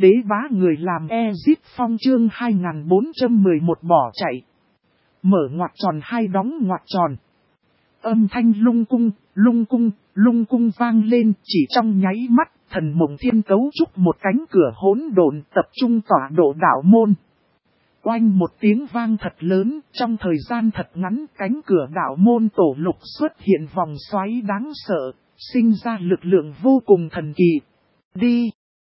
Đế bá người làm Ezit Phong chương 2411 bỏ chạy. Mở ngoặc tròn hai đóng ngoặc tròn. Âm thanh lung cung vang lên, chỉ trong nháy mắt, Thần Mộng Thiên cấu trúc một cánh cửa hỗn độn tập trung tỏa độ đạo môn. Oanh một tiếng vang thật lớn, trong thời gian thật ngắn, cánh cửa đạo môn tổ lục xuất hiện vòng xoáy đáng sợ, sinh ra lực lượng vô cùng thần kỳ. Đi!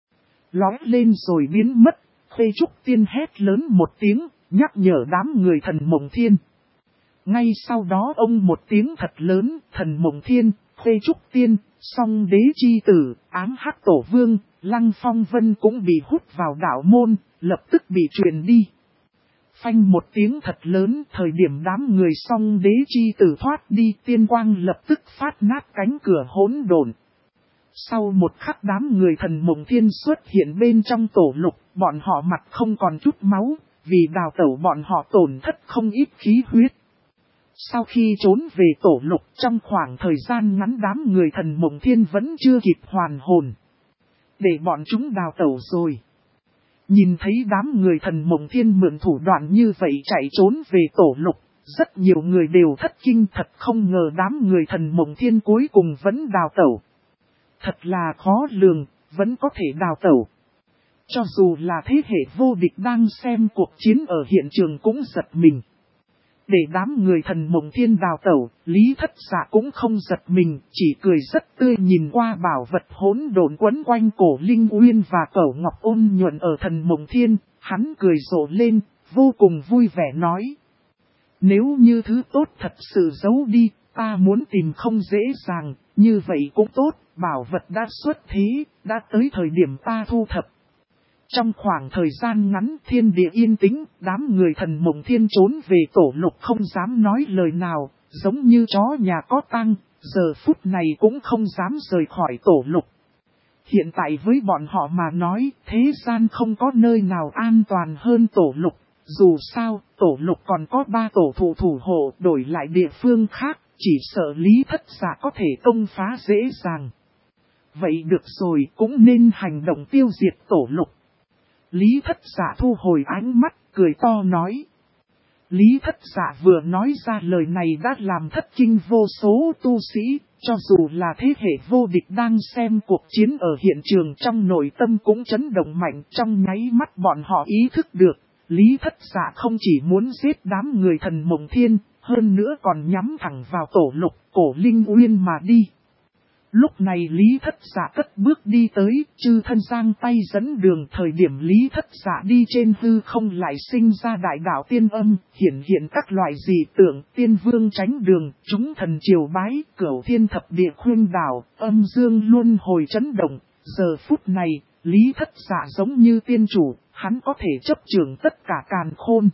Lói lên rồi biến mất, Khuê Trúc Tiên hét lớn một tiếng, nhắc nhở đám người Thần Mộng Thiên. Ngay sau đó ông một tiếng thật lớn, Thần Mộng Thiên, Khuê Trúc Tiên, Song Đế Chi Tử, Ám Hắc Tổ Vương, Lăng Phong Vân cũng bị hút vào đạo môn, lập tức bị truyền đi. Phanh một tiếng thật lớn, thời điểm đám người Song Đế Chi Tử thoát đi, tiên quang lập tức phát nát cánh cửa hỗn độn. Sau một khắc đám người Thần Mộng Thiên xuất hiện bên trong tổ lục, bọn họ mặt không còn chút máu, vì đào tẩu bọn họ tổn thất không ít khí huyết. Sau khi trốn về tổ lục trong khoảng thời gian ngắn đám người Thần Mộng Thiên vẫn chưa kịp hoàn hồn. Để bọn chúng đào tẩu rồi. Nhìn thấy đám người Thần Mộng Thiên mượn thủ đoạn như vậy chạy trốn về tổ lục, rất nhiều người đều thất kinh, thật không ngờ đám người Thần Mộng Thiên cuối cùng vẫn đào tẩu. Thật là khó lường, vẫn có thể đào tẩu. Cho dù là thế hệ vô địch đang xem cuộc chiến ở hiện trường cũng giật mình. Để đám người Thần Mộng Thiên đào tẩu, Lý Thất Dạ cũng không giật mình, chỉ cười rất tươi nhìn qua bảo vật hỗn độn quấn quanh cổ Linh Uyên và cẩu ngọc ôn nhuận ở Thần Mộng Thiên, hắn cười rộ lên, vô cùng vui vẻ nói. Nếu như thứ tốt thật sự giấu đi, ta muốn tìm không dễ dàng, như vậy cũng tốt, bảo vật đã xuất thế, đã tới thời điểm ta thu thập. Trong khoảng thời gian ngắn thiên địa yên tĩnh, đám người Thần Mộng Thiên trốn về tổ lục không dám nói lời nào, giống như chó nhà có tang, giờ phút này cũng không dám rời khỏi tổ lục. Hiện tại với bọn họ mà nói, thế gian không có nơi nào an toàn hơn tổ lục, dù sao, tổ lục còn có 3 tổ thủ hộ đổi lại địa phương khác, chỉ sợ Lý Thất Dạ có thể công phá dễ dàng. Vậy được rồi, cũng nên hành động tiêu diệt tổ lục. Lý Thất Dạ thu hồi ánh mắt, cười to nói. Lý Thất Dạ vừa nói ra lời này đã làm thất kinh vô số tu sĩ, cho dù là thế hệ vô địch đang xem cuộc chiến ở hiện trường trong nội tâm cũng chấn động mạnh, trong nháy mắt bọn họ ý thức được. Lý Thất Dạ không chỉ muốn giết đám người Thần Mộng Thiên, hơn nữa còn nhắm thẳng vào tổ lục, cổ Linh Uyên mà đi. Lúc này Lý Thất Dạ cất bước đi tới, chư thân giang tay dẫn đường. Thời điểm Lý Thất Dạ đi trên hư không lại sinh ra đại đạo tiên âm, hiện các loại dị tượng, tiên vương tránh đường, chúng thần triều bái, cửu thiên thập địa khuyên đảo, âm dương luân hồi chấn động. Giờ phút này, Lý Thất Dạ giống như tiên chủ, hắn có thể chấp trưởng tất cả càn khôn.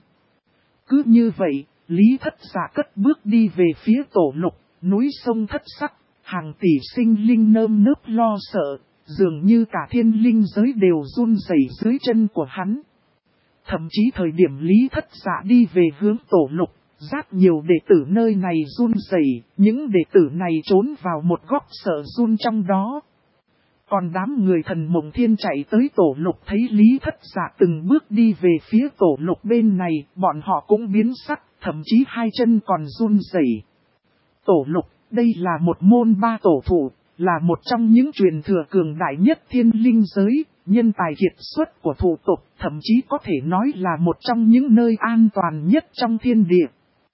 Cứ như vậy, Lý Thất Dạ cất bước đi về phía tổ lục, núi sông thất sắc. Hàng tỷ sinh linh nơm nớp lo sợ, dường như cả thiên linh giới đều run rẩy dưới chân của hắn. Thậm chí thời điểm Lý Thất Dạ đi về hướng tổ lục, rất nhiều đệ tử nơi này run rẩy, những đệ tử này trốn vào một góc sợ run trong đó. Còn đám người Thần Mộng Thiên chạy tới tổ lục thấy Lý Thất Dạ từng bước đi về phía tổ lục bên này, bọn họ cũng biến sắc, thậm chí hai chân còn run rẩy. Tổ lục, đây là một môn 3 tổ thủ, là một trong những truyền thừa cường đại nhất thiên linh giới, nhân tài kiệt xuất của thủ tộc, thậm chí có thể nói là một trong những nơi an toàn nhất trong thiên địa.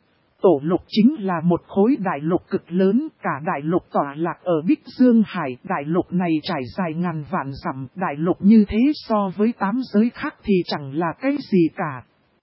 Tổ lục chính là một khối đại lục cực lớn, cả đại lục tỏa lạc ở Bích Dương Hải, đại lục này trải dài ngàn vạn dặm, đại lục như thế so với 8 giới khác thì chẳng là cái gì cả.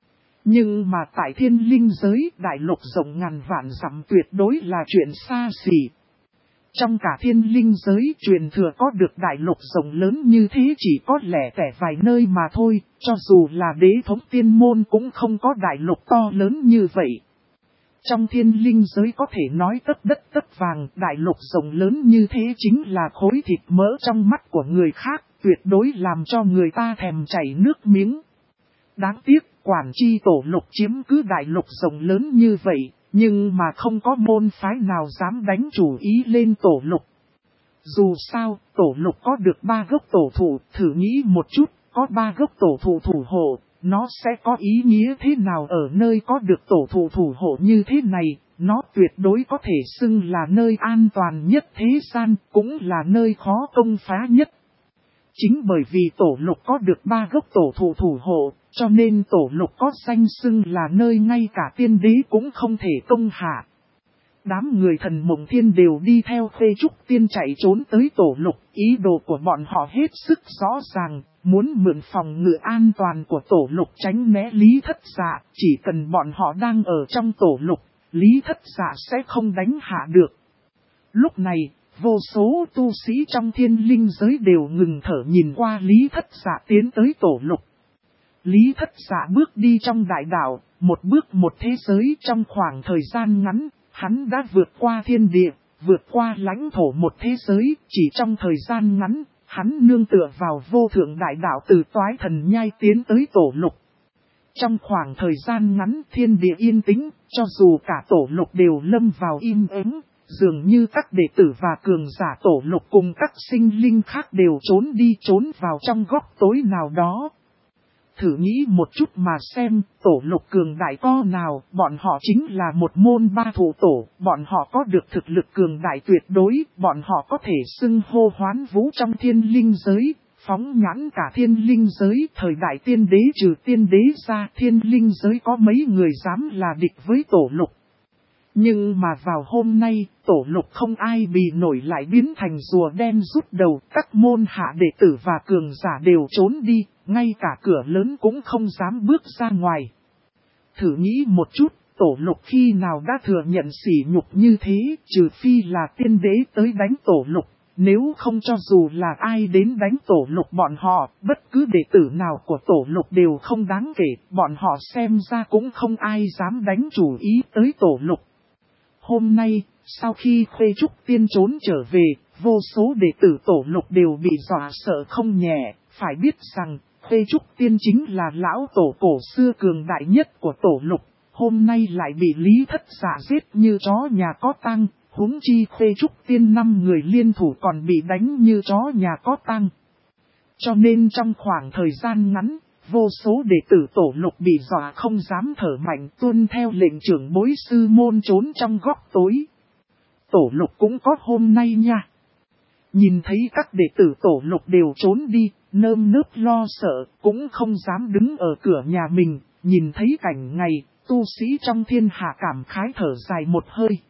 Nhưng mà tại thiên linh giới, đại lục rộng ngàn vạn dặm tuyệt đối là chuyện xa xỉ. Trong cả thiên linh giới, truyền thừa có được đại lục rộng lớn như thế chỉ có lẻ tẻ vài nơi mà thôi, cho dù là đế thống tiên môn cũng không có đại lục to lớn như vậy. Trong thiên linh giới có thể nói tất đất tất vàng, đại lục rộng lớn như thế chính là khối thịt mỡ trong mắt của người khác, tuyệt đối làm cho người ta thèm chảy nước miếng. Đáng tiếc, quản chi tổ lục chiếm cứ đại lục rộng lớn như vậy, nhưng mà không có môn phái nào dám đánh chủ ý lên tổ lục. Dù sao, tổ lục có được 3 gốc tổ thụ, thử nghĩ một chút, có 3 gốc tổ thụ thủ hộ, nó sẽ có ý nghĩa thế nào ở nơi có được tổ thụ thủ hộ như thế này, nó tuyệt đối có thể xưng là nơi an toàn nhất thế gian, cũng là nơi khó công phá nhất. Chính bởi vì tổ lục có được 3 gốc tổ thụ thủ hộ, cho nên tổ lục có danh xưng là nơi ngay cả tiên đế cũng không thể công hạ. Đám người thần mộng thiên đều đi theo Khê Trúc Tiên chạy trốn tới tổ lục, ý đồ của bọn họ hết sức rõ ràng, muốn mượn phòng ngự an toàn của tổ lục tránh né Lý Thất Dạ, chỉ cần bọn họ đang ở trong tổ lục, Lý Thất Dạ sẽ không đánh hạ được. Lúc này, vô số tu sĩ trong thiên linh giới đều ngừng thở nhìn qua Lý Thất Dạ tiến tới tổ lục. Lý Thất Dạ bước đi trong đại đạo, một bước một thế giới trong khoảng thời gian ngắn, hắn đã vượt qua thiên địa, vượt qua lãnh thổ một thế giới, chỉ trong thời gian ngắn, hắn nương tựa vào vô thượng đại đạo từ Toái Thần Nhai tiến tới tổ lục. Trong khoảng thời gian ngắn thiên địa yên tĩnh, cho dù cả tổ lục đều lâm vào im ắng, dường như các đệ tử và cường giả tổ lục cùng các sinh linh khác đều trốn vào trong góc tối nào đó. Thử nghĩ một chút mà xem, tổ lục cường đại co nào, bọn họ chính là một môn 3 thủ tổ, bọn họ có được thực lực cường đại tuyệt đối, bọn họ có thể xưng hô hoán vũ trong thiên linh giới, phóng nhãn cả thiên linh giới, thời đại tiên đế trừ tiên đế ra, thiên linh giới có mấy người dám là địch với tổ lục. Nhưng mà vào hôm nay, tổ lục không ai bị nổi lại biến thành rùa đen rút đầu, các môn hạ đệ tử và cường giả đều trốn đi, ngay cả cửa lớn cũng không dám bước ra ngoài. Thử nghĩ một chút, tổ lục khi nào đã thừa nhận sỉ nhục như thế, trừ phi là tiên đế tới đánh tổ lục, nếu không cho dù là ai đến đánh tổ lục bọn họ, bất cứ đệ tử nào của tổ lục đều không đáng kể, bọn họ xem ra cũng không ai dám đánh chủ ý tới tổ lục. Hôm nay, sau khi Khuê Trúc Tiên trốn trở về, vô số đệ tử tổ lục đều bị dọa sợ không nhẹ, phải biết rằng, Khuê Trúc Tiên chính là lão tổ cổ xưa cường đại nhất của tổ lục, hôm nay lại bị Lý Thất Dạ giết như chó nhà có tang, huống chi Khuê Trúc Tiên 5 người liên thủ còn bị đánh như chó nhà có tang. Cho nên trong khoảng thời gian ngắn, vô số đệ tử tổ lục bị dọa không dám thở mạnh tuân theo lệnh trưởng bối sư môn trốn trong góc tối. Tổ lục cũng có hôm nay nha. Nhìn thấy các đệ tử tổ lục đều trốn đi, nơm nớp lo sợ, cũng không dám đứng ở cửa nhà mình, nhìn thấy cảnh này, tu sĩ trong thiên hạ cảm khái thở dài một hơi.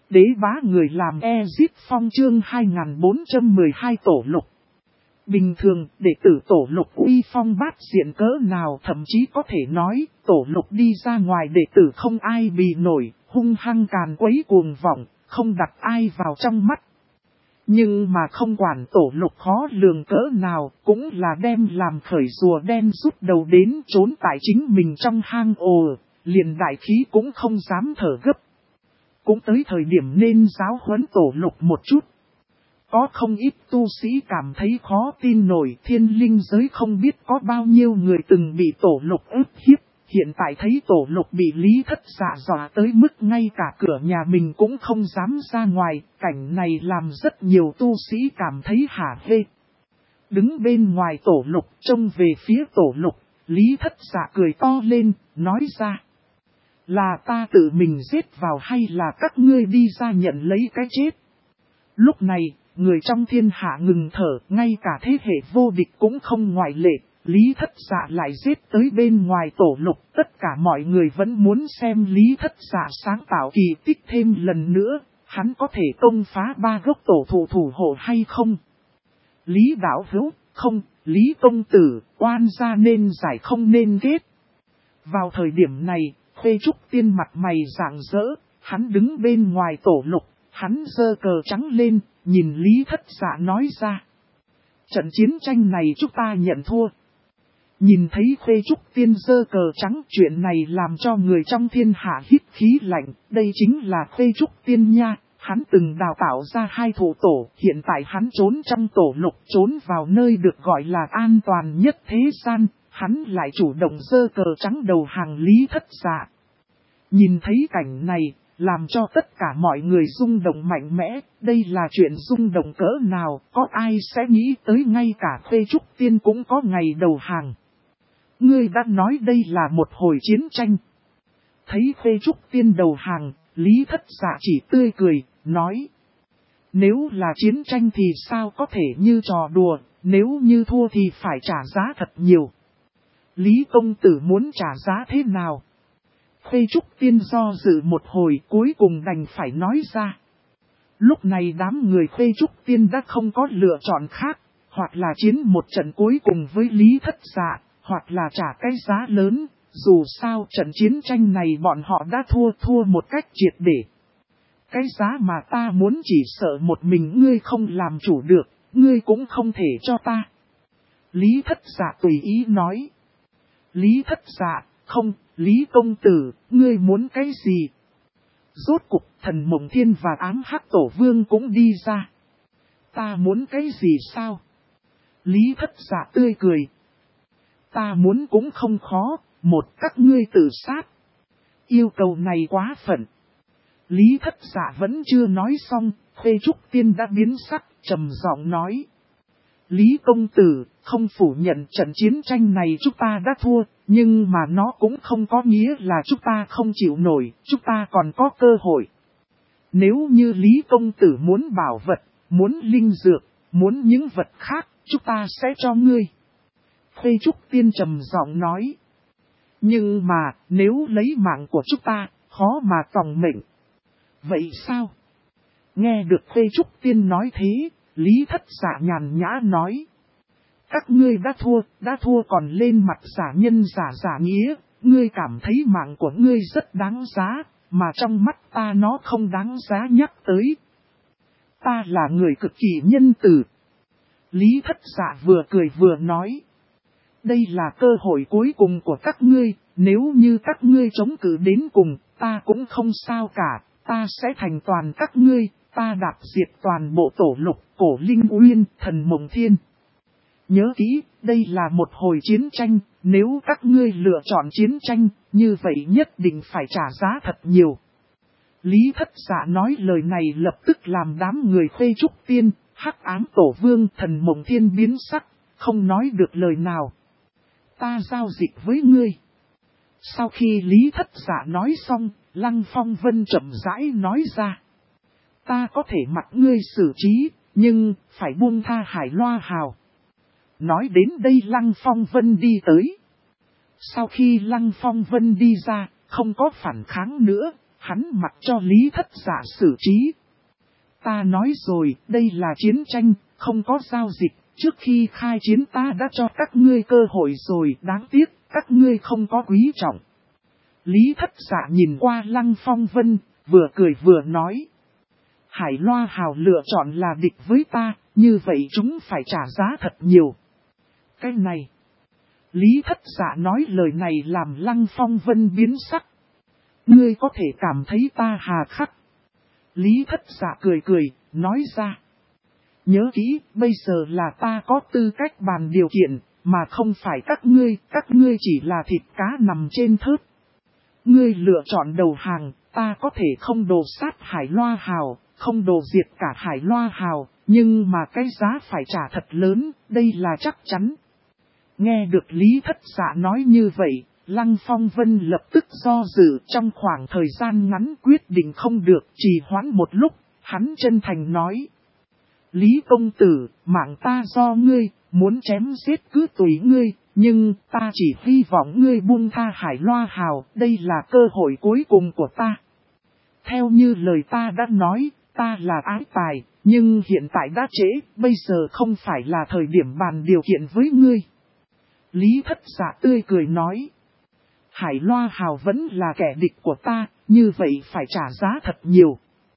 Đế bá người làm Ezip Phong chương 2412 tổ lục. Bình thường, đệ tử tổ lục uy phong bát diện cỡ nào, thậm chí có thể nói, tổ lục đi ra ngoài đệ tử không ai bì nổi, hung hăng càn quấy cuồng vọng, không đặt ai vào trong mắt. Nhưng mà không quản tổ lục khó lường cỡ nào, cũng là đem làm khởi rùa đen rút đầu đến trốn tại chính mình trong hang ồ, liền đại khí cũng không dám thở gấp. Cũng tới thời điểm nên giáo huấn tổ lục một chút. Có không ít tu sĩ cảm thấy khó tin nổi, thiên linh giới không biết có bao nhiêu người từng bị tổ lục ức hiếp. Hiện tại thấy tổ lục bị Lý Thất Dạ dọa tới mức ngay cả cửa nhà mình cũng không dám ra ngoài, cảnh này làm rất nhiều tu sĩ cảm thấy hả hê. Đứng bên ngoài tổ lục trông về phía tổ lục, Lý Thất Dạ cười to lên, nói ra. Là ta tự mình giết vào hay là các ngươi đi ra nhận lấy cái chết? Lúc này, người trong thiên hạ ngừng thở, ngay cả thế hệ vô địch cũng không ngoại lệ. Lý Thất Dạ lại giết tới bên ngoài tổ lục, tất cả mọi người vẫn muốn xem Lý Thất Dạ sáng tạo kỳ tích thêm lần nữa, hắn có thể công phá 3 gốc tổ thụ thủ hộ hay không? Lý đạo hữu, không, Lý công tử, oan gia nên giải không nên ghét. Vào thời điểm này, Khuê Trúc Tiên mặt mày rạng rỡ, hắn đứng bên ngoài tổ lục, hắn giơ cờ trắng lên, nhìn Lý Thất Dạ nói ra. Trận chiến tranh này chúng ta nhận thua. Nhìn thấy Khuê Trúc Tiên giơ cờ trắng, chuyện này làm cho người trong thiên hạ hít khí lạnh, đây chính là Khuê Trúc Tiên nha, hắn từng đào tạo ra 2 thủ tổ, hiện tại hắn trốn trong tổ lục, trốn vào nơi được gọi là an toàn nhất thế gian, hắn lại chủ động giơ cờ trắng đầu hàng Lý Thất Dạ. Nhìn thấy cảnh này, làm cho tất cả mọi người rung động mạnh mẽ, đây là chuyện rung động cỡ nào, có ai sẽ nghĩ tới ngay cả Khuê Trúc Tiên cũng có ngày đầu hàng. Ngươi đã nói đây là một hồi chiến tranh. Thấy Khuê Trúc Tiên đầu hàng, Lý Thất Dạ chỉ tươi cười, nói. Nếu là chiến tranh thì sao có thể như trò đùa, nếu như thua thì phải trả giá thật nhiều. Lý công tử muốn trả giá thế nào? Khuê Trúc Tiên do dự một hồi cuối cùng đành phải nói ra. Lúc này đám người Khuê Trúc Tiên đã không có lựa chọn khác, hoặc là chiến một trận cuối cùng với Lý Thất Dạ, hoặc là trả cái giá lớn, dù sao trận chiến tranh này bọn họ đã thua một cách triệt để. Cái giá mà ta muốn chỉ sợ một mình ngươi không làm chủ được, ngươi cũng không thể cho ta. Lý Thất Dạ tùy ý nói. Lý Thất Dạ, không, Lý công tử, ngươi muốn cái gì? Rốt cục Thần Mộng Thiên và Ám Hắc Tổ Vương cũng đi ra. Ta muốn cái gì sao? Lý Thất Dạ tươi cười. Ta muốn cũng không khó, một các ngươi tự sát. Yêu cầu này quá phận. Lý Thất Dạ vẫn chưa nói xong, Khuê Trúc Tiên đã biến sắc, trầm giọng nói. Lý công tử, không phủ nhận trận chiến tranh này chúng ta đã thua, nhưng mà nó cũng không có nghĩa là chúng ta không chịu nổi, chúng ta còn có cơ hội. Nếu như Lý công tử muốn bảo vật, muốn linh dược, muốn những vật khác, chúng ta sẽ cho ngươi. Khuê Trúc Tiên trầm giọng nói. Nhưng mà, nếu lấy mạng của chúng ta, khó mà tòng mệnh. Vậy sao? Nghe được Khuê Trúc Tiên nói thế, Lý Thất Dạ nhàn nhã nói. Các ngươi đã thua còn lên mặt giả nhân giả nghĩa, ngươi cảm thấy mạng của ngươi rất đáng giá, mà trong mắt ta nó không đáng giá nhắc tới. Ta là người cực kỳ nhân từ. Lý Thất Dạ vừa cười vừa nói. Đây là cơ hội cuối cùng của các ngươi, nếu như các ngươi chống cự đến cùng, ta cũng không sao cả, ta sẽ thành toàn các ngươi, ta đạp diệt toàn bộ tổ lục, cổ linh uyên, Thần Mộng Thiên. Nhớ kỹ, đây là một hồi chiến tranh, nếu các ngươi lựa chọn chiến tranh, như vậy nhất định phải trả giá thật nhiều. Lý Thất Dạ nói lời này lập tức làm đám người Khuê Trúc Tiên, Hắc Ám Tổ Vương, Thần Mộng Thiên biến sắc, không nói được lời nào. Ta giao dịch với ngươi. Sau khi Lý Thất Dạ nói xong, Lăng Phong Vân chậm rãi nói ra. Ta có thể mặc ngươi xử trí, nhưng phải buông tha Hải Loa Hào. Nói đến đây Lăng Phong Vân đi tới. Sau khi Lăng Phong Vân đi ra, không có phản kháng nữa, hắn mặc cho Lý Thất Dạ xử trí. Ta nói rồi, đây là chiến tranh, không có giao dịch, trước khi khai chiến ta đã cho các ngươi cơ hội rồi, đáng tiếc, các ngươi không có quý trọng. Lý Thất Dạ nhìn qua Lăng Phong Vân, vừa cười vừa nói. Hải Loa Hào lựa chọn là địch với ta, như vậy chúng phải trả giá thật nhiều. Cái này. Lý Thất Dạ nói lời này làm Lăng Phong Vân biến sắc. Ngươi có thể cảm thấy ta hà khắc. Lý Thất Dạ cười cười, nói ra. Nhớ kỹ, bây giờ là ta có tư cách bàn điều kiện, mà không phải các ngươi chỉ là thịt cá nằm trên thớt. Ngươi lựa chọn đầu hàng, ta có thể không đồ sát Hải Loa Hào, không đồ diệt cả Hải Loa Hào, nhưng mà cái giá phải trả thật lớn, đây là chắc chắn. Nghe được Lý Thất Dạ nói như vậy, Lăng Phong Vân lập tức do dự, trong khoảng thời gian ngắn quyết định không được, trì hoãn một lúc, hắn chân thành nói. Lý công tử, mạng ta do ngươi, muốn chém giết cứ tùy ngươi, nhưng ta chỉ hy vọng ngươi buông tha Hải Loa Hào, đây là cơ hội cuối cùng của ta. Theo như lời ta đã nói, ta là ái tài, nhưng hiện tại đã trễ, bây giờ không phải là thời điểm bàn điều kiện với ngươi. Lý Thất Dạ tươi cười nói. Hải Loa Hào vẫn là kẻ địch của ta, như vậy phải trả giá thật nhiều.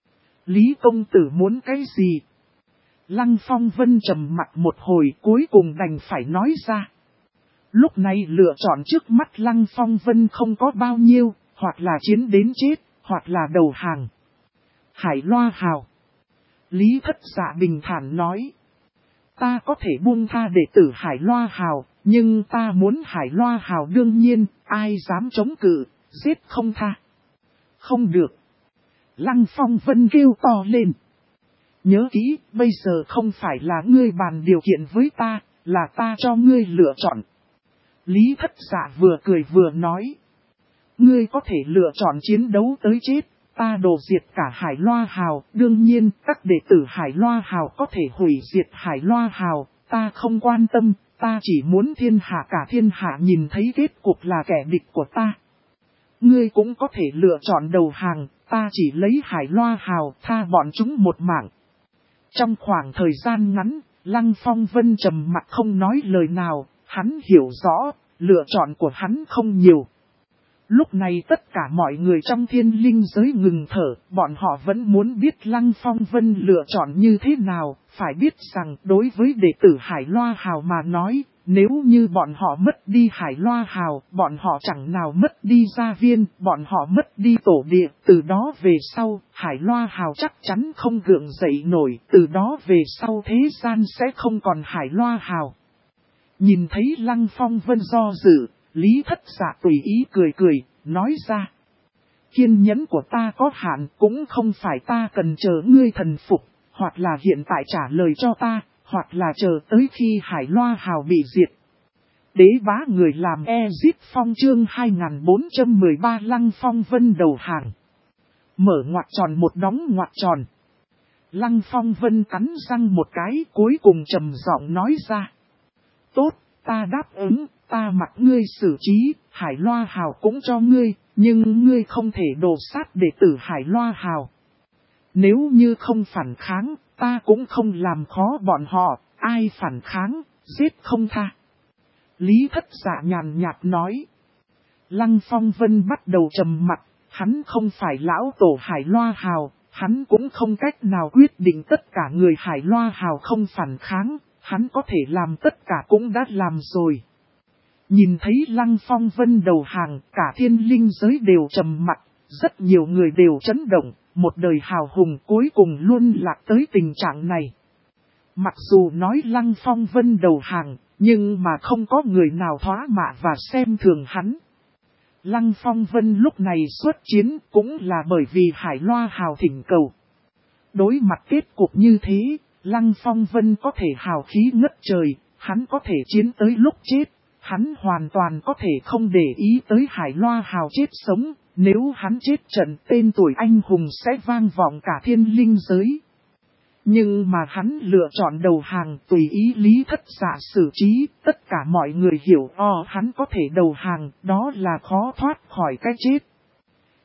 Lý công tử muốn cái gì? Lăng Phong Vân trầm mặt một hồi cuối cùng đành phải nói ra. Lúc này lựa chọn trước mắt Lăng Phong Vân không có bao nhiêu, hoặc là chiến đến chết, hoặc là đầu hàng. Hải Loa Hào. Lý Thất Dạ bình thản nói. Ta có thể buông tha đệ tử Hải Loa Hào, nhưng ta muốn Hải Loa Hào đương nhiên, ai dám chống cự, giết không tha. Không được. Lăng Phong Vân kêu to lên. Nhớ kỹ, bây giờ không phải là ngươi bàn điều kiện với ta, là ta cho ngươi lựa chọn. Lý Thất Dạ vừa cười vừa nói. Ngươi có thể lựa chọn chiến đấu tới chết, ta đổ diệt cả Hải Loa Hào, đương nhiên các đệ tử Hải Loa Hào có thể hủy diệt Hải Loa Hào, ta không quan tâm, ta chỉ muốn cả thiên hạ nhìn thấy kết cục là kẻ địch của ta. Ngươi cũng có thể lựa chọn đầu hàng, ta chỉ lấy Hải Loa Hào tha bọn chúng một mạng. Trong khoảng thời gian ngắn, Lăng Phong Vân trầm mặt không nói lời nào, hắn hiểu rõ, lựa chọn của hắn không nhiều. Lúc này tất cả mọi người trong thiên linh giới ngừng thở, bọn họ vẫn muốn biết Lăng Phong Vân lựa chọn như thế nào, phải biết rằng đối với đệ tử Hải Loa Hào mà nói, nếu như bọn họ mất đi Hải Loa Hào, bọn họ chẳng nào mất đi gia viên, bọn họ mất đi tổ địa, từ đó về sau, Hải Loa Hào chắc chắn không gượng dậy nổi, từ đó về sau thế gian sẽ không còn Hải Loa Hào. Nhìn thấy Lăng Phong Vân do dự, Lý Thất Dạ tùy ý cười cười, nói ra. Kiên nhẫn của ta có hạn, cũng không phải ta cần chờ ngươi thần phục, hoặc là hiện tại trả lời cho ta, hoặc là chờ tới khi Hải Loa Hào bị diệt. Đế bá người làm Ezip Phong chương 2413 Lăng Phong Vân đầu hàng. Mở ngoặc tròn một đóng ngoặc tròn. Lăng Phong Vân cắn răng một cái cuối cùng trầm giọng nói ra. Tốt, ta đáp ứng, ta mặc ngươi xử trí, Hải Loa Hào cũng cho ngươi, nhưng ngươi không thể đổ sát đệ tử Hải Loa Hào. Nếu như không phản kháng, ta cũng không làm khó bọn họ, ai phản kháng, giết không tha. Lý Thất Dạ nhàn nhạt nói. Lăng Phong Vân bắt đầu trầm mặt, hắn không phải lão tổ Hải Loa Hào, hắn cũng không cách nào quyết định tất cả người Hải Loa Hào không phản kháng, hắn có thể làm tất cả cũng đã làm rồi. Nhìn thấy Lăng Phong Vân đầu hàng, cả thiên linh giới đều trầm mặt, rất nhiều người đều chấn động, một đời hào hùng cuối cùng luôn lạc tới tình trạng này. Mặc dù nói Lăng Phong Vân đầu hàng, nhưng mà không có người nào thoá mạ và xem thường hắn. Lăng Phong Vân lúc này xuất chiến cũng là bởi vì Hải Loa Hào thỉnh cầu. Đối mặt kết cục như thế, Lăng Phong Vân có thể hào khí ngất trời, hắn có thể chiến tới lúc chết. Hắn hoàn toàn có thể không để ý tới Hải Loa Hào chết sống, nếu hắn chết trận tên tuổi anh hùng sẽ vang vọng cả thiên linh giới. Nhưng mà hắn lựa chọn đầu hàng tùy ý Lý Thất Dạ xử trí, tất cả mọi người hiểu hắn có thể đầu hàng, đó là khó thoát khỏi cái chết.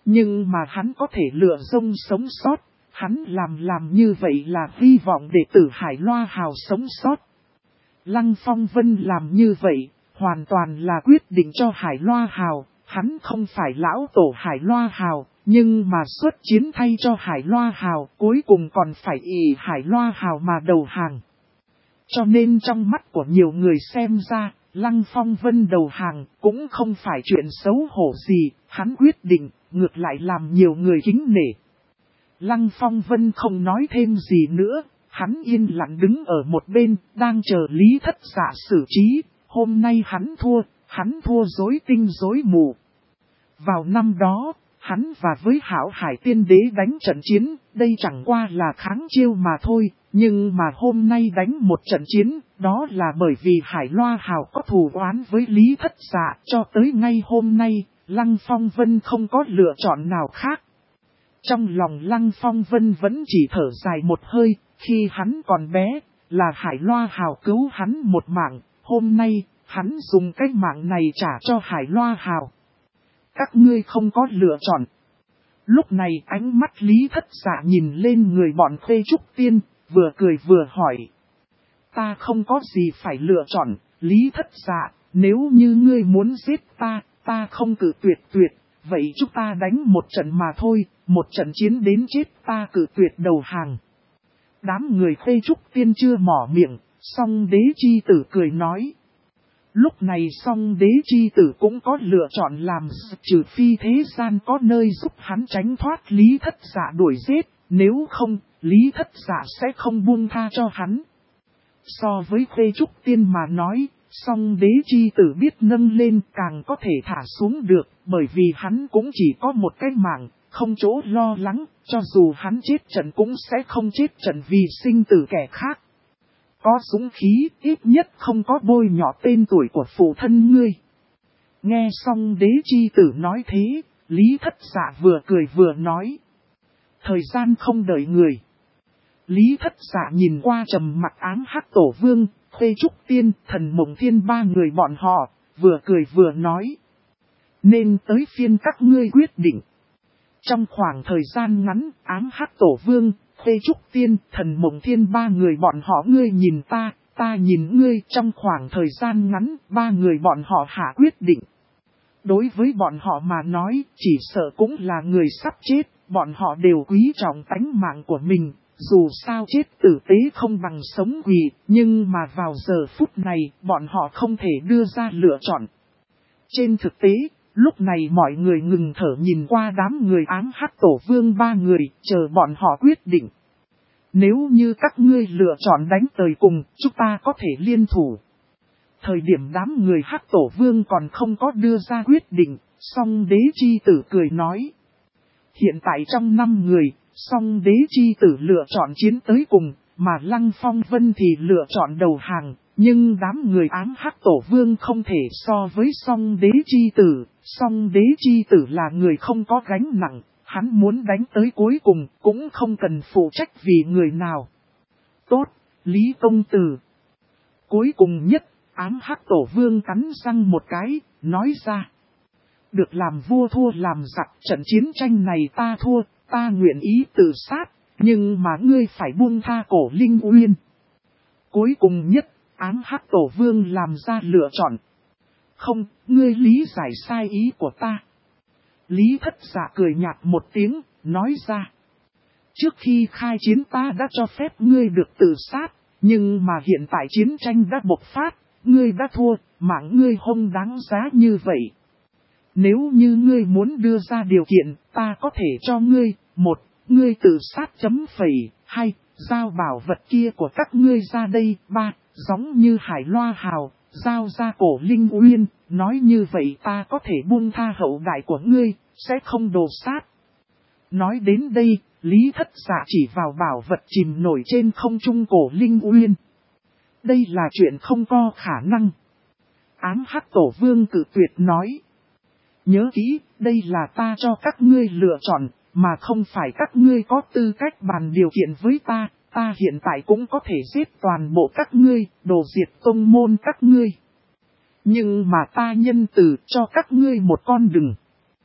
Nhưng mà hắn có thể lựa rông sống sót, hắn làm như vậy là hy vọng để tử Hải Loa Hào sống sót. Lăng Phong Vân làm như vậy, hoàn toàn là quyết định cho Hải Loa Hào, hắn không phải lão tổ Hải Loa Hào, nhưng mà xuất chiến thay cho Hải Loa Hào, cuối cùng còn phải ỷ Hải Loa Hào mà đầu hàng. Cho nên trong mắt của nhiều người xem ra, Lăng Phong Vân đầu hàng cũng không phải chuyện xấu hổ gì, hắn quyết định, ngược lại làm nhiều người kính nể. Lăng Phong Vân không nói thêm gì nữa, hắn yên lặng đứng ở một bên, đang chờ Lý Thất Dạ xử trí. Hôm nay hắn thua rối tinh rối mù. Vào năm đó, hắn và với Hảo Hải Tiên Đế đánh trận chiến, đây chẳng qua là kháng chiêu mà thôi, nhưng mà hôm nay đánh một trận chiến, đó là bởi vì Hải Loa Hào có thù oán với Lý Thất Dạ, cho tới ngay hôm nay, Lăng Phong Vân không có lựa chọn nào khác. Trong lòng Lăng Phong Vân vẫn chỉ thở dài một hơi, khi hắn còn bé, là Hải Loa Hào cứu hắn một mạng, hôm nay, hắn dùng cái mạng này trả cho Hải Loa Hào. Các ngươi không có lựa chọn. Lúc này ánh mắt Lý Thất Dạ nhìn lên người bọn Khuê Trúc Tiên, vừa cười vừa hỏi. Ta không có gì phải lựa chọn, Lý Thất Dạ, nếu như ngươi muốn giết ta không cự tuyệt, vậy chúng ta đánh một trận mà thôi, một trận chiến đến chết ta cự tuyệt đầu hàng. Đám người Khuê Trúc Tiên chưa mỏ miệng, song đế chi tử cười nói. Lúc này song đế chi tử cũng có lựa chọn làm, trừ phi thế gian có nơi giúp hắn tránh thoát Lý Thất Dạ đuổi giết, nếu không, Lý Thất Dạ sẽ không buông tha cho hắn. So với Khuê Trúc Tiên mà nói, song đế chi tử biết nâng lên càng có thể thả xuống được, bởi vì hắn cũng chỉ có một cái mạng, không chỗ lo lắng, cho dù hắn chết trận cũng sẽ không chết trận vì sinh tử kẻ khác. Có dũng khí, ít nhất không có bôi nhọ tên tuổi của phụ thân ngươi. Nghe xong đế chi tử nói thế, Lý Thất Dạ vừa cười vừa nói. Thời gian không đợi người. Lý Thất Dạ nhìn qua trầm mặc ám hắc tổ vương, Khuê Trúc Tiên, Thần Mộng Thiên ba người bọn họ, vừa cười vừa nói. Nên tới phiên các ngươi quyết định. Trong khoảng thời gian ngắn, ám hắc tổ vương, Khuê Trúc Tiên, Thần Mộng Thiên ba người bọn họ ngươi nhìn ta nhìn ngươi, trong khoảng thời gian ngắn, ba người bọn họ hạ quyết định. Đối với bọn họ mà nói, chỉ sợ cũng là người sắp chết, bọn họ đều quý trọng tánh mạng của mình, dù sao chết tử tế không bằng sống quỳ, nhưng mà vào giờ phút này, bọn họ không thể đưa ra lựa chọn. Trên thực tế, lúc này mọi người ngừng thở nhìn qua đám người ám hắc tổ vương ba người, chờ bọn họ quyết định. Nếu như các ngươi lựa chọn đánh tới cùng, chúng ta có thể liên thủ. Thời điểm đám người hắc tổ vương còn không có đưa ra quyết định, song đế chi tử cười nói. Hiện tại trong 5 người, song đế chi tử lựa chọn chiến tới cùng, mà Lăng Phong Vân thì lựa chọn đầu hàng. Nhưng đám người ám hắc tổ vương không thể so với song đế chi tử là người không có gánh nặng, hắn muốn đánh tới cuối cùng cũng không cần phụ trách vì người nào. Tốt, Lý công tử. Cuối cùng nhất, ám hắc tổ vương cắn răng một cái, nói ra. Được làm vua thua làm giặc, trận chiến tranh này ta thua, ta nguyện ý tự sát, nhưng mà ngươi phải buông tha Cổ Linh Uyên. Cuối cùng nhất, ám hắc tổ vương làm ra lựa chọn. Không, ngươi lý giải sai ý của ta. Lý Thất Dạ cười nhạt một tiếng, nói ra. Trước khi khai chiến ta đã cho phép ngươi được tự sát, nhưng mà hiện tại chiến tranh đã bộc phát, ngươi đã thua, mạng ngươi không đáng giá như vậy. Nếu như ngươi muốn đưa ra điều kiện, ta có thể cho ngươi, 1, ngươi tự sát chấm phẩy, 2, giao bảo vật kia của các ngươi ra đây, 3, giống như Hải Loa Hào, giao ra Cổ Linh Uyên, nói như vậy ta có thể buông tha hậu đại của ngươi, sẽ không đồ sát. Nói đến đây, Lý Thất Dạ chỉ vào bảo vật chìm nổi trên không trung Cổ Linh Uyên. Đây là chuyện không có khả năng. Ám hắc tổ vương cự tuyệt nói. Nhớ kỹ, đây là ta cho các ngươi lựa chọn, mà không phải các ngươi có tư cách bàn điều kiện với ta. Ta hiện tại cũng có thể giết toàn bộ các ngươi, đổ diệt tông môn các ngươi. Nhưng mà ta nhân từ cho các ngươi một con đường.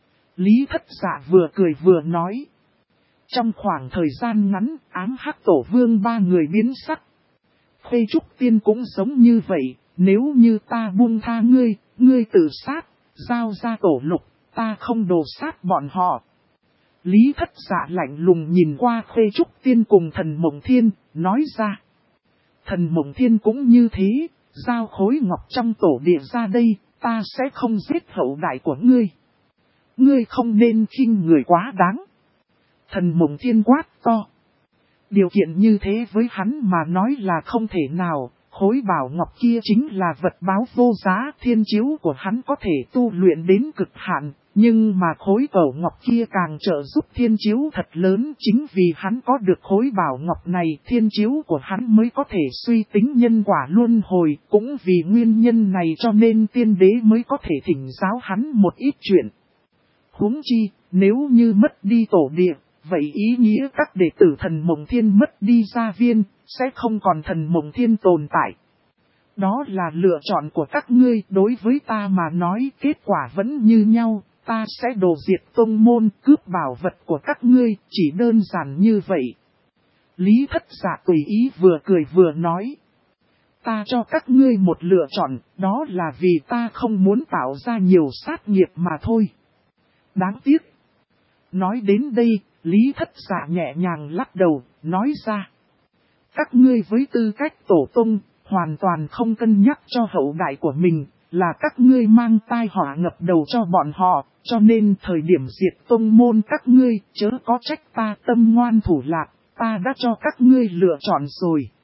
Lý Thất Dạ vừa cười vừa nói. Trong khoảng thời gian ngắn, ám hắc tổ vương ba người biến sắc. Khê Trúc Tiên cũng giống như vậy, nếu như ta buông tha ngươi, ngươi tự sát, giao ra tổ lục, ta không đồ sát bọn họ. Lý Thất Dạ lạnh lùng nhìn qua Khê Trúc Tiên cùng Thần Mộng Thiên, nói ra. Thần Mộng Thiên cũng như thế, giao khối ngọc trong tổ địa ra đây, ta sẽ không giết hậu đại của ngươi. Ngươi không nên khinh người quá đáng. Thần Mộng Thiên quát to. Điều kiện như thế với hắn mà nói là không thể nào, khối bảo ngọc kia chính là vật báo vô giá, thiên chiếu của hắn có thể tu luyện đến cực hạn, nhưng mà khối bảo ngọc kia càng trợ giúp thiên chiếu thật lớn, chính vì hắn có được khối bảo ngọc này, thiên chiếu của hắn mới có thể suy tính nhân quả luân hồi, cũng vì nguyên nhân này cho nên tiên đế mới có thể thỉnh giáo hắn một ít chuyện. Huống chi, nếu như mất đi tổ địa, vậy ý nghĩa các đệ tử Thần Mộng Thiên mất đi gia viên, sẽ không còn Thần Mộng Thiên tồn tại. Đó là lựa chọn của các ngươi, đối với ta mà nói kết quả vẫn như nhau, ta sẽ đồ diệt tông môn, cướp bảo vật của các ngươi, chỉ đơn giản như vậy. Lý Thất Dạ tùy ý vừa cười vừa nói. Ta cho các ngươi một lựa chọn, đó là vì ta không muốn tạo ra nhiều sát nghiệp mà thôi. Đáng tiếc. Nói đến đây, Lý Thất Dạ nhẹ nhàng lắc đầu, nói ra. Các ngươi với tư cách tổ tông, hoàn toàn không cân nhắc cho hậu đại của mình, là các ngươi mang tai họa ngập đầu cho bọn họ, cho nên thời điểm diệt tông môn các ngươi, chớ có trách ta tâm ngoan thủ lạc, ta đã cho các ngươi lựa chọn rồi.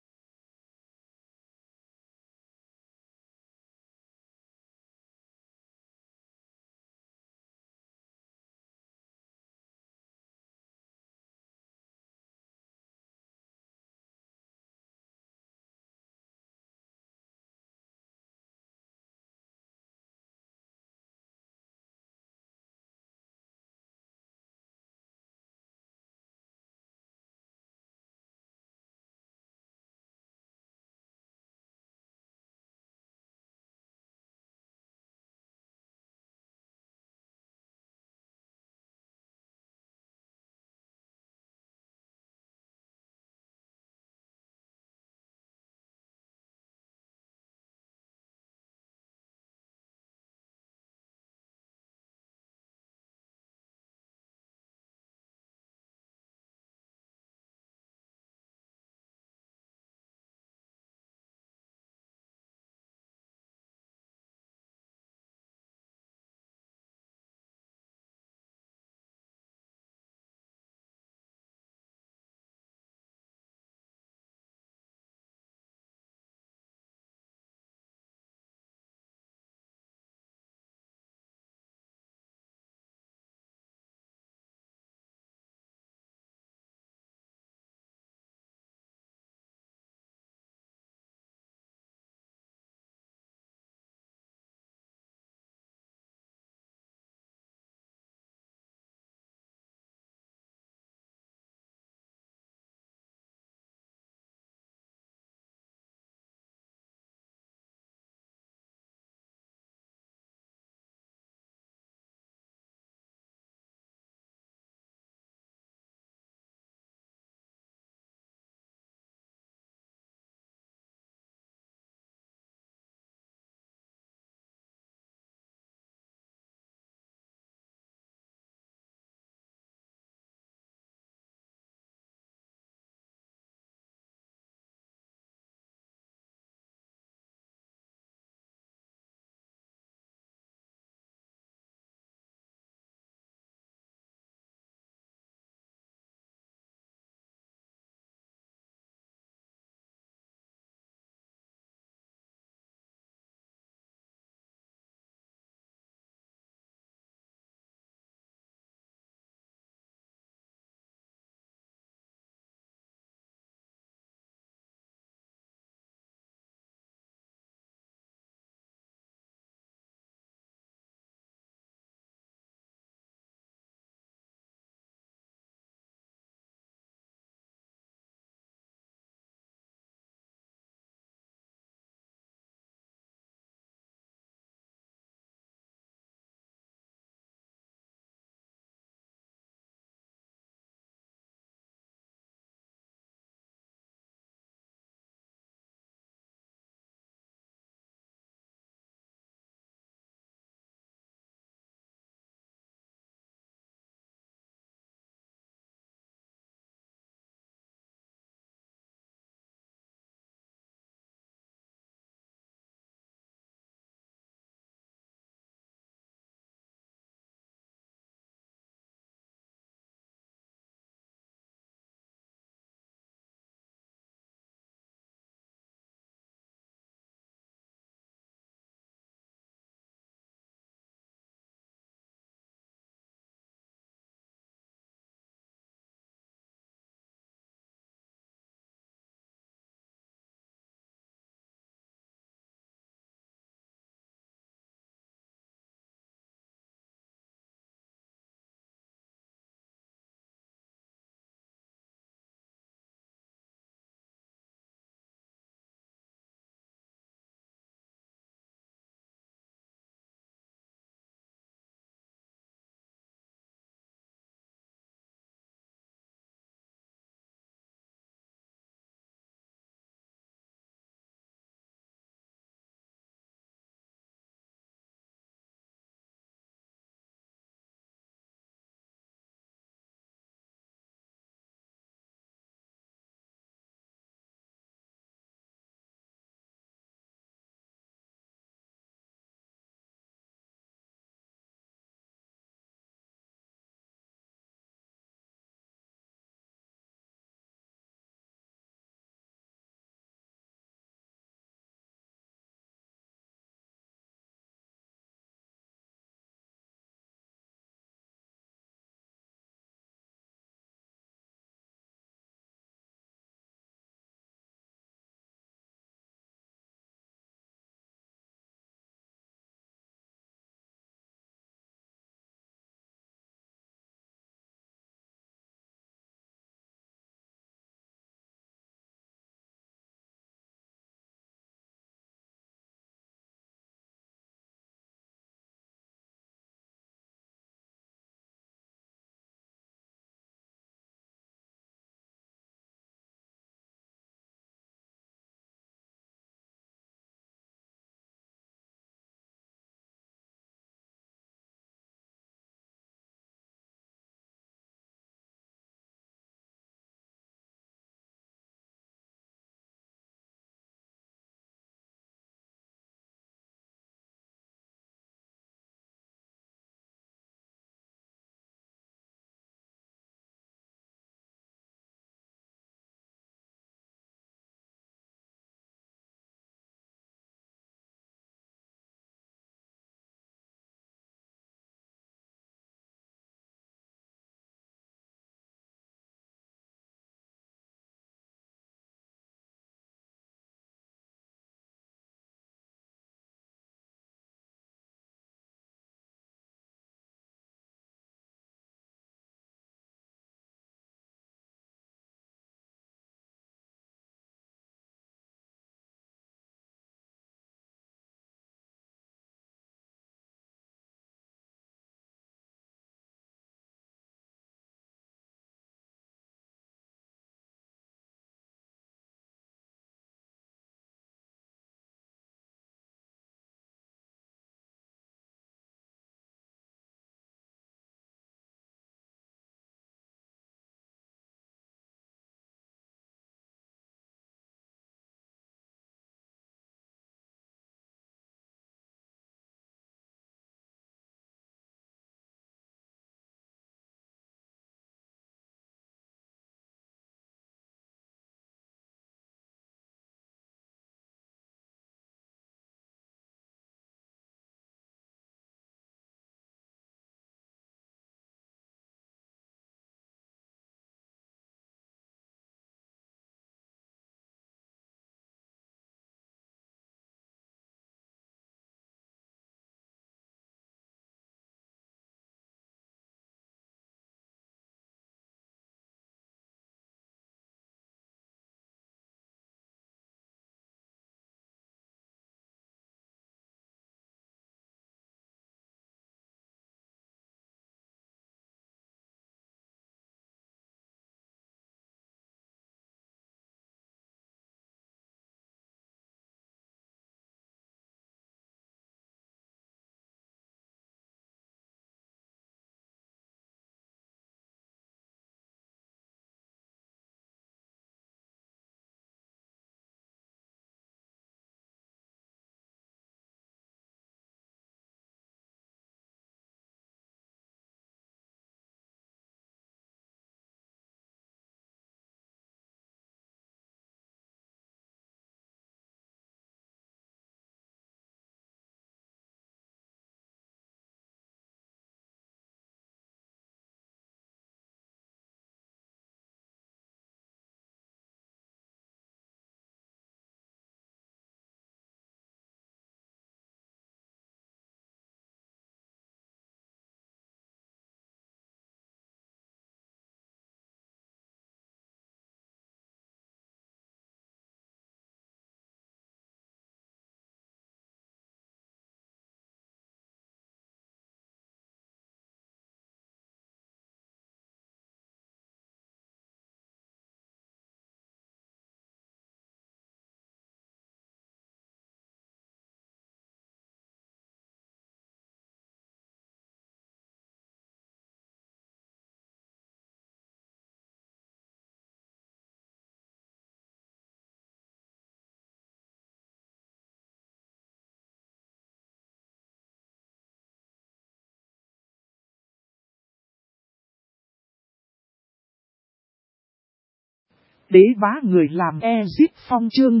Đế bá người làm Ezip Phong chương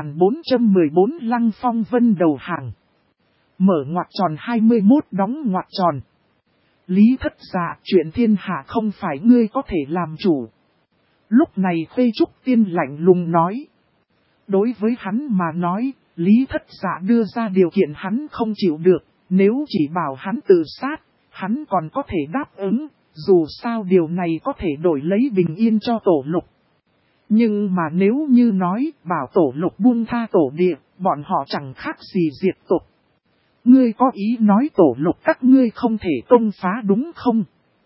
2414 Lăng Phong Vân đầu hàng. Mở ngoặc tròn 21 đóng ngoặc tròn. Lý Thất Dạ, chuyện thiên hạ không phải ngươi có thể làm chủ. Lúc này Khê Trúc Tiên lạnh lùng nói. Đối với hắn mà nói, Lý Thất Dạ đưa ra điều kiện hắn không chịu được, nếu chỉ bảo hắn tự sát, hắn còn có thể đáp ứng, dù sao điều này có thể đổi lấy bình yên cho Tổ Lục. Nhưng mà nếu như nói bảo Tổ Lục buông tha Tổ Địa, bọn họ chẳng khác gì diệt tộc. Ngươi có ý nói Tổ Lục các ngươi không thể công phá đúng không?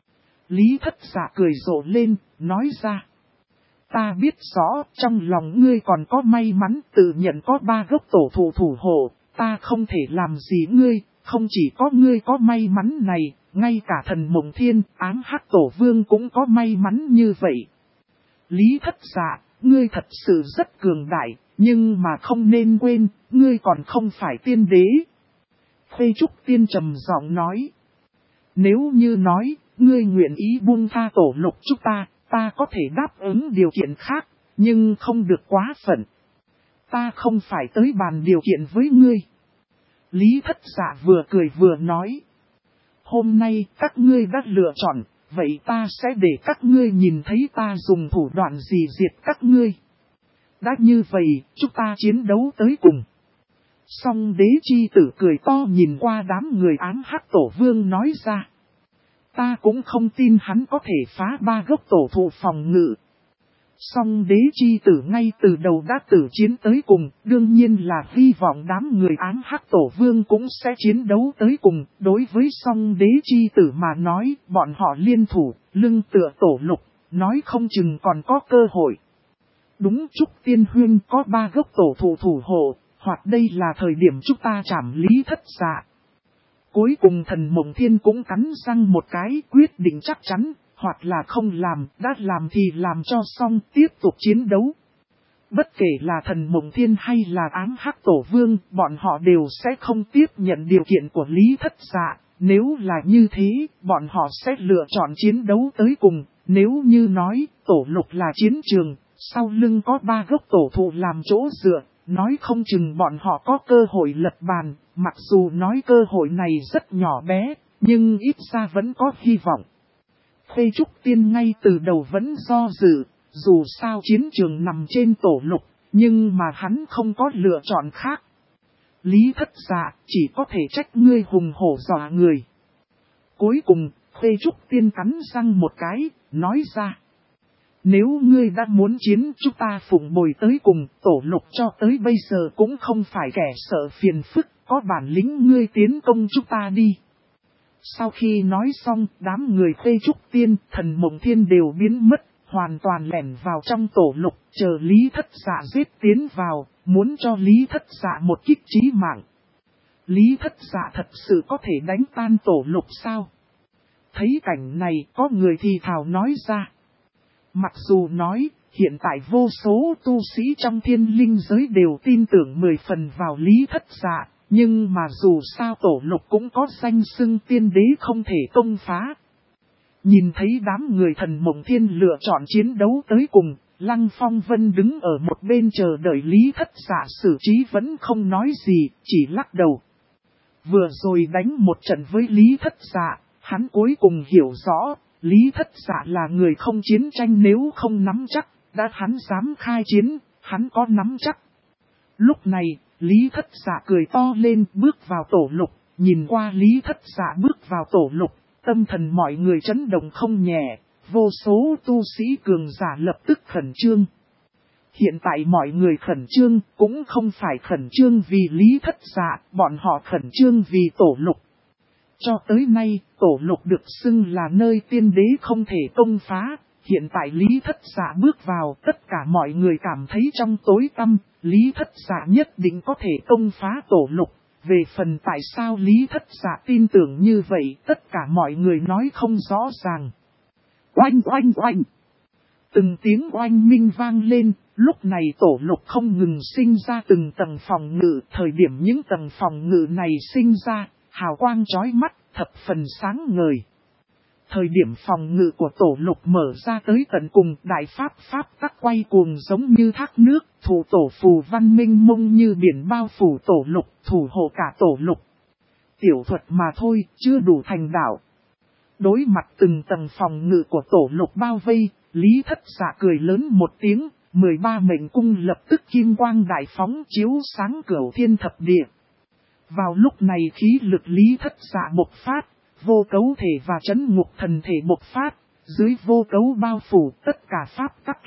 Lý Thất Dạ cười rộ lên, nói ra. Ta biết rõ, trong lòng ngươi còn có may mắn tự nhận có 3 gốc tổ thụ thủ hộ, ta không thể làm gì ngươi, không chỉ có ngươi có may mắn này, ngay cả thần Mộng Thiên, Ám Hắc Tổ Vương cũng có may mắn như vậy. Lý Thất Dạ, ngươi thật sự rất cường đại, nhưng mà không nên quên, ngươi còn không phải tiên đế. Khê Trúc Tiên trầm giọng nói. Nếu như nói, ngươi nguyện ý buông tha Tổ Lục chúng ta có thể đáp ứng điều kiện khác, nhưng không được quá phận. Ta không phải tới bàn điều kiện với ngươi. Lý Thất Dạ vừa cười vừa nói. Hôm nay các ngươi đã lựa chọn, vậy ta sẽ để các ngươi nhìn thấy ta dùng thủ đoạn gì diệt các ngươi. Đã như vậy, chúng ta chiến đấu tới cùng. Song Đế chi tử cười to nhìn qua đám người Ám Hắc Tổ Vương nói ra. Ta cũng không tin hắn có thể phá 3 gốc tổ thụ phòng ngự. Song Đế chi tử ngay từ đầu đã tử chiến tới cùng, đương nhiên là hy vọng đám người Ám Hắc Tổ Vương cũng sẽ chiến đấu tới cùng. Đối với Song Đế chi tử mà nói, bọn họ liên thủ, lưng tựa Tổ Lục, nói không chừng còn có cơ hội. Đúng, Trúc Tiên Huyên có 3 gốc tổ thụ thủ hộ, hoặc đây là thời điểm chúng ta trảm Lý Thất Dạ. Cuối cùng thần Mộng Thiên cũng cắn răng một cái, quyết định chắc chắn, hoặc là không làm, đã làm thì làm cho xong, tiếp tục chiến đấu. Bất kể là thần Mộng Thiên hay là Ám Hắc Tổ Vương, bọn họ đều sẽ không tiếp nhận điều kiện của Lý Thất Dạ. Nếu là như thế, bọn họ sẽ lựa chọn chiến đấu tới cùng. Nếu như nói, Tổ Lục là chiến trường, sau lưng có 3 gốc tổ thụ làm chỗ dựa, nói không chừng bọn họ có cơ hội lật bàn, mặc dù nói cơ hội này rất nhỏ bé, nhưng ít ra vẫn có hy vọng. Khê Trúc Tiên ngay từ đầu vẫn do dự, dù sao chiến trường nằm trên Tổ Lục, nhưng mà hắn không có lựa chọn khác. Lý Thất Dạ chỉ có thể trách ngươi hùng hổ dọa người. Cuối cùng, Khê Trúc Tiên cắn răng một cái, nói ra. Nếu ngươi đã muốn chiến chúng ta phụng bồi tới cùng, Tổ Lục cho tới bây giờ cũng không phải kẻ sợ phiền phức, có bản lĩnh ngươi tiến công chúng ta đi. Sau khi nói xong, đám người Khê Trúc Tiên, thần Mộng Thiên đều biến mất, hoàn toàn lẻn vào trong Tổ Lục, chờ Lý Thất Dạ giết tiến vào, muốn cho Lý Thất Dạ một kích chí mạng. Lý Thất Dạ thật sự có thể đánh tan Tổ Lục sao? Thấy cảnh này, có người thì thào nói ra. Mặc dù nói, hiện tại vô số tu sĩ trong thiên linh giới đều tin tưởng 10 phần vào Lý Thất Dạ, nhưng mà dù sao Tổ Lục cũng có danh xưng tiên đế không thể công phá. Nhìn thấy đám người thần Mộng Thiên lựa chọn chiến đấu tới cùng, Lăng Phong Vân đứng ở một bên chờ đợi Lý Thất Dạ xử trí vẫn không nói gì, chỉ lắc đầu. Vừa rồi đánh một trận với Lý Thất Dạ, hắn cuối cùng hiểu rõ. Lý Thất Dạ là người không chiến tranh nếu không nắm chắc, đã hắn dám khai chiến, hắn có nắm chắc. Lúc này, Lý Thất Dạ cười to lên bước vào Tổ Lục, nhìn qua Lý Thất Dạ bước vào Tổ Lục, tâm thần mọi người chấn động không nhẹ, vô số tu sĩ cường giả lập tức khẩn trương. Hiện tại mọi người khẩn trương cũng không phải khẩn trương vì Lý Thất Dạ, bọn họ khẩn trương vì Tổ Lục. Cho tới nay, Tổ Lục được xưng là nơi tiên đế không thể công phá, hiện tại Lý Thất Dạ bước vào, tất cả mọi người cảm thấy trong tối tăm, Lý Thất Dạ nhất định có thể công phá Tổ Lục. Về phần tại sao Lý Thất Dạ tin tưởng như vậy, tất cả mọi người nói không rõ ràng. Oanh oanh oanh! Từng tiếng oanh minh vang lên, lúc này Tổ Lục không ngừng sinh ra từng tầng phòng ngự, thời điểm những tầng phòng ngự này sinh ra, hào quang chói mắt, thập phần sáng ngời. Thời điểm phòng ngự của tổ lục mở ra tới tận cùng, đại pháp tắc quay cuồng giống như thác nước, thủ tổ phù văn minh mông như biển bao phủ tổ lục, thủ hộ cả tổ lục. Tiểu thuật mà thôi, chưa đủ thành đạo. Đối mặt từng tầng phòng ngự của tổ lục bao vây, Lý Thất Dạ cười lớn một tiếng, 13 mệnh cung lập tức kim quang đại phóng chiếu sáng cửu thiên thập địa. Vào lúc này khí lực Lý Thất Dạ bộc phát, vô cấu thể và chấn ngục thần thể bộc phát, dưới vô cấu bao phủ tất cả pháp tắc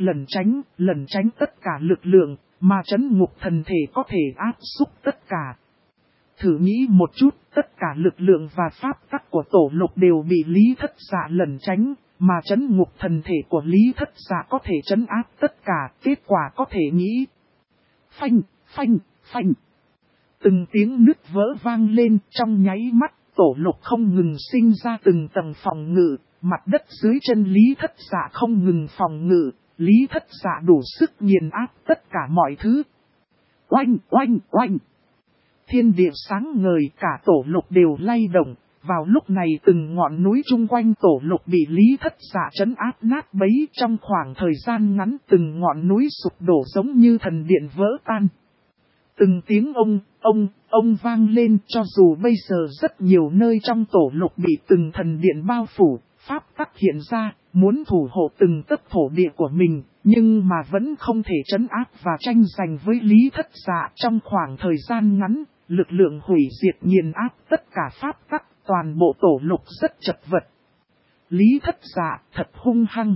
lẩn tránh tất cả lực lượng, mà chấn ngục thần thể có thể áp xúc tất cả. Thử nghĩ một chút, tất cả lực lượng và pháp tắc của tổ lục đều bị Lý Thất Dạ lẩn tránh, mà chấn ngục thần thể của Lý Thất Dạ có thể trấn áp tất cả, kết quả có thể nghĩ. Phanh, phanh, phanh. Từng tiếng nứt vỡ vang lên, trong nháy mắt, tổ lục không ngừng sinh ra từng tầng phòng ngự, mặt đất dưới chân Lý Thất Dạ không ngừng phòng ngự, Lý Thất Dạ đủ sức nghiền áp tất cả mọi thứ. Oanh, oanh, oanh. Thiên địa sáng ngời, cả tổ lục đều lay động. Vào lúc này từng ngọn núi chung quanh tổ lục bị Lý Thất Dạ trấn áp nát bấy, trong khoảng thời gian ngắn từng ngọn núi sụp đổ giống như thần điện vỡ tan. Từng tiếng ông vang lên, cho dù bây giờ rất nhiều nơi trong tổ lục bị từng thần điện bao phủ, pháp tắc hiện ra, muốn thủ hộ từng tấc thổ địa của mình, nhưng mà vẫn không thể trấn áp và tranh giành với Lý Thất Dạ. Trong khoảng thời gian ngắn, lực lượng hủy diệt nghiền áp tất cả pháp tắc, toàn bộ tổ lục rất chật vật. Lý Thất Dạ thật hung hăng.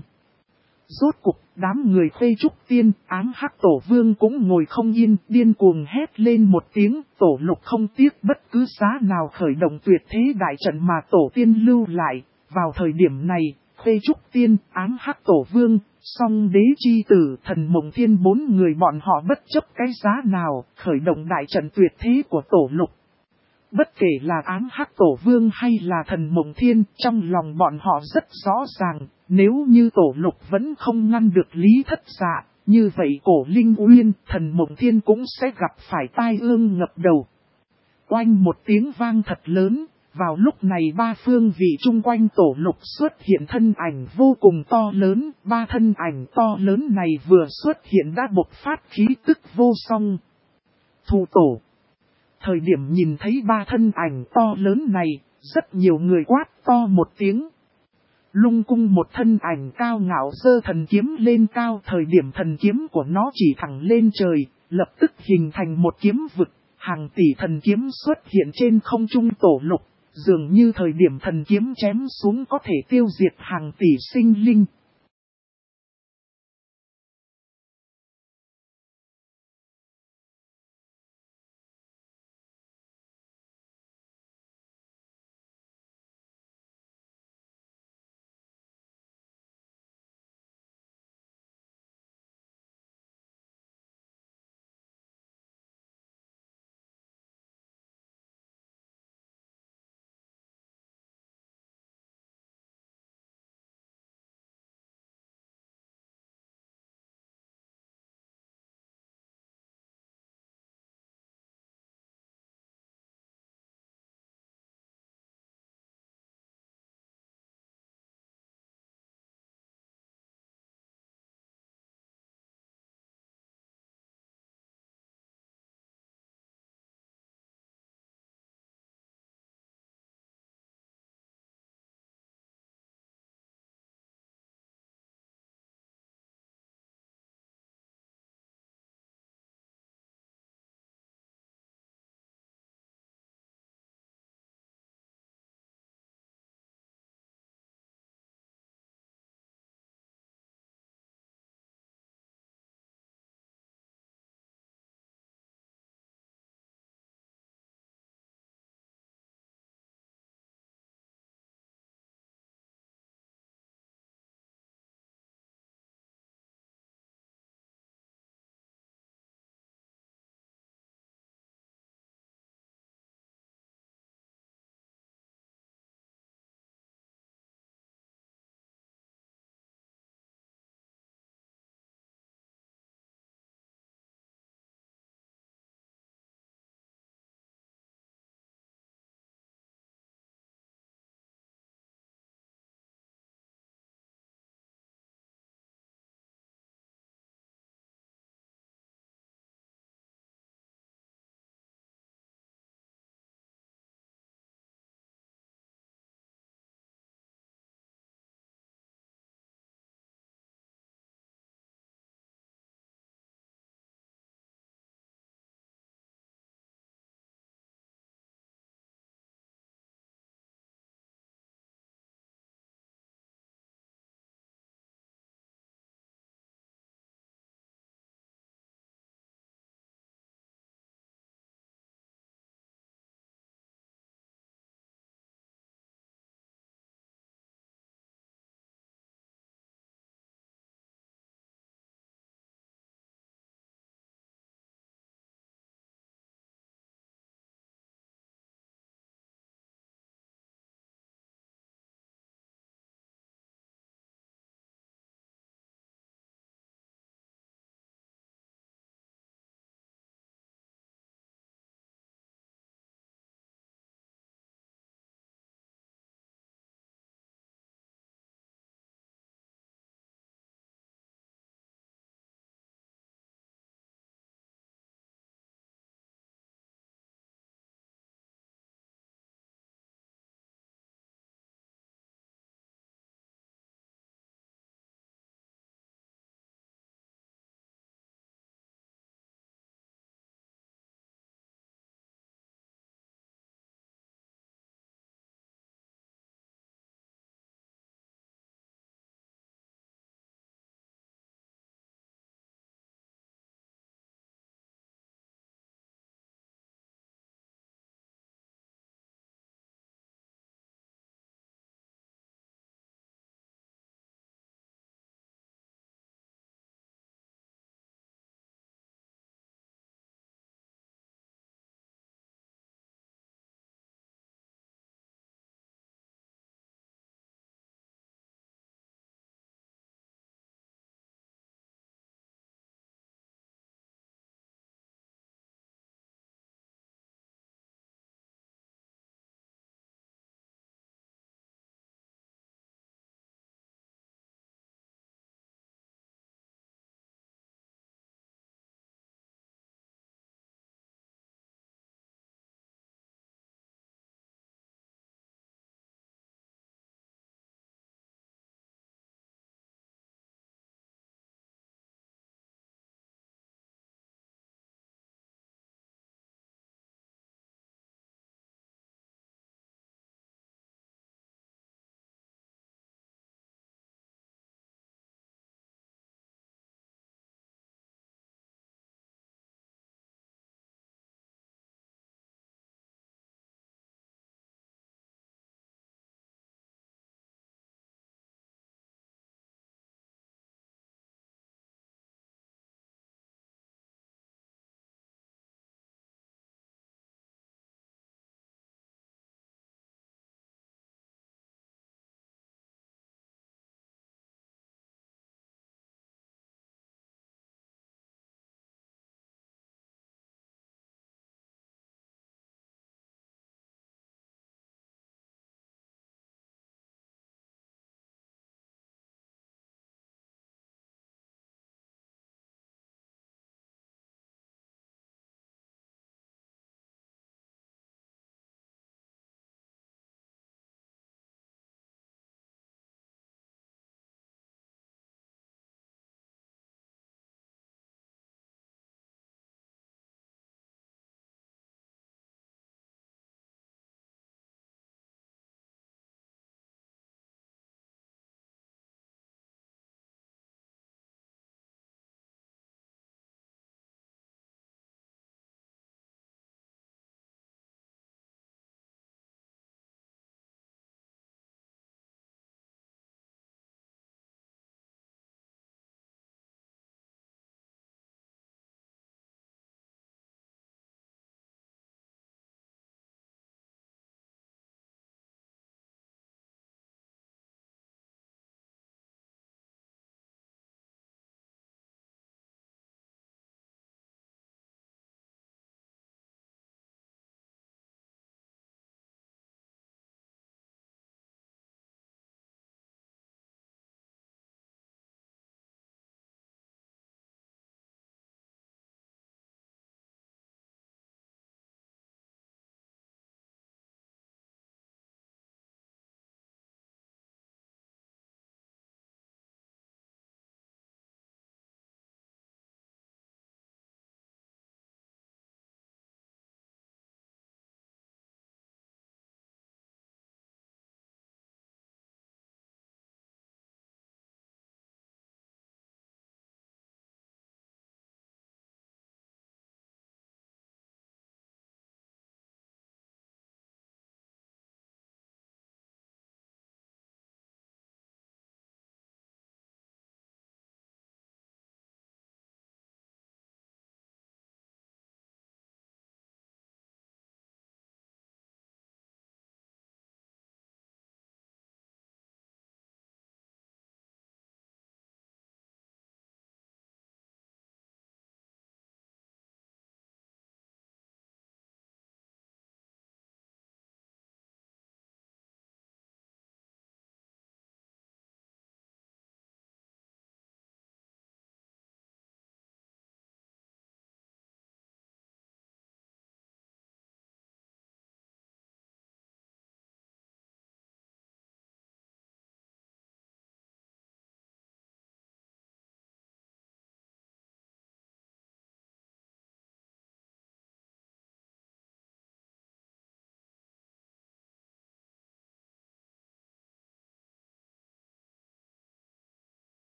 Rốt cục, đám người Khê Trúc Tiên, Ám Hắc Tổ Vương cũng ngồi không yên, điên cuồng hét lên một tiếng, tổ lục không tiếc bất cứ giá nào khởi động tuyệt thế đại trận mà tổ tiên lưu lại. Vào thời điểm này, Khê Trúc Tiên, Ám Hắc Tổ Vương, Song Đế Chi Tử, Thần Mộng Thiên, 4 người bọn họ bất chấp cái giá nào, khởi động đại trận tuyệt thế của tổ lục. Bất kể là Ám Hắc Tổ Vương hay là Thần Mộng Thiên, trong lòng bọn họ rất rõ ràng, nếu như tổ lục vẫn không ngăn được Lý Thất Dạ, như vậy Cổ Linh Uyên, Thần Mộng Thiên cũng sẽ gặp phải tai ương ngập đầu. Oanh một tiếng vang thật lớn, vào lúc này ba phương vị chung quanh tổ lục xuất hiện thân ảnh vô cùng to lớn, ba thân ảnh to lớn này vừa xuất hiện đã bộc phát khí tức vô song. Thù tổ. Thời điểm nhìn thấy ba thân ảnh to lớn này, rất nhiều người quát to một tiếng. Lung cung một thân ảnh cao ngạo giơ thần kiếm lên cao, thời điểm thần kiếm của nó chỉ thẳng lên trời, lập tức hình thành một kiếm vực, hàng tỷ thần kiếm xuất hiện trên không trung tổ lục, dường như thời điểm thần kiếm chém xuống có thể tiêu diệt hàng tỷ sinh linh.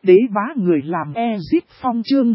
đế bá người làm Ezip Phong chương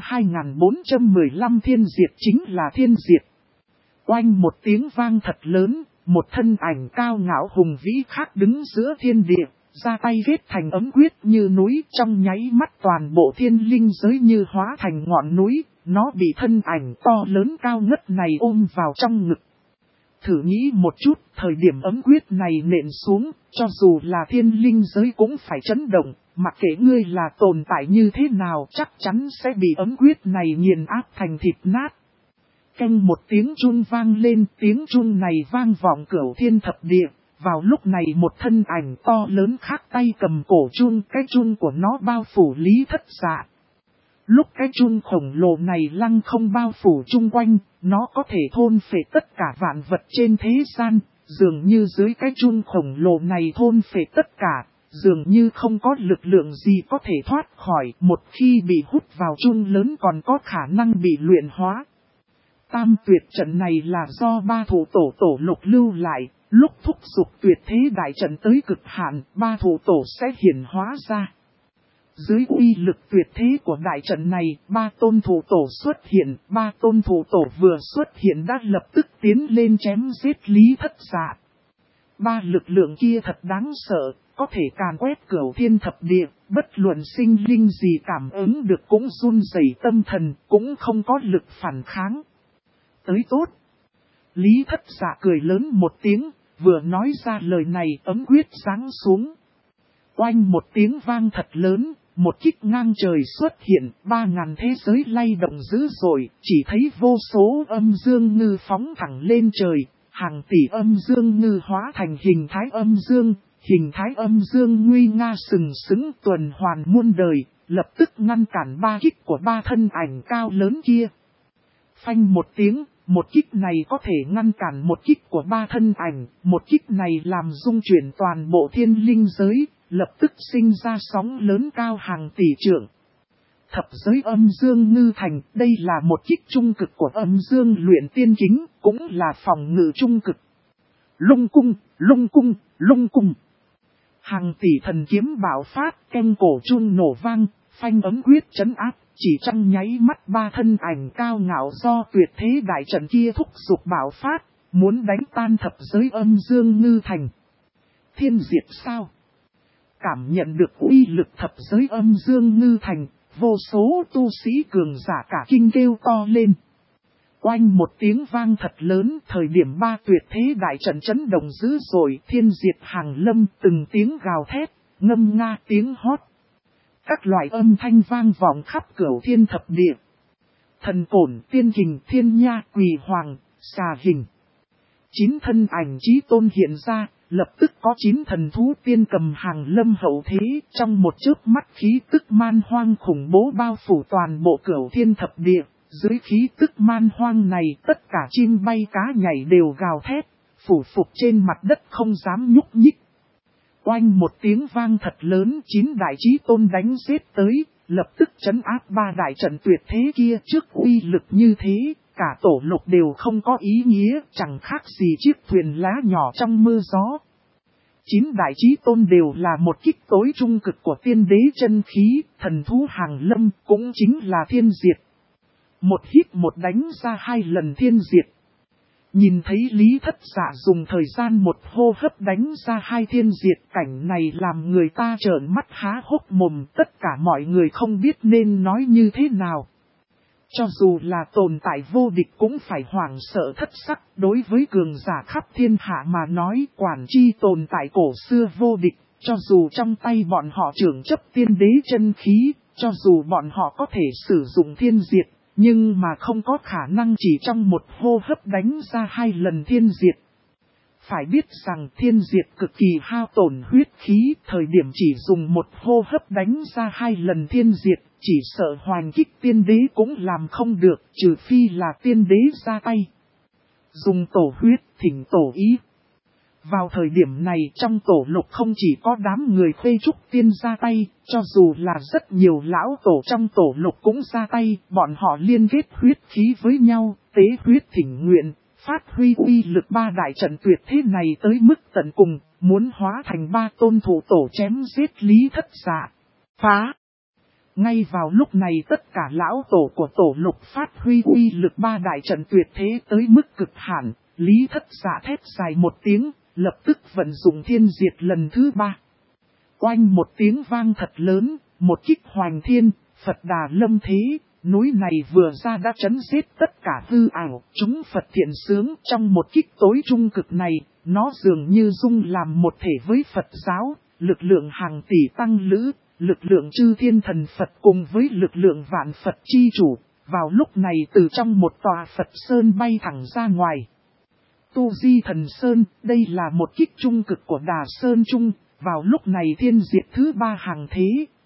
2415 thiên diệt chính là thiên diệt. Oanh một tiếng vang thật lớn, một thân ảnh cao ngạo hùng vĩ khác đứng giữa thiên địa, ra tay ghét thành ấm quyết như núi, trong nháy mắt toàn bộ thiên linh giới như hóa thành ngọn núi, nó bị thân ảnh to lớn cao ngất này ôm vào trong ngực. Thử nghĩ một chút, thời điểm ấm quyết này nện xuống, cho dù là thiên linh giới cũng phải chấn động, mặc kệ ngươi là tồn tại như thế nào chắc chắn sẽ bị ấm quyết này nghiền áp thành thịt nát. Canh một tiếng chun vang lên, tiếng chun này vang vọng cửu thiên thập địa. Vào lúc này một thân ảnh to lớn khác tay cầm cổ chun, cái chun của nó bao phủ Lý Thất Dạ. Lúc cái chun khổng lồ này lăng không bao phủ chung quanh, nó có thể thôn phệ tất cả vạn vật trên thế gian, dường như dưới cái chun khổng lồ này thôn phệ tất cả, dường như không có lực lượng gì có thể thoát khỏi, một khi bị hút vào chun lớn còn có khả năng bị luyện hóa. Tam tuyệt trận này là do ba thủ tổ lục lưu lại, lúc thúc giục tuyệt thế đại trận tới cực hạn, ba thủ tổ sẽ hiển hóa ra. Dưới uy lực tuyệt thế của đại trận này, ba tôn thủ tổ xuất hiện, ba tôn thủ tổ vừa xuất hiện đã lập tức tiến lên chém giết Lý Thất Dạ. Ba lực lượng kia thật đáng sợ, có thể càn quét cửu thiên thập địa, bất luận sinh linh gì cảm ứng được cũng run rẩy tâm thần, cũng không có lực phản kháng. Tới tốt. Lý Thất Dạ cười lớn một tiếng, vừa nói ra lời này ấm quyết giáng xuống. Oanh một tiếng vang thật lớn, một kích ngang trời xuất hiện, 3000 thế giới lay động dữ dội, chỉ thấy vô số âm dương ngư phóng thẳng lên trời, hàng tỷ âm dương ngư hóa thành hình thái âm dương nguy nga sừng sững tuần hoàn muôn đời, lập tức ngăn cản ba kích của ba thân ảnh cao lớn kia. Phanh một tiếng, một kích này có thể ngăn cản một kích của ba thân ảnh, một kích này làm rung chuyển toàn bộ thiên linh giới, lập tức sinh ra sóng lớn cao hàng tỷ trượng. Thập giới âm dương ngư thành, đây là một kích trung cực của âm dương luyện tiên kính, cũng là phòng ngự trung cực. Lung cung, lung cung, lung cung. Hàng tỷ thần kiếm bạo phát, canh cổ chun nổ vang, phanh ấm quyết trấn áp. Chỉ trong nháy mắt ba thân ảnh cao ngạo do tuyệt thế đại trận kia thúc giục bạo phát, muốn đánh tan thập giới âm dương ngư thành. Thiên diệt sao? Cảm nhận được uy lực thập giới âm dương ngư thành, vô số tu sĩ cường giả cả kinh kêu to lên. Oanh một tiếng vang thật lớn, thời điểm ba tuyệt thế đại trận chấn động dữ dội, thiên diệt hàng lâm, từng tiếng gào thét, ngâm nga tiếng hót. Các loại âm thanh vang vọng khắp cửu thiên thập địa. Thần cổn, tiên hình, thiên nha, quỳ hoàng, xà hình. 9 thân ảnh chí tôn hiện ra, lập tức có 9 thần thú tiên cầm hàng lâm hậu thế, trong một chớp mắt khí tức man hoang khủng bố bao phủ toàn bộ cửu thiên thập địa. Dưới khí tức man hoang này, tất cả chim bay cá nhảy đều gào thét, phủ phục trên mặt đất không dám nhúc nhích. Oanh một tiếng vang thật lớn, 9 đại chí tôn đánh giết tới, lập tức trấn áp ba đại trận tuyệt thế kia. Trước uy lực như thế, cả tổ lục đều không có ý nghĩa, chẳng khác gì chiếc thuyền lá nhỏ trong mưa gió. 9 đại chí tôn đều là một kích tối trung cực của tiên đế chân khí, thần thú hàng lâm, cũng chính là thiên diệt. Một hít một đánh ra 2 lần thiên diệt. Nhìn thấy Lý Thất Dạ dùng thời gian một hô hấp đánh ra 2 thiên diệt, cảnh này làm người ta trợn mắt há hốc mồm, tất cả mọi người không biết nên nói như thế nào. Cho dù là tồn tại vô địch cũng phải hoảng sợ thất sắc, đối với cường giả khắp thiên hạ mà nói quản chi tồn tại cổ xưa vô địch, cho dù trong tay bọn họ trưởng chấp tiên đế chân khí, cho dù bọn họ có thể sử dụng thiên diệt. Nhưng mà không có khả năng chỉ trong một hô hấp đánh ra 2 lần thiên diệt. Phải biết rằng thiên diệt cực kỳ hao tổn huyết khí, thời điểm chỉ dùng một hô hấp đánh ra 2 lần thiên diệt, chỉ sợ hoành kích tiên đế cũng làm không được, trừ phi là tiên đế ra tay. Dùng tổ huyết, thỉnh tổ ý. Vào thời điểm này trong tổ lục không chỉ có đám người khuê trúc tiên ra tay, cho dù là rất nhiều lão tổ trong tổ lục cũng ra tay, bọn họ liên kết huyết khí với nhau, tế huyết thỉnh nguyện, phát huy uy lực ba đại trận tuyệt thế này tới mức tận cùng, muốn hóa thành 3 tôn thủ tổ chém giết Lý Thất Dạ. Phá! Ngay vào lúc này tất cả lão tổ của tổ lục phát huy uy lực ba đại trận tuyệt thế tới mức cực hạn, Lý Thất Dạ thét dài một tiếng, lập tức vận dụng thiên diệt lần thứ 3. Oanh một tiếng vang thật lớn, một kích hoành thiên, Phật Đà lâm thế, núi này vừa ra đã chấn giết tất cả hư ảo, chúng Phật thiện sướng trong một kích tối trung cực này, nó dường như dung làm một thể với Phật giáo, lực lượng hàng tỷ tăng lữ, lực lượng chư thiên thần Phật cùng với lực lượng vạn Phật chi chủ, vào lúc này từ trong một tòa Phật Sơn bay thẳng ra ngoài. Tu Di Thần Sơn, đây là một kích trung cực của Đà Sơn Trung, vào lúc này thiên diệt thứ 3 hàng thế.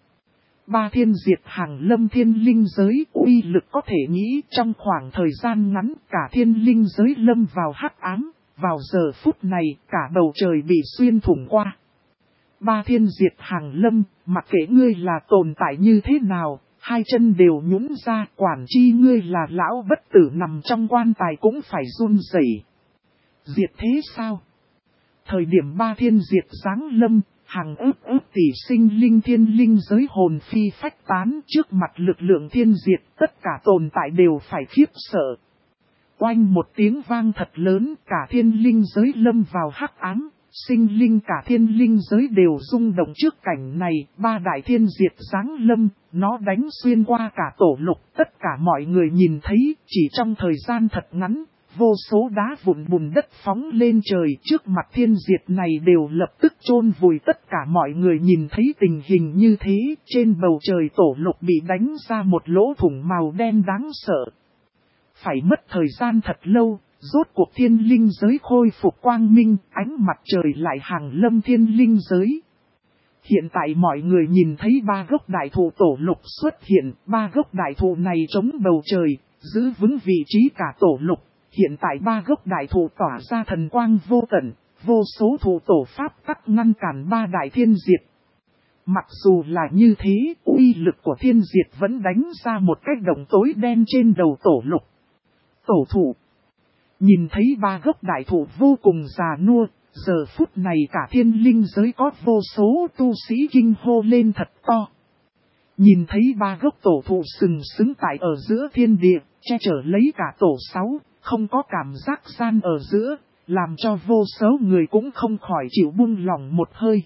3 thiên diệt hàng lâm thiên linh giới, uy lực có thể nghĩ trong khoảng thời gian ngắn cả thiên linh giới lâm vào hắc ám, vào giờ phút này cả bầu trời bị xuyên thủng qua. 3 thiên diệt hàng lâm, mặc kệ ngươi là tồn tại như thế nào, hai chân đều nhũn ra, quản chi ngươi là lão bất tử nằm trong quan tài cũng phải run rẩy. Diệt thế sao? Thời điểm 3 thiên diệt giáng lâm, hàng ức tỷ sinh linh thiên linh giới hồn phi phách tán trước mặt lực lượng thiên diệt, tất cả tồn tại đều phải khiếp sợ. Oanh một tiếng vang thật lớn, cả thiên linh giới lâm vào hắc ám, sinh linh cả thiên linh giới đều rung động trước cảnh này, 3 đại thiên diệt giáng lâm, nó đánh xuyên qua cả tổ lục, tất cả mọi người nhìn thấy, chỉ trong thời gian thật ngắn. Vô số đá vụn bùn đất phóng lên trời trước mặt thiên diệt này đều lập tức chôn vùi, tất cả mọi người nhìn thấy tình hình như thế, trên bầu trời tổ lục bị đánh ra một lỗ thủng màu đen đáng sợ. Phải mất thời gian thật lâu, rốt cuộc thiên linh giới khôi phục quang minh, ánh mặt trời lại hàng lâm thiên linh giới. Hiện tại mọi người nhìn thấy 3 gốc đại thụ tổ lục xuất hiện, 3 gốc đại thụ này chống bầu trời, giữ vững vị trí cả tổ lục. Hiện tại 3 gốc đại thụ tỏa ra thần quang vô tận, vô số thụ tổ pháp tắc ngăn cản 3 đại thiên diệt. Mặc dù là như thế, uy lực của thiên diệt vẫn đánh ra một cái đồng tối đen trên đầu tổ lục. Tổ thụ. Nhìn thấy 3 gốc đại thụ vô cùng già nua, giờ phút này cả thiên linh giới có vô số tu sĩ kinh hô lên thật to. Nhìn thấy 3 gốc tổ thụ sừng sững tại ở giữa thiên địa, che chở lấy cả tổ 6. Không có cảm giác gian ở giữa, làm cho vô số người cũng không khỏi chịu buông lỏng một hơi.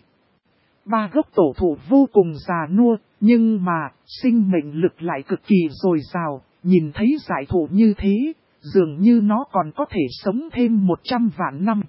3 gốc tổ thụ vô cùng già nua, nhưng mà, sinh mệnh lực lại cực kỳ dồi dào, nhìn thấy giải thụ như thế, dường như nó còn có thể sống thêm 100 vạn năm.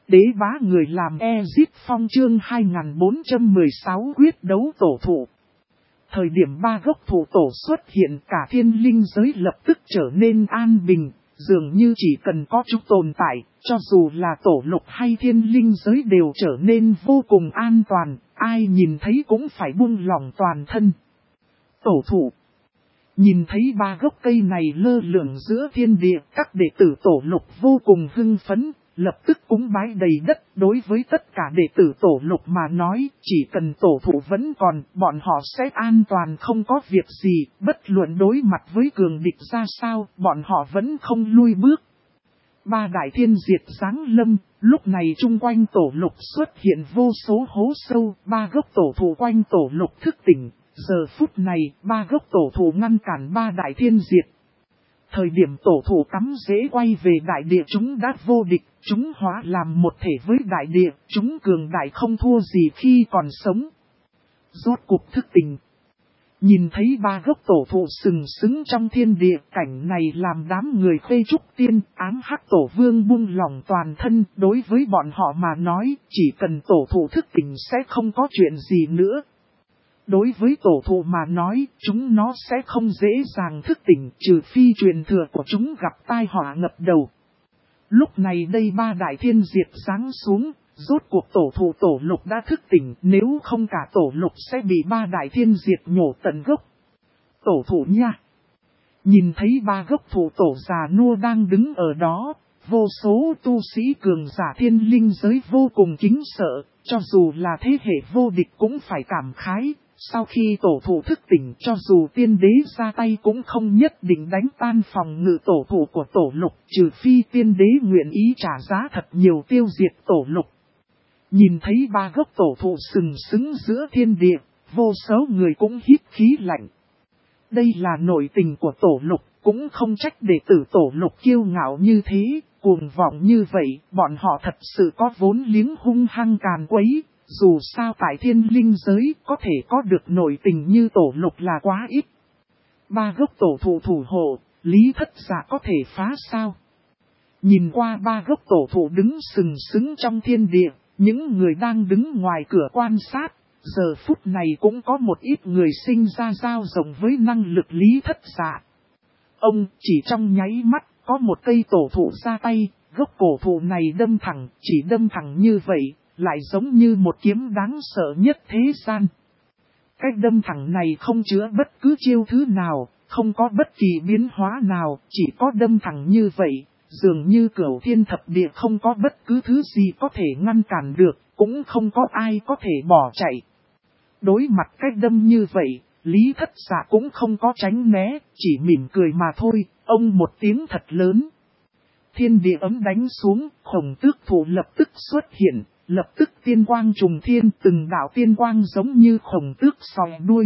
Đế bá người làm Ezip Phong chương 2416 quyết đấu tổ thụ. Thời điểm ba gốc thụ tổ xuất hiện, cả thiên linh giới lập tức trở nên an bình, dường như chỉ cần có chúng tồn tại, cho dù là tổ lục hay thiên linh giới đều trở nên vô cùng an toàn, ai nhìn thấy cũng phải buông lỏng toàn thân. Tổ thụ. Nhìn thấy ba gốc cây này lơ lửng giữa thiên địa, các đệ tử tổ lục vô cùng hưng phấn, lập tức cúng bái đầy đất. Đối với tất cả đệ tử tổ lục mà nói, chỉ cần tổ thụ vẫn còn, bọn họ sẽ an toàn không có việc gì, bất luận đối mặt với cường địch ra sao, bọn họ vẫn không lui bước. Ba đại thiên diệt giáng lâm, lúc này chung quanh tổ lục xuất hiện vô số hố sâu, ba gốc tổ thụ quanh tổ lục thức tỉnh. Giờ phút này, ba gốc tổ thụ ngăn cản ba đại thiên diệt. Thời điểm tổ thụ cắm rễ quay về đại địa, chúng đã vô địch, chúng hóa làm một thể với đại địa, chúng cường đại không thua gì khi còn sống. Rốt cuộc thức tỉnh. Nhìn thấy ba gốc tổ thụ sừng sững trong thiên địa, cảnh này làm đám người Khê Trúc Tiên, ám hắc tổ vương buông lỏng toàn thân. Đối với bọn họ mà nói, chỉ cần tổ thụ thức tỉnh sẽ không có chuyện gì nữa. Đối với tổ thụ mà nói, chúng nó sẽ không dễ dàng thức tỉnh, trừ phi truyền thừa của chúng gặp tai họa ngập đầu. Lúc này đây ba đại thiên diệt giáng xuống, rốt cuộc tổ thụ tổ lục đã thức tỉnh, nếu không cả tổ lục sẽ bị ba đại thiên diệt nhổ tận gốc. Tổ thụ nha! Nhìn thấy ba gốc thụ tổ già nua đang đứng ở đó, vô số tu sĩ cường giả thiên linh giới vô cùng kính sợ, cho dù là thế hệ vô địch cũng phải cảm khái. Sau khi tổ thụ thức tỉnh, cho dù tiên đế ra tay cũng không nhất định đánh tan phòng ngự tổ thụ của tổ lục, trừ phi tiên đế nguyện ý trả giá thật nhiều tiêu diệt tổ lục. Nhìn thấy ba gốc tổ thụ sừng sững giữa thiên địa, vô số người cũng hít khí lạnh. Đây là nội tình của tổ lục, cũng không trách đệ tử tổ lục kiêu ngạo như thế, cuồng vọng như vậy, bọn họ thật sự có vốn liếng hung hăng càn quấy. Dù sao tại thiên linh giới có thể có được nội tình như tổ lục là quá ít. Ba gốc tổ thụ thủ hộ, Lý Thất Dạ có thể phá sao? Nhìn qua ba gốc tổ thụ đứng sừng sững trong thiên địa, những người đang đứng ngoài cửa quan sát, giờ phút này cũng có một ít người sinh ra dao rộng với năng lực Lý Thất Dạ. Ông chỉ trong nháy mắt có một cây tổ thụ ra tay, gốc cổ thụ này đâm thẳng, chỉ đâm thẳng như vậy. Lại giống như một kiếm đáng sợ nhất thế gian. Cách đâm thẳng này không chứa bất cứ chiêu thứ nào, không có bất kỳ biến hóa nào, chỉ có đâm thẳng như vậy, dường như cửu thiên thập địa không có bất cứ thứ gì có thể ngăn cản được, cũng không có ai có thể bỏ chạy. Đối mặt cách đâm như vậy, Lý Thất Dạ cũng không có tránh né, chỉ mỉm cười mà thôi, ông một tiếng thật lớn. Thiên địa ấm đánh xuống, Khổng Tước Thụ lập tức xuất hiện. Lập tức tiên quang trùng thiên, từng đạo tiên quang giống như khổng tước sòi đuôi.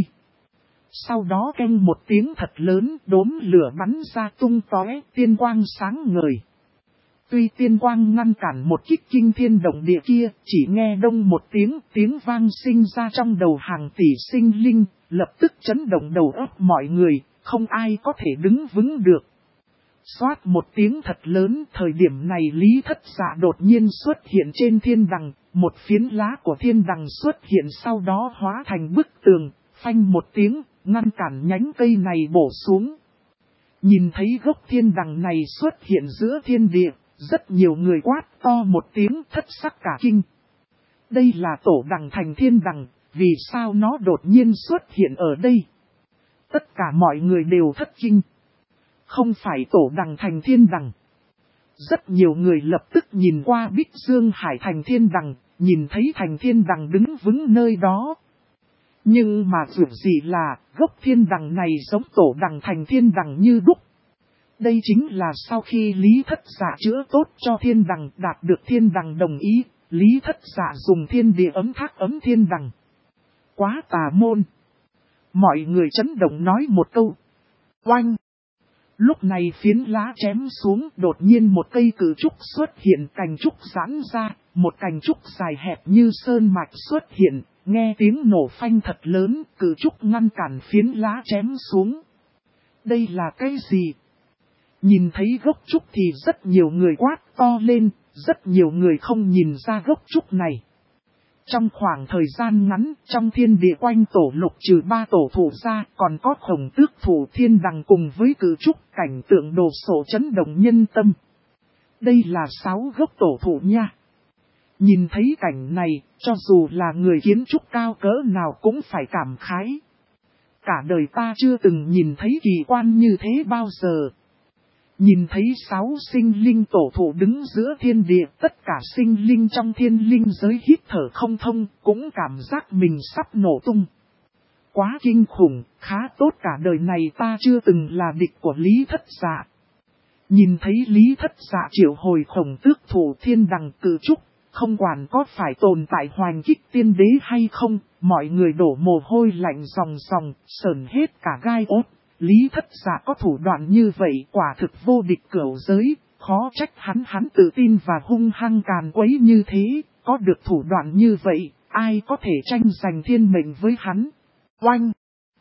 Sau đó keng một tiếng thật lớn, đốm lửa bắn ra tung tóe, tiên quang sáng ngời. Tuy tiên quang ngăn cản một kích kinh thiên động địa kia, chỉ nghe đông một tiếng vang sinh ra trong đầu hàng tỷ sinh linh, lập tức chấn động đầu óc mọi người, không ai có thể đứng vững được. Xoát một tiếng thật lớn, thời điểm này Lý Thất Dạ đột nhiên xuất hiện trên thiên đằng, một phiến lá của thiên đằng xuất hiện sau đó hóa thành bức tường, phanh một tiếng, ngăn cản nhánh cây này bổ xuống. Nhìn thấy gốc thiên đằng này xuất hiện giữa thiên địa, rất nhiều người quát to một tiếng thất sắc cả kinh. Đây là tổ đằng thành thiên đằng, vì sao nó đột nhiên xuất hiện ở đây? Tất cả mọi người đều thất kinh. Không phải tổ đằng thành thiên đằng. Rất nhiều người lập tức nhìn qua Bích Dương Hải thành thiên đằng, nhìn thấy thành thiên đằng đứng vững nơi đó. Nhưng mà dù gì là, gốc thiên đằng này giống tổ đằng thành thiên đằng như đúc. Đây chính là sau khi Lý Thất Dạ chữa tốt cho thiên đằng đạt được thiên đằng đồng ý, Lý Thất Dạ dùng thiên địa ấm thác ấm thiên đằng. Quá tà môn. Mọi người chấn động nói một câu. Oanh! Lúc này phiến lá chém xuống, đột nhiên một cây cử trúc xuất hiện, cành trúc giãn ra, một cành trúc dài hẹp như sơn mạch xuất hiện, nghe tiếng nổ phanh thật lớn, cử trúc ngăn cản phiến lá chém xuống. Đây là cái gì? Nhìn thấy gốc trúc thì rất nhiều người quát to lên, rất nhiều người không nhìn ra gốc trúc này. Trong khoảng thời gian ngắn, trong thiên địa quanh tổ lục trừ 3 tổ thụ ra, còn có Khổng Tước Thủ Thiên Đằng cùng với cử trúc, cảnh tượng đồ sộ chấn động nhân tâm. Đây là 6 gốc tổ thụ nha. Nhìn thấy cảnh này, cho dù là người kiến trúc cao cỡ nào cũng phải cảm khái. Cả đời ta chưa từng nhìn thấy kỳ quan như thế bao giờ. Nhìn thấy 6 sinh linh tổ thụ đứng giữa thiên địa, tất cả sinh linh trong thiên linh giới hít thở không thông, cũng cảm giác mình sắp nổ tung. Quá kinh khủng, khá tốt, cả đời này ta chưa từng là địch của Lý Thất Dạ. Nhìn thấy Lý Thất Dạ triệu hồi Khổng Tước Thủ Thiên Đằng cử trúc, không quản có phải tồn tại hoành kích tiên đế hay không, mọi người đổ mồ hôi lạnh ròng ròng, sởn hết cả gai ốt. Lý Thất Dạ có thủ đoạn như vậy quả thực vô địch cửu giới, khó trách hắn tự tin và hung hăng càn quấy như thế, có được thủ đoạn như vậy, ai có thể tranh giành thiên mệnh với hắn. Oanh!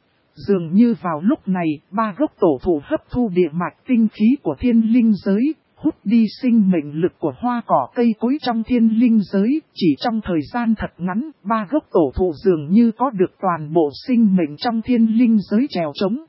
Dường như vào lúc này, 3 gốc tổ thụ hấp thu địa mạch tinh khí của thiên linh giới, hút đi sinh mệnh lực của hoa cỏ cây cối trong thiên linh giới, chỉ trong thời gian thật ngắn, 3 gốc tổ thụ dường như có được toàn bộ sinh mệnh trong thiên linh giới trèo trống.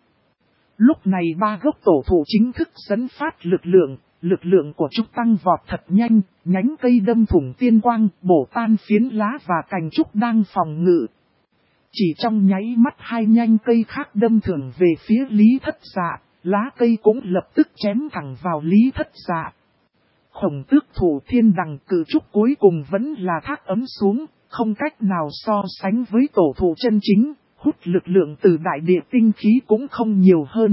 Lúc này 3 gốc tổ thụ chính thức dẫn phát lực lượng của trúc tăng vọt thật nhanh, nhánh cây đâm thủng tiên quang, bổ tan phiến lá và cành trúc đang phòng ngự. Chỉ trong nháy mắt 2 nhánh cây khác đâm thẳng về phía Lý Thất Dạ, lá cây cũng lập tức chém thẳng vào Lý Thất Dạ. Khổng Tước Thủ Thiên Đằng cử trúc cuối cùng vẫn là thác ấm xuống, không cách nào so sánh với tổ thụ chân chính, hút lực lượng từ đại địa tinh khí cũng không nhiều hơn.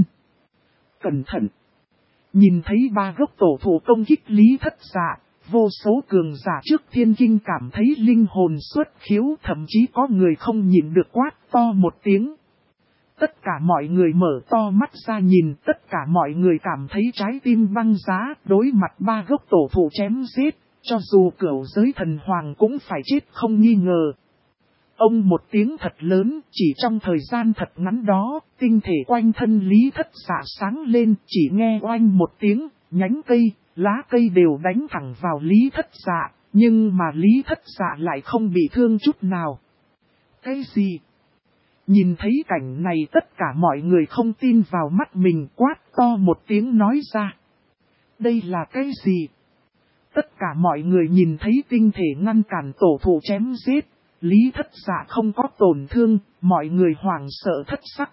Cẩn thận! Nhìn thấy 3 gốc tổ thụ công kích Lý Thất Dạ, vô số cường giả trước thiên kinh cảm thấy linh hồn xuất khiếu, thậm chí có người không nhìn được quát to một tiếng. Tất cả mọi người mở to mắt ra nhìn, tất cả mọi người cảm thấy trái tim băng giá, đối mặt 3 gốc tổ thụ chém giết, cho dù cửu giới thần hoàng cũng phải chết không nghi ngờ. Ông một tiếng thật lớn, chỉ trong thời gian thật ngắn đó, tinh thể quanh thân Lý Thất Dạ sáng lên, chỉ nghe oanh một tiếng, nhánh cây, lá cây đều đánh thẳng vào Lý Thất Dạ, nhưng mà Lý Thất Dạ lại không bị thương chút nào. Cái gì? Nhìn thấy cảnh này tất cả mọi người không tin vào mắt mình, quát to một tiếng nói ra. Đây là cái gì? Tất cả mọi người nhìn thấy tinh thể ngăn cản tổ thụ chém giết. Lý Thất Dạ không có tổn thương, mọi người hoảng sợ thất sắc.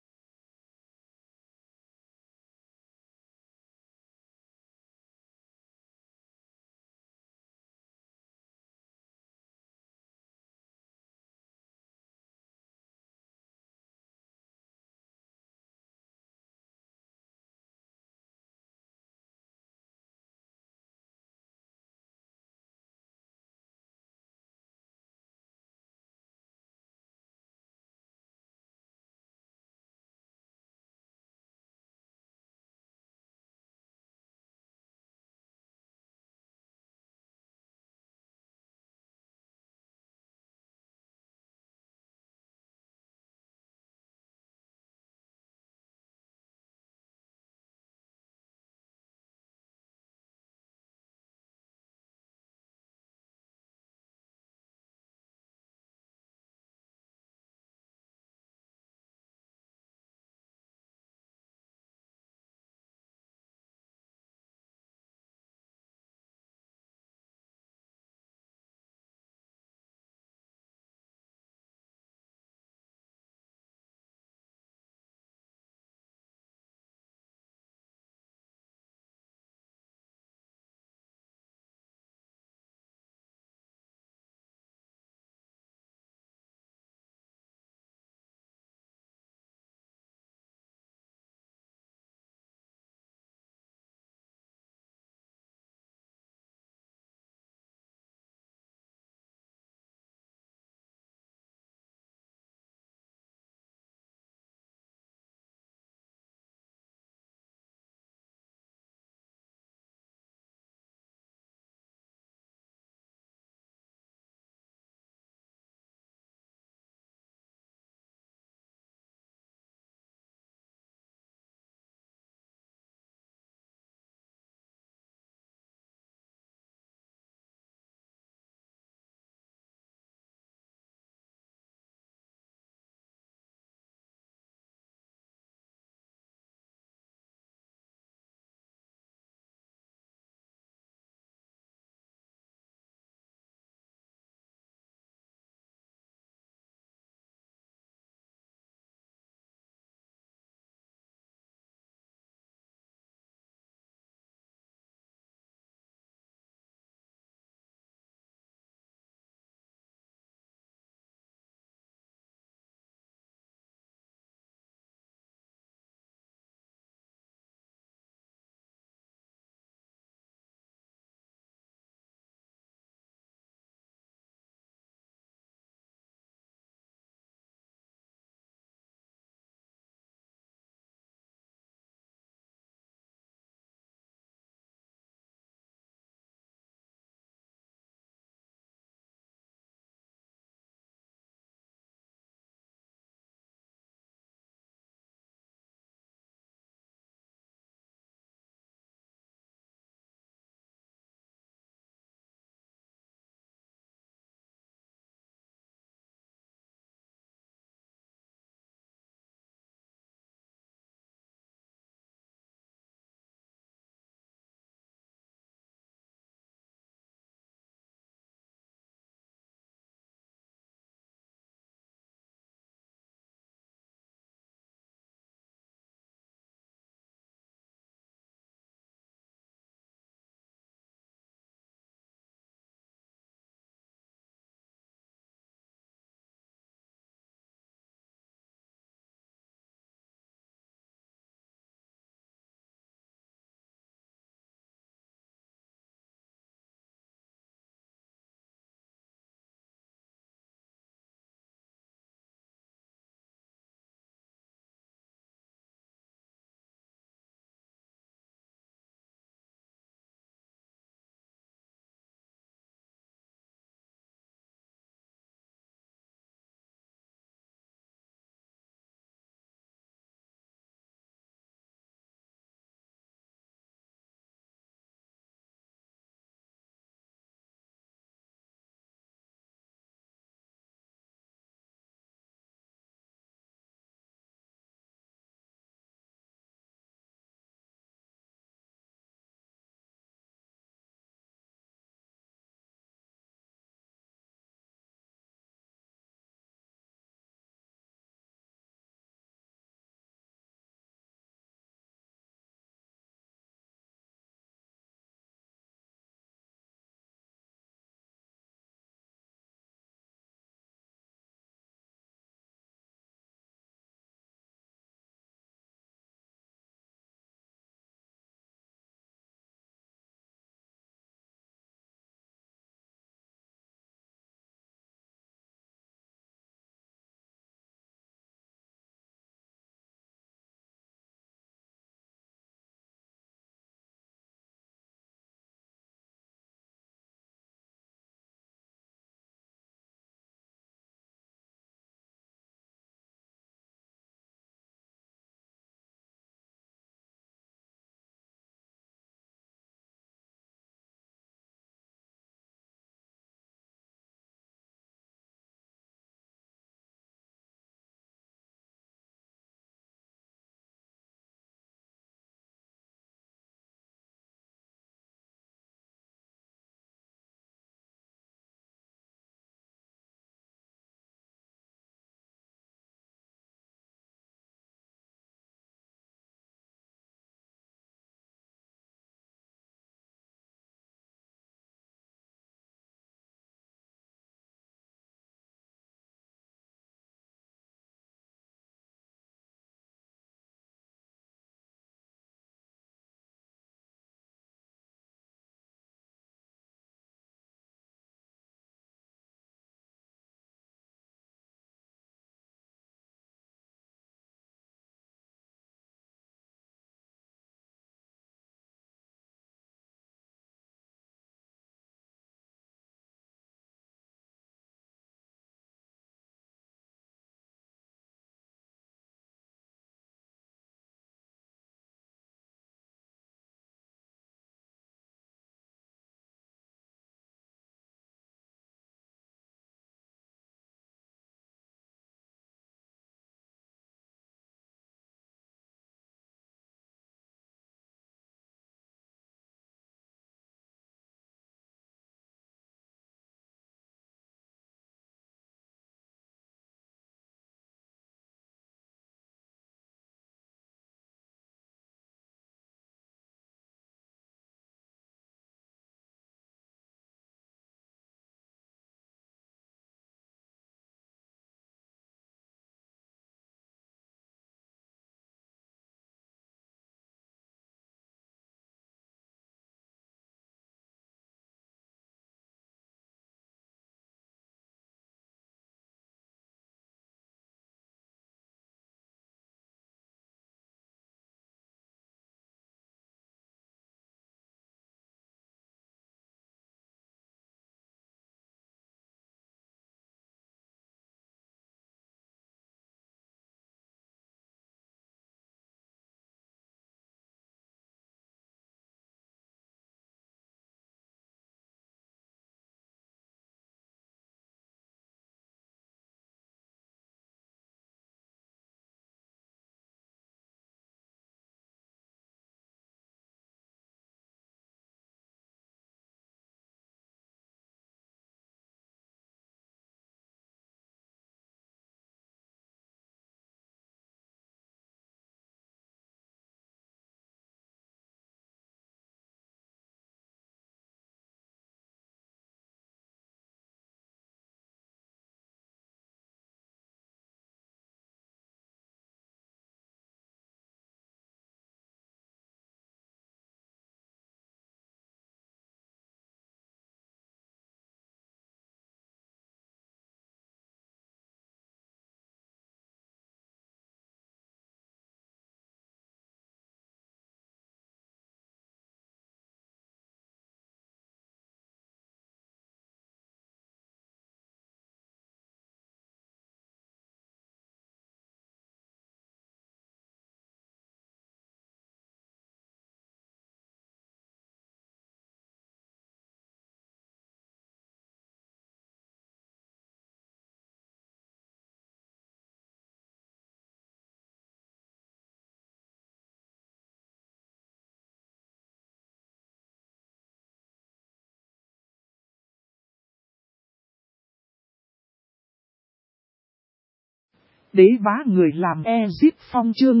Đế bá người làm Ezip Phong chương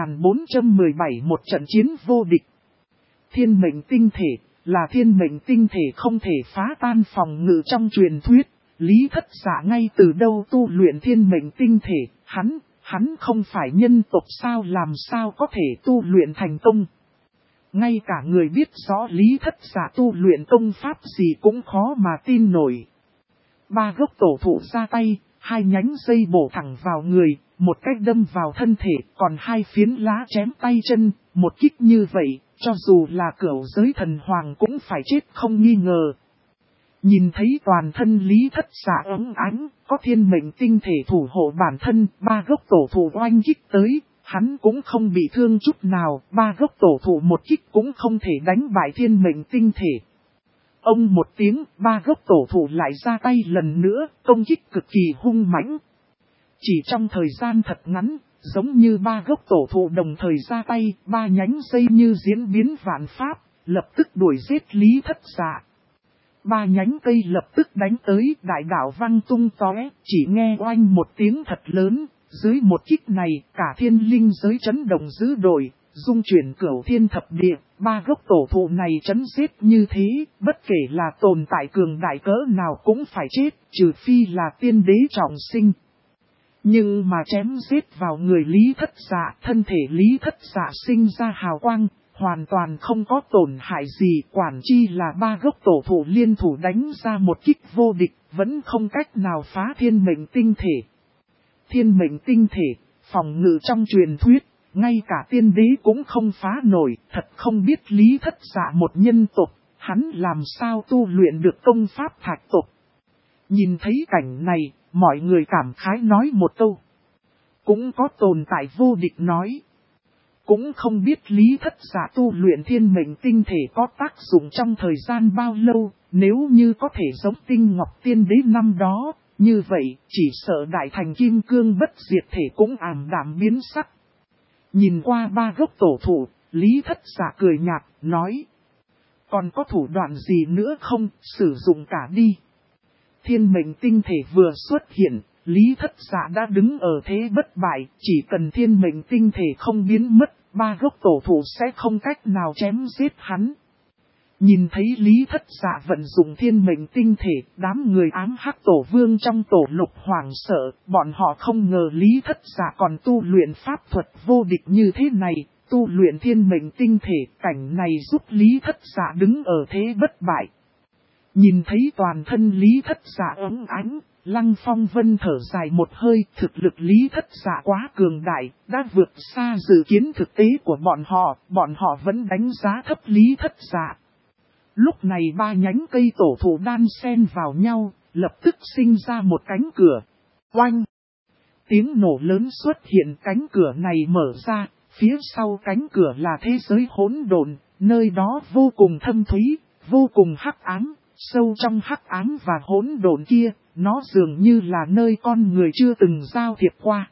2417 một trận chiến vô địch. Thiên mệnh tinh thể, là thiên mệnh tinh thể không thể phá tan phòng ngự trong truyền thuyết. Lý Thất Dạ ngay từ đâu tu luyện thiên mệnh tinh thể, hắn không phải nhân tộc sao, làm sao có thể tu luyện thành công. Ngay cả người biết rõ Lý Thất Dạ tu luyện công pháp gì cũng khó mà tin nổi. 3 gốc tổ thụ ra tay, 2 nhánh dây bổ thẳng vào người, một cách đâm vào thân thể, còn 2 phiến lá chém tay chân, một kích như vậy, cho dù là cửu giới thần hoàng cũng phải chết không nghi ngờ. Nhìn thấy toàn thân Lý Thất Dạ ấm ánh, có thiên mệnh tinh thể thủ hộ bản thân, 3 gốc tổ thụ oanh kích tới, hắn cũng không bị thương chút nào, 3 gốc tổ thụ một kích cũng không thể đánh bại thiên mệnh tinh thể. Ông một tiếng, 3 gốc tổ thụ lại ra tay lần nữa, công kích cực kỳ hung mãnh. Chỉ trong thời gian thật ngắn, giống như 3 gốc tổ thụ đồng thời ra tay, 3 nhánh dây như diễn biến vạn pháp, lập tức đuổi giết Lý Thất Dạ. 3 nhánh cây lập tức đánh tới, đại đạo văng tung tóe, chỉ nghe oanh một tiếng thật lớn, dưới một kích này, cả thiên linh giới chấn động dữ dội, dung chuyển cửu thiên thập địa, 3 gốc tổ thụ này chấn giết như thế, bất kể là tồn tại cường đại cỡ nào cũng phải chết, trừ phi là tiên đế trọng sinh. Nhưng mà chém giết vào người Lý Thất Dạ, thân thể Lý Thất Dạ sinh ra hào quang, hoàn toàn không có tổn hại gì, quản chi là 3 gốc tổ thụ liên thủ đánh ra một kích vô địch, vẫn không cách nào phá thiên mệnh tinh thể. Thiên mệnh tinh thể, phòng ngự trong truyền thuyết, ngay cả tiên đế cũng không phá nổi, thật không biết Lý Thất Dạ một nhân tộc, hắn làm sao tu luyện được công pháp thạch tộc. Nhìn thấy cảnh này, mọi người cảm khái nói một câu. Cũng có tồn tại vô địch nói. Cũng không biết Lý Thất Dạ tu luyện thiên mệnh tinh thể có tác dụng trong thời gian bao lâu, nếu như có thể giống Tinh Ngọc Tiên Đế năm đó, như vậy chỉ sợ đại thành kim cương bất diệt thể cũng ảm đạm biến sắc. Nhìn qua 3 gốc tổ thụ, Lý Thất Dạ cười nhạt, nói. Còn có thủ đoạn gì nữa không, sử dụng cả đi. Thiên mệnh tinh thể vừa xuất hiện, Lý Thất Dạ đã đứng ở thế bất bại, chỉ cần thiên mệnh tinh thể không biến mất, 3 gốc tổ thụ sẽ không cách nào chém giết hắn. Nhìn thấy Lý Thất Dạ vận dụng thiên mệnh tinh thể, đám người ám hắc tổ vương trong tổ lục hoảng sợ, bọn họ không ngờ Lý Thất Dạ còn tu luyện pháp thuật vô địch như thế này, tu luyện thiên mệnh tinh thể, cảnh này giúp Lý Thất Dạ đứng ở thế bất bại. Nhìn thấy toàn thân Lý Thất Dạ ấm ánh, Lăng Phong Vân thở dài một hơi, thực lực Lý Thất Dạ quá cường đại, đã vượt xa dự kiến thực tế của bọn họ vẫn đánh giá thấp Lý Thất Dạ. Lúc này 3 nhánh cây tổ thụ đan xen vào nhau, lập tức sinh ra một cánh cửa. Oanh! Tiếng nổ lớn xuất hiện, cánh cửa này mở ra, phía sau cánh cửa là thế giới hỗn độn, nơi đó vô cùng thâm thúy, vô cùng hắc ám, sâu trong hắc ám và hỗn độn kia, nó dường như là nơi con người chưa từng giao thiệp qua.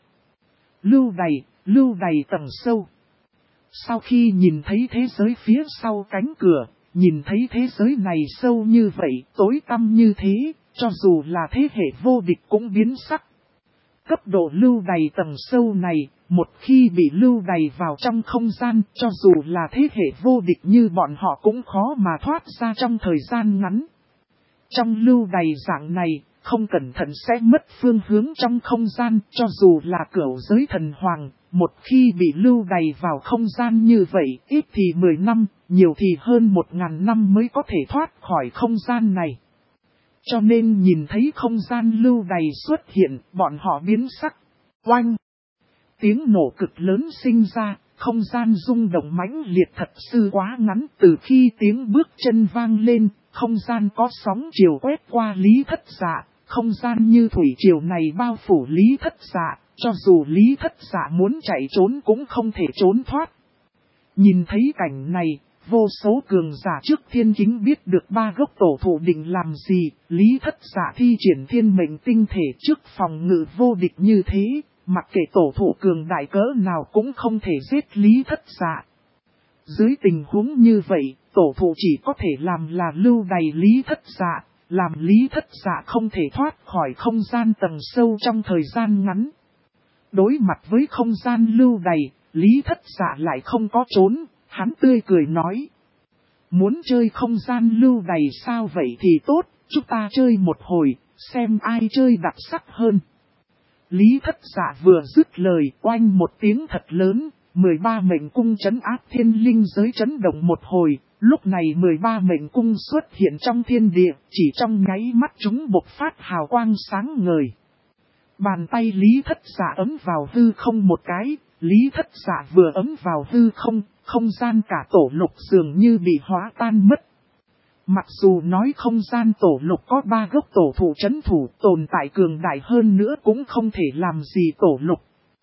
Lưu đầy tầng sâu. Sau khi nhìn thấy thế giới phía sau cánh cửa, nhìn thấy thế giới này sâu như vậy, tối tăm như thế, cho dù là thế hệ vô địch cũng biến sắc. Cấp độ lưu đầy tầng sâu này, một khi bị lưu đầy vào trong không gian, cho dù là thế hệ vô địch như bọn họ cũng khó mà thoát ra trong thời gian ngắn. Trong lưu đầy dạng này, không cẩn thận sẽ mất phương hướng trong không gian, cho dù là cửu giới thần hoàng, một khi bị lưu đầy vào không gian như vậy, ít thì 10 năm, nhiều thì hơn 1000 năm mới có thể thoát khỏi không gian này. Cho nên nhìn thấy không gian lưu đầy xuất hiện, bọn họ biến sắc. Oanh! Tiếng nổ cực lớn sinh ra, không gian rung động mãnh liệt thật sự quá ngắn. Từ khi tiếng bước chân vang lên, không gian có sóng chiều quét qua Lý Thất Dạ. Không gian như thủy triều này bao phủ Lý Thất Dạ, cho dù Lý Thất Dạ muốn chạy trốn cũng không thể trốn thoát. Nhìn thấy cảnh này, vô số cường giả trước thiên kính biết được 3 gốc tổ thụ định làm gì, Lý Thất Dạ thi triển thiên mệnh tinh thể trước phòng ngự vô địch như thế, mặc kệ tổ thụ cường đại cỡ nào cũng không thể giết Lý Thất Dạ. Dưới tình huống như vậy, tổ thụ chỉ có thể làm là lưu đầy Lý Thất Dạ, làm Lý Thất Dạ không thể thoát khỏi không gian tầng sâu trong thời gian ngắn. Đối mặt với không gian lưu đày, Lý Thất Dạ lại không có trốn, hắn tươi cười nói. Muốn chơi không gian lưu đày sao vậy thì tốt, chúng ta chơi một hồi, xem ai chơi đặc sắc hơn. Lý Thất Dạ vừa dứt lời, oanh một tiếng thật lớn, 13 mệnh cung trấn áp thiên linh giới chấn động một hồi, lúc này 13 mệnh cung xuất hiện trong thiên địa, chỉ trong nháy mắt chúng bộc phát hào quang sáng ngời. Bàn tay Lý Thất Dạ ấm vào hư không một cái, Lý Thất Dạ vừa ấm vào hư không, không gian cả tổ lục dường như bị hóa tan mất. Mặc dù nói không gian tổ lục có 3 gốc tổ thụ trấn thủ tồn tại cường đại hơn nữa cũng không thể làm gì tổ lục.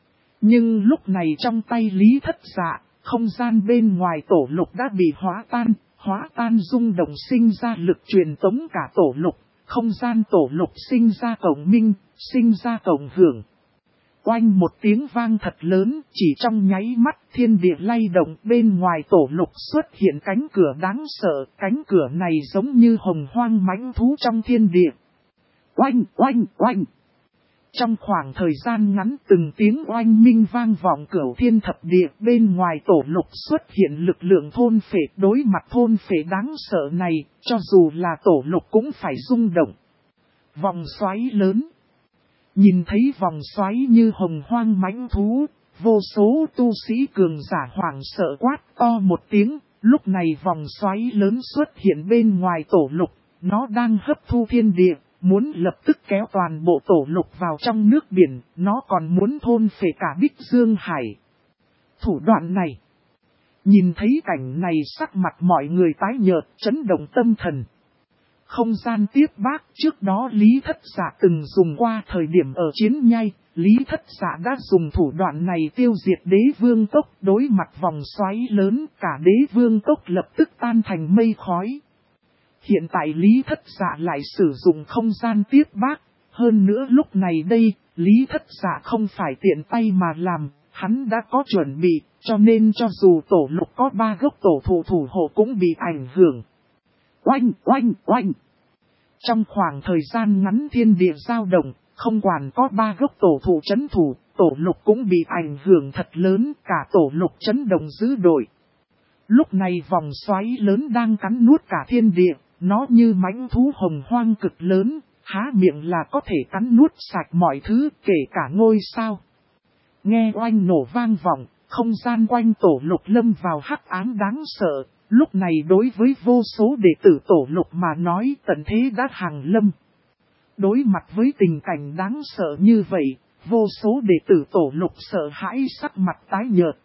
Nhưng lúc này trong tay Lý Thất Dạ, không gian bên ngoài tổ lục đã bị hóa tan rung động sinh ra lực truyền tống cả tổ lục, không gian tổ lục sinh ra cộng minh, sinh ra cộng hưởng. Oanh một tiếng vang thật lớn, chỉ trong nháy mắt thiên địa lay động bên ngoài tổ lục xuất hiện cánh cửa đáng sợ, cánh cửa này giống như hồng hoang mãnh thú trong thiên địa. Oanh, oanh, oanh. Trong khoảng thời gian ngắn từng tiếng oanh minh vang vọng cửu thiên thập địa bên ngoài tổ lục xuất hiện lực lượng thôn phệ đối mặt thôn phệ đáng sợ này, cho dù là tổ lục cũng phải rung động. Vòng xoáy lớn. Nhìn thấy vòng xoáy như hồng hoang mãnh thú, vô số tu sĩ cường giả hoảng sợ quát to một tiếng, lúc này vòng xoáy lớn xuất hiện bên ngoài tổ lục, nó đang hấp thu thiên địa, muốn lập tức kéo toàn bộ tổ lục vào trong nước biển, nó còn muốn thôn phệ cả Bích Dương Hải. Thủ đoạn này, nhìn thấy cảnh này sắc mặt mọi người tái nhợt, chấn động tâm thần. Không gian tiếp bác trước đó Lý Thất Dạ từng dùng qua thời điểm ở chiến nhai, Lý Thất Dạ đã dùng thủ đoạn này tiêu diệt đế vương tốc đối mặt vòng xoáy lớn, cả đế vương tốc lập tức tan thành mây khói. Hiện tại Lý Thất Dạ lại sử dụng không gian tiếp bác, hơn nữa lúc này đây, Lý Thất Dạ không phải tiện tay mà làm, hắn đã có chuẩn bị, cho nên cho dù tổ lục có 3 gốc tổ thụ thủ hộ cũng bị ảnh hưởng. Oanh, oanh, oanh. Trong khoảng thời gian ngắn thiên địa dao động, không quản có 3 gốc tổ thụ trấn thủ, tổ lục cũng bị ảnh hưởng thật lớn, cả tổ lục chấn động dữ dội. Lúc này vòng xoáy lớn đang cắn nuốt cả thiên địa, nó như mãnh thú hồng hoang cực lớn, há miệng là có thể cắn nuốt sạch mọi thứ, kể cả ngôi sao. Nghe oanh nổ vang vọng, không gian quanh tổ lục lâm vào hắc ám đáng sợ. Lúc này đối với vô số đệ tử tổ lục mà nói tận thế đã hàng lâm. Đối mặt với tình cảnh đáng sợ như vậy, vô số đệ tử tổ lục sợ hãi sắc mặt tái nhợt.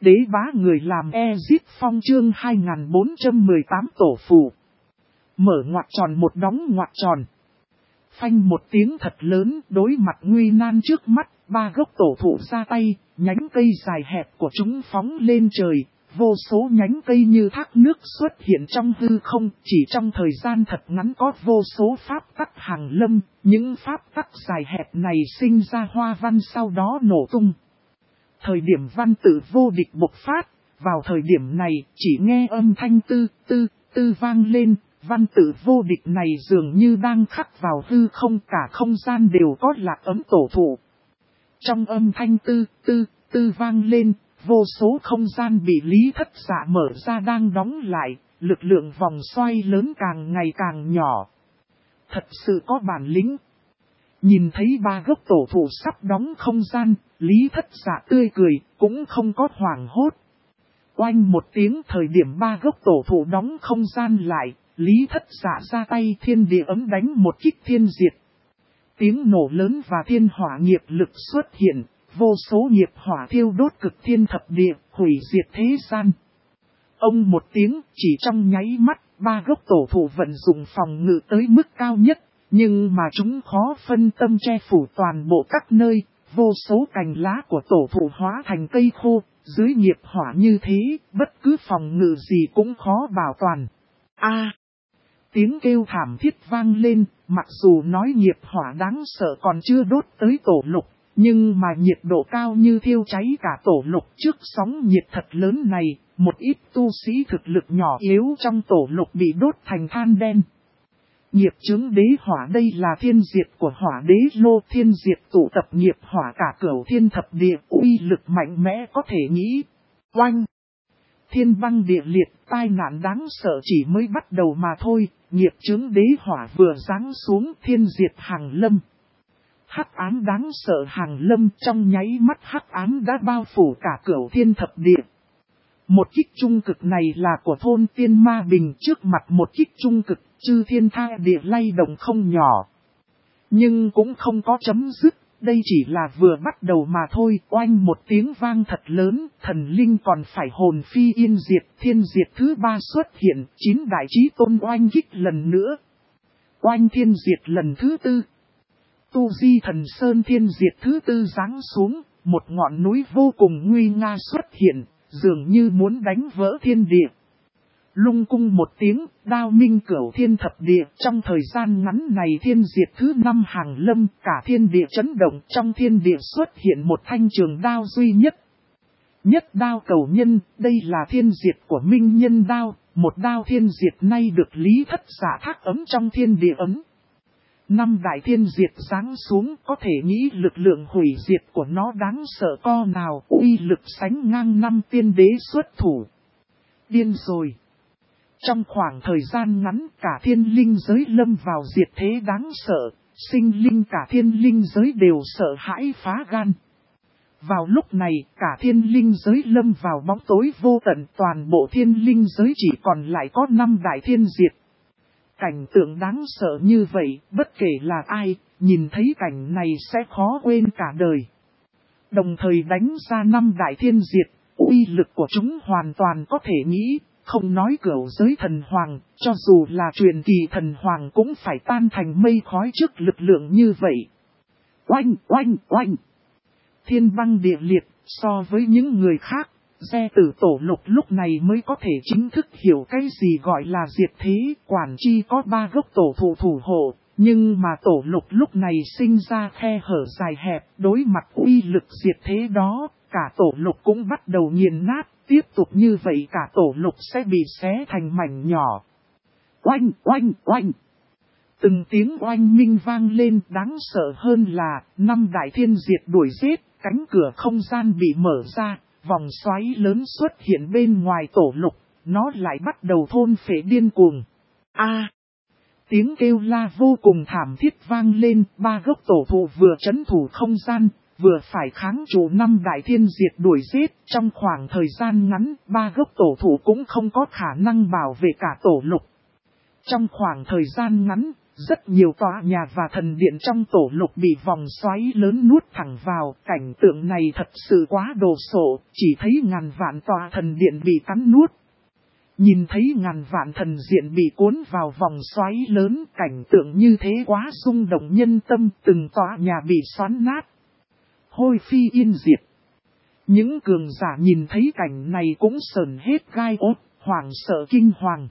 Đế bá người làm Ezip Phong chương 2418 tổ phù. Mở ngoặc tròn một đóng ngoặc tròn. Phanh một tiếng thật lớn, đối mặt nguy nan trước mắt, ba gốc tổ thụ ra tay, nhánh cây dài hẹp của chúng phóng lên trời. Vô số nhánh cây như thác nước xuất hiện trong hư không, chỉ trong thời gian thật ngắn có vô số pháp tắc hàng lâm, những pháp tắc dài hẹp này sinh ra hoa văn sau đó nổ tung. Thời điểm văn tự vô địch bộc phát, vào thời điểm này chỉ nghe âm thanh tư tư tư vang lên, văn tự vô địch này dường như đang khắc vào hư không, cả không gian đều có lạc ấm tổ thụ. Trong âm thanh tư tư tư vang lên, vô số không gian bị Lý Thất Dạ mở ra đang đóng lại, lực lượng vòng xoay lớn càng ngày càng nhỏ. Thật sự có bản lĩnh. Nhìn thấy ba gốc tổ thụ sắp đóng không gian, Lý Thất Dạ tươi cười, cũng không có hoảng hốt. Oanh một tiếng, thời điểm ba gốc tổ thụ đóng không gian lại, Lý Thất Dạ ra tay thiên địa ấm đánh một kích thiên diệt. Tiếng nổ lớn và thiên hỏa nghiệp lực xuất hiện, vô số nghiệp hỏa thiêu đốt cực thiên thập địa, hủy diệt thế gian. Ông một tiếng, chỉ trong nháy mắt, ba gốc tổ thụ vận dụng phòng ngự tới mức cao nhất, nhưng mà chúng khó phân tâm che phủ toàn bộ các nơi, vô số cành lá của tổ thụ hóa thành cây khô, dưới nghiệp hỏa như thế, bất cứ phòng ngự gì cũng khó bảo toàn. Tiếng kêu thảm thiết vang lên, mặc dù nói nghiệp hỏa đáng sợ còn chưa đốt tới tổ lục, nhưng mà nhiệt độ cao như thiêu cháy cả tổ lục trước sóng nhiệt thật lớn này, một ít tu sĩ thực lực nhỏ yếu trong tổ lục bị đốt thành than đen. Nghiệp chướng đế hỏa, đây là thiên diệt của hỏa đế lô, thiên diệt tụ tập nghiệp hỏa cả cửu thiên thập địa, uy lực mạnh mẽ có thể nghĩ. Oanh! Thiên băng địa liệt, tai nạn đáng sợ chỉ mới bắt đầu mà thôi, nghiệp chướng đế hỏa vừa giáng xuống, thiên diệt hàng lâm. Hắc ám đáng sợ hàng lâm, trong nháy mắt hắc ám đã bao phủ cả cửu thiên thập địa. Một kích trung cực này là của thôn Tiên Ma Bình, trước mặt một kích trung cực, chư thiên tha địa lay động không nhỏ. Nhưng cũng không có chấm dứt, đây chỉ là vừa bắt đầu mà thôi. Oanh một tiếng vang thật lớn, thần linh còn phải hồn phi yên diệt, thiên diệt thứ ba xuất hiện, 9 đại chí tôn oanh kích lần nữa. Oanh thiên diệt lần thứ tư. Tu Di Thần Sơn thiên diệt thứ tư giáng xuống, một ngọn núi vô cùng nguy nga xuất hiện, dường như muốn đánh vỡ thiên địa. Lung cung một tiếng, đao minh cửu thiên thập địa, trong thời gian ngắn này thiên diệt thứ năm hàng lâm, cả thiên địa chấn động, trong thiên địa xuất hiện một thanh trường đao duy nhất. Nhất đao cầu nhân, đây là thiên diệt của minh nhân đao, một đao thiên diệt nay được Lý Thất Dạ thác ấm trong thiên địa ấm. 5 đại thiên diệt giáng xuống, có thể nghĩ lực lượng hủy diệt của nó đáng sợ co nào, uy lực sánh ngang 5 tiên đế xuất thủ. Điên rồi! Trong khoảng thời gian ngắn, cả thiên linh giới lâm vào diệt thế đáng sợ, sinh linh cả thiên linh giới đều sợ hãi phá gan. Vào lúc này, cả thiên linh giới lâm vào bóng tối vô tận, toàn bộ thiên linh giới chỉ còn lại có 5 đại thiên diệt. Cảnh tượng đáng sợ như vậy, bất kể là ai, nhìn thấy cảnh này sẽ khó quên cả đời. Đồng thời đánh ra 5 đại thiên diệt, uy lực của chúng hoàn toàn có thể nghĩ, không nói cửu giới thần hoàng, cho dù là truyền kỳ thần hoàng cũng phải tan thành mây khói trước lực lượng như vậy. Oanh, oanh, oanh! Thiên băng địa liệt, so với những người khác, Xe Tử Tổ Lục lúc này mới có thể chính thức hiểu cái gì gọi là diệt thế. Quản chi có 3 gốc tổ thụ thủ hộ, nhưng mà Tổ Lục lúc này sinh ra khe hở dài hẹp, đối mặt uy lực diệt thế đó, cả Tổ Lục cũng bắt đầu nghiền nát, tiếp tục như vậy cả Tổ Lục sẽ bị xé thành mảnh nhỏ. Oanh, oanh, oanh! Từng tiếng oanh minh vang lên, đáng sợ hơn là 5 đại thiên diệt đuổi giết, cánh cửa không gian bị mở ra. Vòng xoáy lớn xuất hiện bên ngoài Tổ Lục, nó lại bắt đầu thôn phệ điên cuồng. Tiếng kêu la vô cùng thảm thiết vang lên, 3 gốc tổ thụ vừa trấn thủ không gian, vừa phải kháng trụ 5 đại thiên diệt đuổi giết. Trong khoảng thời gian ngắn, 3 gốc tổ thụ cũng không có khả năng bảo vệ cả Tổ Lục. Trong khoảng thời gian ngắn, Rất nhiều tòa nhà và thần điện trong tổ lục bị vòng xoáy lớn nuốt thẳng vào, cảnh tượng này thật sự quá đồ sộ, chỉ thấy ngàn vạn tòa thần điện bị cắn nuốt. Nhìn thấy ngàn vạn thần diện bị cuốn vào vòng xoáy lớn, cảnh tượng như thế quá rung động nhân tâm, từng tòa nhà bị xoắn nát. Hôi phi yên diệt. Những cường giả nhìn thấy cảnh này cũng sờn hết gai ốt, hoảng sợ kinh hoàng.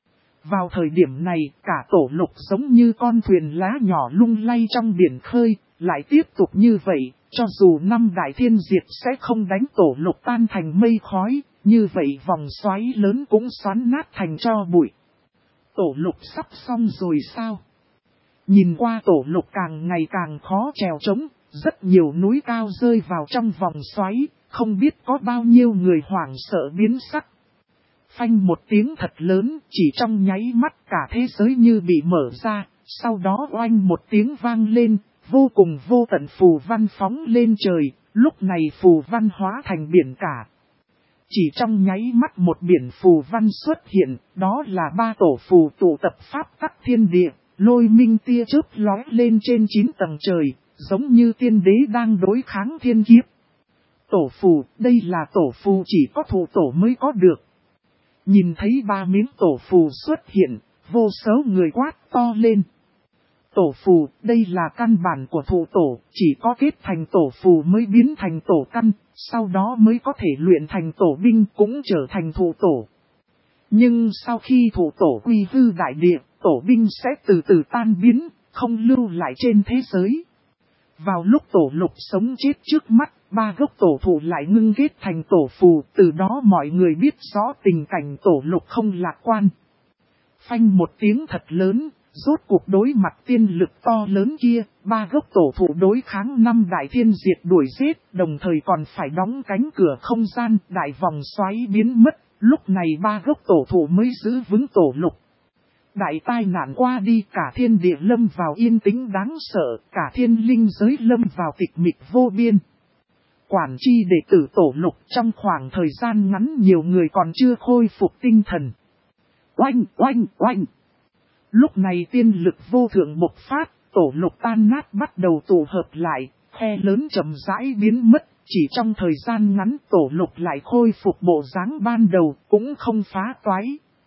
Vào thời điểm này, cả tổ lục giống như con thuyền lá nhỏ lung lay trong biển khơi, lại tiếp tục như vậy, cho dù năm đại thiên diệt sẽ không đánh tổ lục tan thành mây khói, như vậy vòng xoáy lớn cũng xoắn nát thành tro bụi. Tổ lục sắp xong rồi sao? Nhìn qua tổ lục càng ngày càng khó trèo trống, rất nhiều núi cao rơi vào trong vòng xoáy, không biết có bao nhiêu người hoảng sợ biến sắc. Phanh một tiếng thật lớn, chỉ trong nháy mắt cả thế giới như bị mở ra, sau đó oanh một tiếng vang lên, vô cùng vô tận phù văn phóng lên trời, lúc này phù văn hóa thành biển cả. Chỉ trong nháy mắt một biển phù văn xuất hiện, đó là 3 tổ phù tụ tập pháp tắc thiên địa, lôi minh tia chớp lóe lên trên 9 tầng trời, giống như tiên đế đang đối kháng thiên kiếp. Tổ phù, đây là tổ phù chỉ có thủ tổ mới có được. Nhìn thấy 3 miếng tổ phù xuất hiện, vô số người quát to lên. Tổ phù, đây là căn bản của thủ tổ, chỉ có kết thành tổ phù mới biến thành tổ căn, sau đó mới có thể luyện thành tổ binh cũng trở thành thủ tổ. Nhưng sau khi thủ tổ quy hư đại địa, tổ binh sẽ từ từ tan biến, không lưu lại trên thế giới. Vào lúc tổ lục sống chết trước mắt, 3 gốc tổ thụ lại ngưng kết thành tổ phù, từ đó mọi người biết rõ tình cảnh tổ lục không lạc quan. Phanh một tiếng thật lớn, rốt cuộc đối mặt tiên lực to lớn kia, 3 gốc tổ thụ đối kháng 5 đại thiên diệt đuổi giết, đồng thời còn phải đóng cánh cửa không gian, đại vòng xoáy biến mất, lúc này 3 gốc tổ thụ mới giữ vững tổ lục. Đại tai nạn qua đi, cả thiên địa lâm vào yên tĩnh đáng sợ, cả thiên linh giới lâm vào tịch mịch vô biên. Quản chi đệ tử tổ lục trong khoảng thời gian ngắn nhiều người còn chưa khôi phục tinh thần. Oanh, oanh, oanh. Lúc này tiên lực vô thượng bộc phát, tổ lục tan nát bắt đầu tụ hợp lại, khe lớn chậm rãi biến mất, chỉ trong thời gian ngắn tổ lục lại khôi phục bộ dáng ban đầu, cũng không phá toái.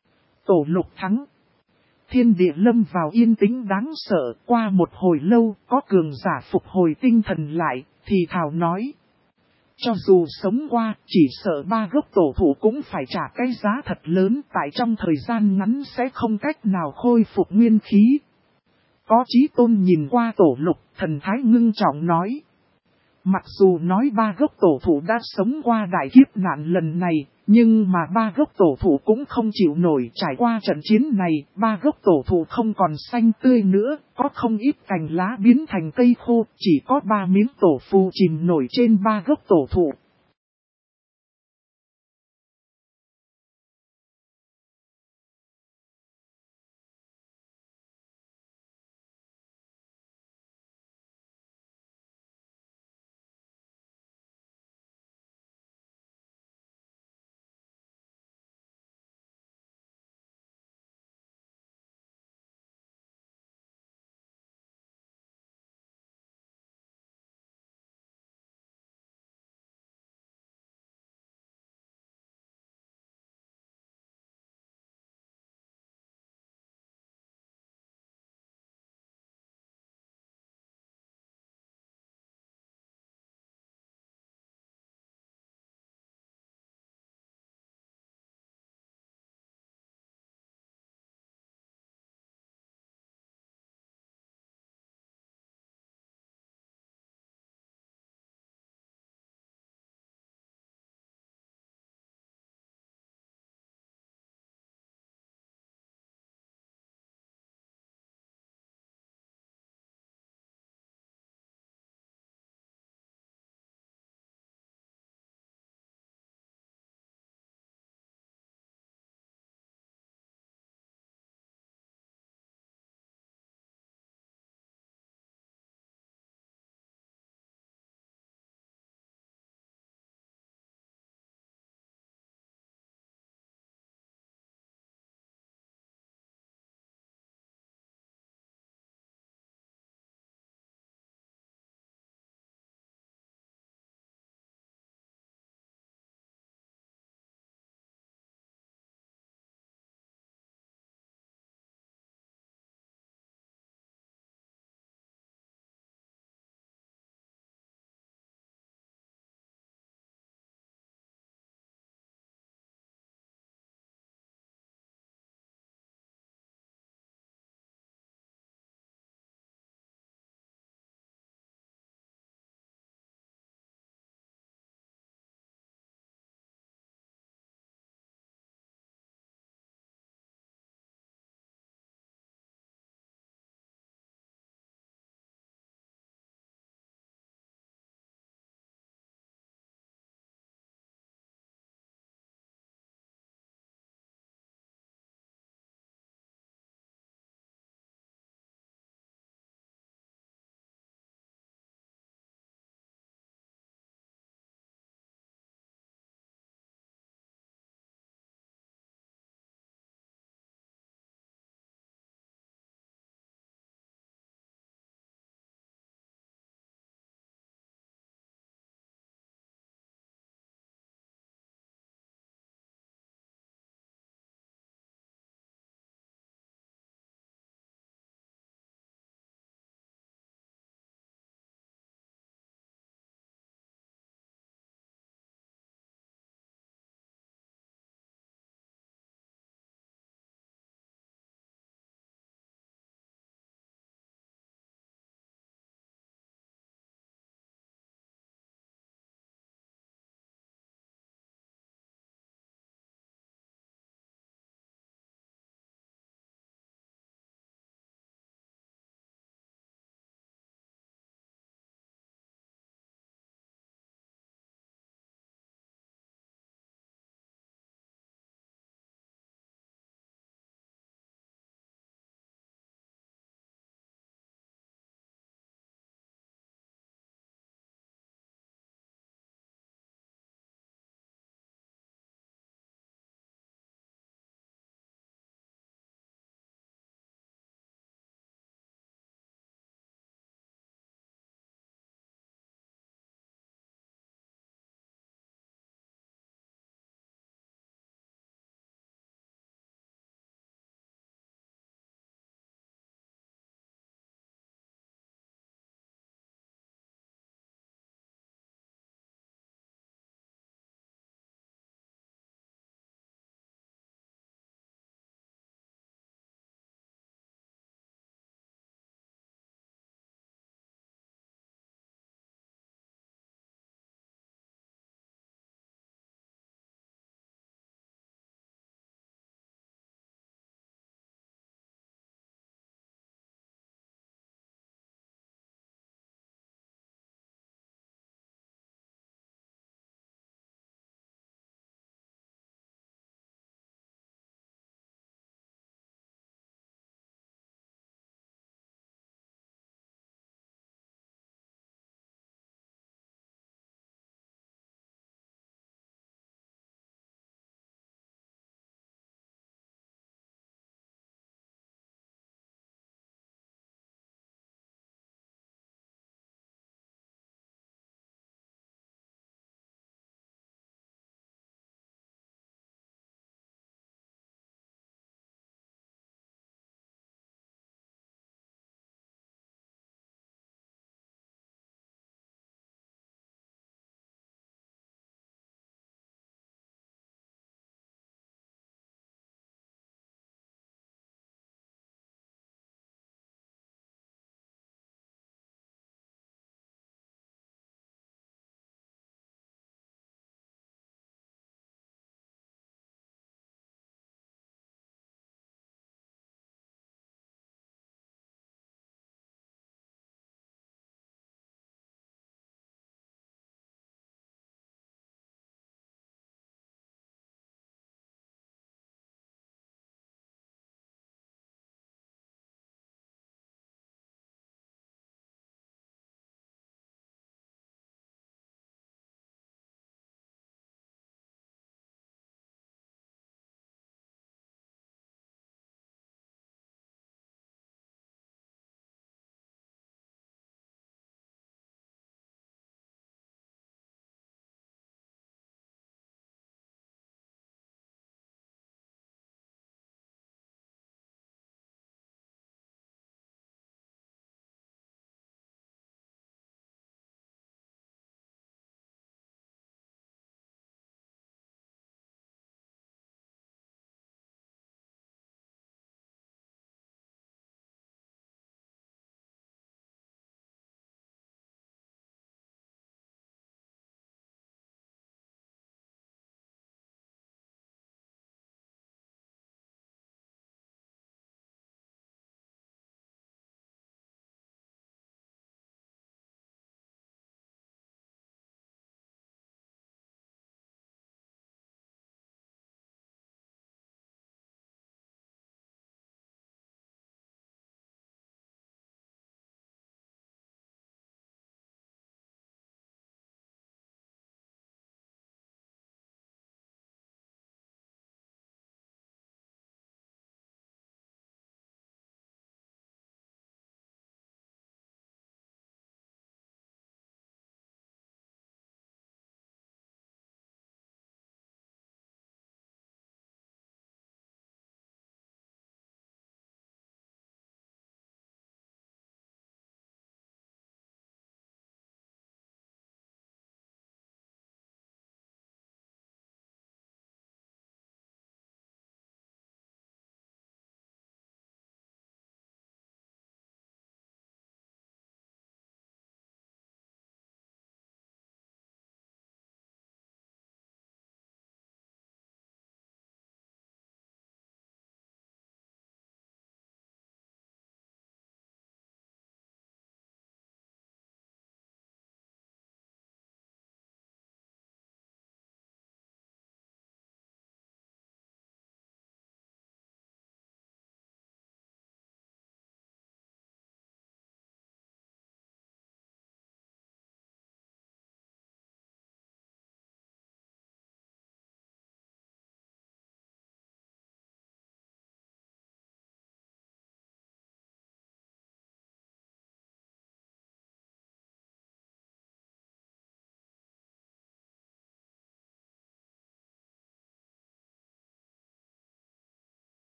Tổ lục thắng. Thiên địa lâm vào yên tĩnh đáng sợ, qua một hồi lâu, có cường giả phục hồi tinh thần lại, thì thảo nói. Cho dù sống qua, chỉ sợ 3 gốc tổ thụ cũng phải trả cái giá thật lớn, tại trong thời gian ngắn sẽ không cách nào khôi phục nguyên khí. Có Chí Tôn nhìn qua tổ lục, thần thái ngưng trọng nói. Mặc dù nói 3 gốc tổ thụ đã sống qua đại kiếp nạn lần này, nhưng mà 3 gốc tổ thụ cũng không chịu nổi. Trải qua trận chiến này, 3 gốc tổ thụ không còn xanh tươi nữa, có không ít cành lá biến thành cây khô, chỉ có 3 miếng tổ phù chìm nổi trên 3 gốc tổ thụ.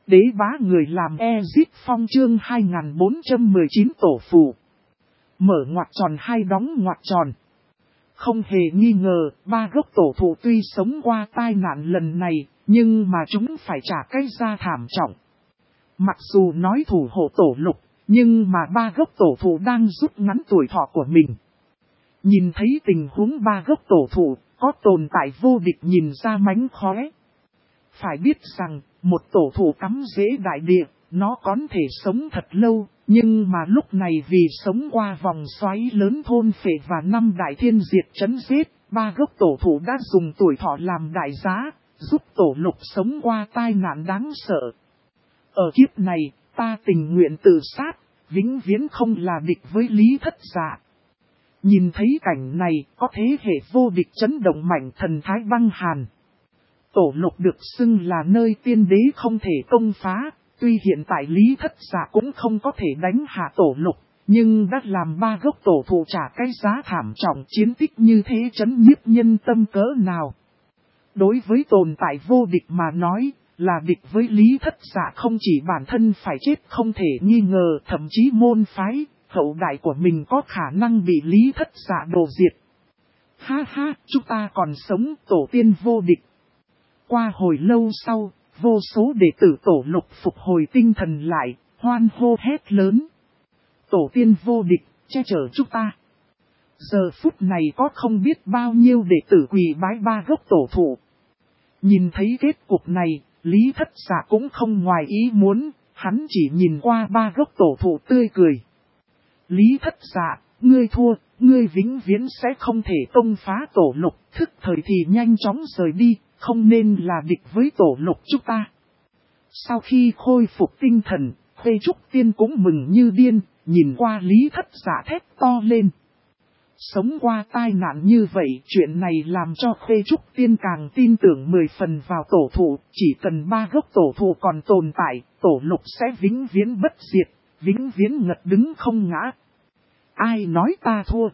Đế bá người làm Ezip Phong chương 2419 tổ phù. Mở ngoặc tròn hai đóng ngoặc tròn. Không hề nghi ngờ, ba gốc tổ thụ tuy sống qua tai nạn lần này, nhưng mà chúng phải trả cái giá thảm trọng. Mặc dù nói thủ hộ tổ lục, nhưng mà ba gốc tổ thụ đang rút ngắn tuổi thọ của mình. Nhìn thấy tình huống ba gốc tổ thụ, có tồn tại vô địch nhìn ra mánh khóe. Phải biết rằng, một tổ thụ cắm rễ đại địa, nó có thể sống thật lâu, nhưng mà lúc này vì sống qua vòng xoáy lớn thôn phệ và năm đại thiên diệt chấn giết, ba gốc tổ thụ đã dùng tuổi thọ làm đại giá, giúp tổ lục sống qua tai nạn đáng sợ. Ở kiếp này, ta tình nguyện tự sát, vĩnh viễn không là địch với Lý Thất Dạ. Nhìn thấy cảnh này, có thế hệ vô địch chấn động mạnh thần thái băng hàn. Tổ lục được xưng là nơi tiên đế không thể công phá, tuy hiện tại Lý Thất Dạ cũng không có thể đánh hạ tổ lục, nhưng đã làm ba gốc tổ thụ trả cái giá thảm trọng chiến tích như thế chấn nhiếp nhân tâm cỡ nào. Đối với tồn tại vô địch mà nói, là địch với Lý Thất Dạ không chỉ bản thân phải chết không thể nghi ngờ, thậm chí môn phái, hậu đại của mình có khả năng bị Lý Thất Dạ đồ diệt. Ha ha, chúng ta còn sống, tổ tiên vô địch. Qua hồi lâu sau, vô số đệ tử tổ lục phục hồi tinh thần lại, hoan hô hét lớn. Tổ tiên vô địch, che chở chúng ta. Giờ phút này có không biết bao nhiêu đệ tử quỳ bái ba gốc tổ thụ. Nhìn thấy kết cục này, Lý Thất Dạ cũng không ngoài ý muốn, hắn chỉ nhìn qua ba gốc tổ thụ tươi cười. Lý Thất Dạ, ngươi thua, ngươi vĩnh viễn sẽ không thể công phá tổ lục, thức thời thì nhanh chóng rời đi, không nên là địch với tổ lục chúng ta. Sau khi khôi phục tinh thần, Khuê Trúc Tiên cũng mừng như điên, nhìn qua Lý Thất Dạ thét to lên. Sống qua tai nạn như vậy, chuyện này làm cho Khuê Trúc Tiên càng tin tưởng 10 phần vào tổ thụ, chỉ cần ba gốc tổ thụ còn tồn tại, tổ lục sẽ vĩnh viễn bất diệt, vĩnh viễn ngật đứng không ngã. Ai nói ta thua?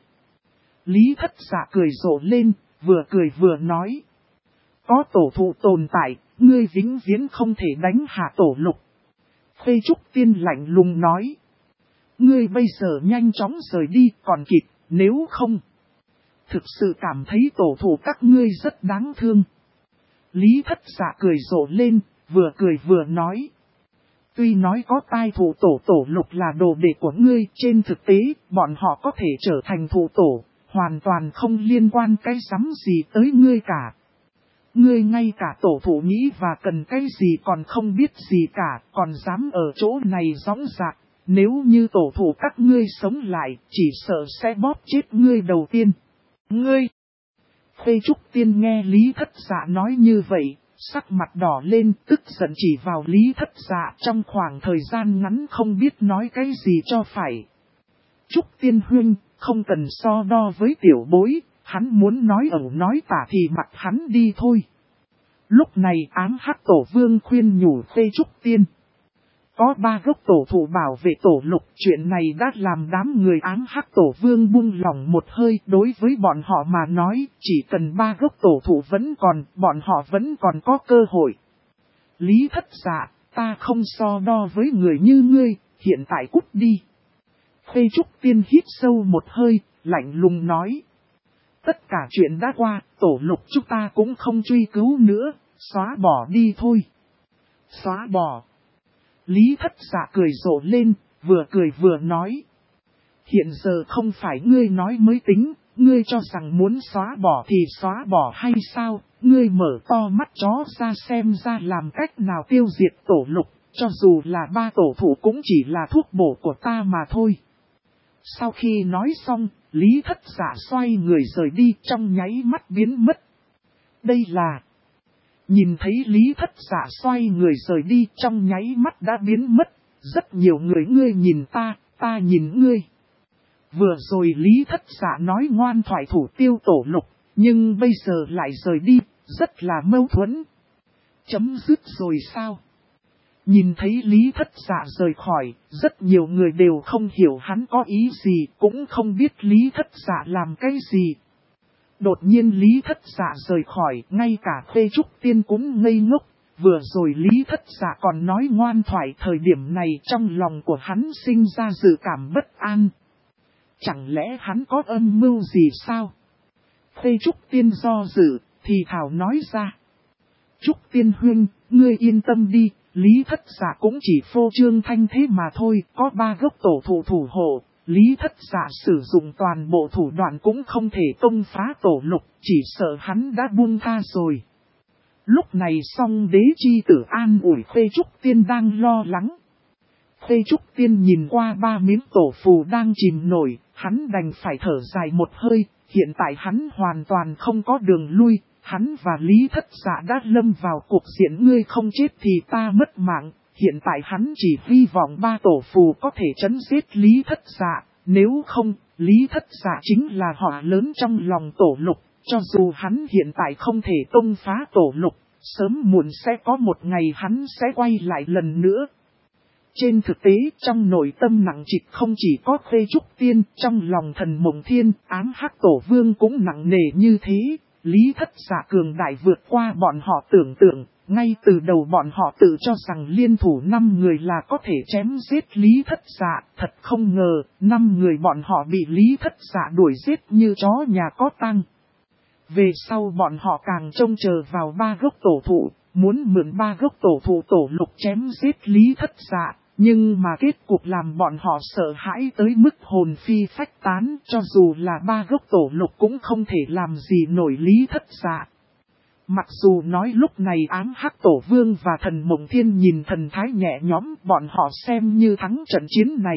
Lý Thất Dạ cười rộ lên, vừa cười vừa nói. Có tổ thụ tồn tại, ngươi vĩnh viễn không thể đánh hạ tổ lục. Khuê Trúc Tiên lạnh lùng nói. Ngươi bây giờ nhanh chóng rời đi còn kịp, nếu không. Thực sự cảm thấy tổ thụ các ngươi rất đáng thương. Lý Thất Dạ cười rộ lên, vừa cười vừa nói. Tuy nói có tai thủ tổ lục là đồ đệ của ngươi, trên thực tế, bọn họ có thể trở thành thủ tổ, hoàn toàn không liên quan cái sắm gì tới ngươi cả. Ngươi ngay cả tổ thủ nghĩ và cần cái gì còn không biết gì cả, còn dám ở chỗ này gióng giạc. Nếu như tổ thủ các ngươi sống lại, chỉ sợ sẽ bóp chết ngươi đầu tiên. Ngươi! Khuê Trúc Tiên nghe Lý Thất Dạ nói như vậy, sắc mặt đỏ lên, tức giận chỉ vào Lý Thất Dạ trong khoảng thời gian ngắn không biết nói cái gì cho phải. Trúc Tiên huynh, không cần so đo với tiểu bối, hắn muốn nói ẩu nói tả thì mặc hắn đi thôi. Lúc này ám hắc tổ vương khuyên nhủ Khuê Trúc Tiên. Có ba gốc tổ thụ bảo vệ tổ lục, chuyện này đã làm đám người ám hắc tổ vương buông lòng một hơi. Đối với bọn họ mà nói, chỉ cần ba gốc tổ thụ vẫn còn, bọn họ vẫn còn có cơ hội. Lý Thất Dạ, ta không so đo với người như ngươi, hiện tại cút đi. Khuê Trúc Tiên hít sâu một hơi, lạnh lùng nói. Tất cả chuyện đã qua, tổ lục chúng ta cũng không truy cứu nữa, xóa bỏ đi thôi. Xóa bỏ. Lý Thất Dạ cười rộ lên, vừa cười vừa nói. Hiện giờ không phải ngươi nói mới tính, ngươi cho rằng muốn xóa bỏ thì xóa bỏ hay sao, ngươi mở to mắt chó ra xem ra làm cách nào tiêu diệt tổ lục, cho dù là ba tổ thủ cũng chỉ là thuốc bổ của ta mà thôi. Sau khi nói xong, Lý Thất Dạ xoay người rời đi trong nháy mắt biến mất. Đây là... Nhìn thấy Lý Thất Dạ xoay người rời đi trong nháy mắt đã biến mất, rất nhiều người ngươi nhìn ta, ta nhìn ngươi. Vừa rồi Lý Thất Dạ nói ngoan thoại thủ tiêu tổ lục, nhưng bây giờ lại rời đi, rất là mâu thuẫn. Chấm dứt rồi sao? Nhìn thấy Lý Thất Dạ rời khỏi, rất nhiều người đều không hiểu hắn có ý gì, cũng không biết Lý Thất Dạ làm cái gì. Đột nhiên Lý Thất Dạ rời khỏi, ngay cả Khuê Trúc Tiên cũng ngây ngốc, Vừa rồi Lý Thất Dạ còn nói ngoan thoại, thời điểm này trong lòng của hắn sinh ra dự cảm bất an. Chẳng lẽ hắn có âm mưu gì sao? Khê Trúc Tiên do dự, thì thảo nói ra. Trúc Tiên huynh, ngươi yên tâm đi, Lý Thất Dạ cũng chỉ phô trương thanh thế mà thôi, có 3 gốc tổ thụ thủ hộ. Lý Thất Dạ sử dụng toàn bộ thủ đoạn cũng không thể công phá tổ lục, chỉ sợ hắn đã buông tha rồi. Lúc này song đế chi tử an ủi Khê Trúc Tiên đang lo lắng. Khê Trúc Tiên nhìn qua 3 miếng tổ phù đang chìm nổi, hắn đành phải thở dài một hơi, hiện tại hắn hoàn toàn không có đường lui, hắn và Lý Thất Dạ đã lâm vào cuộc diện ngươi không chết thì ta mất mạng, hiện tại hắn chỉ hy vọng 3 tổ phù có thể trấn giết Lý Thất Dạ, nếu không, Lý Thất Dạ chính là họa lớn trong lòng tổ lục, cho dù hắn hiện tại không thể công phá tổ lục, sớm muộn sẽ có một ngày hắn sẽ quay lại lần nữa. Trên thực tế, trong nội tâm nặng trịch không chỉ có Khê Trúc Tiên, trong lòng Thần Mộng Thiên, ám hắc tổ vương cũng nặng nề như thế. Lý Thất Dạ cường đại vượt qua bọn họ tưởng tượng, ngay từ đầu bọn họ tự cho rằng liên thủ 5 người là có thể chém giết Lý Thất Dạ, thật không ngờ, 5 người bọn họ bị Lý Thất Dạ đuổi giết như chó nhà có tang. Về sau bọn họ càng trông chờ vào 3 gốc tổ thụ, muốn mượn 3 gốc tổ thụ tổ lục chém giết Lý Thất Dạ. Nhưng mà kết cục làm bọn họ sợ hãi tới mức hồn phi phách tán, cho dù là 3 gốc tổ lục cũng không thể làm gì nổi Lý Thất Dạ. Mặc dù nói lúc này ám hắc tổ vương và Thần Mộng Thiên nhìn thần thái nhẹ nhõm, bọn họ xem như thắng trận chiến này.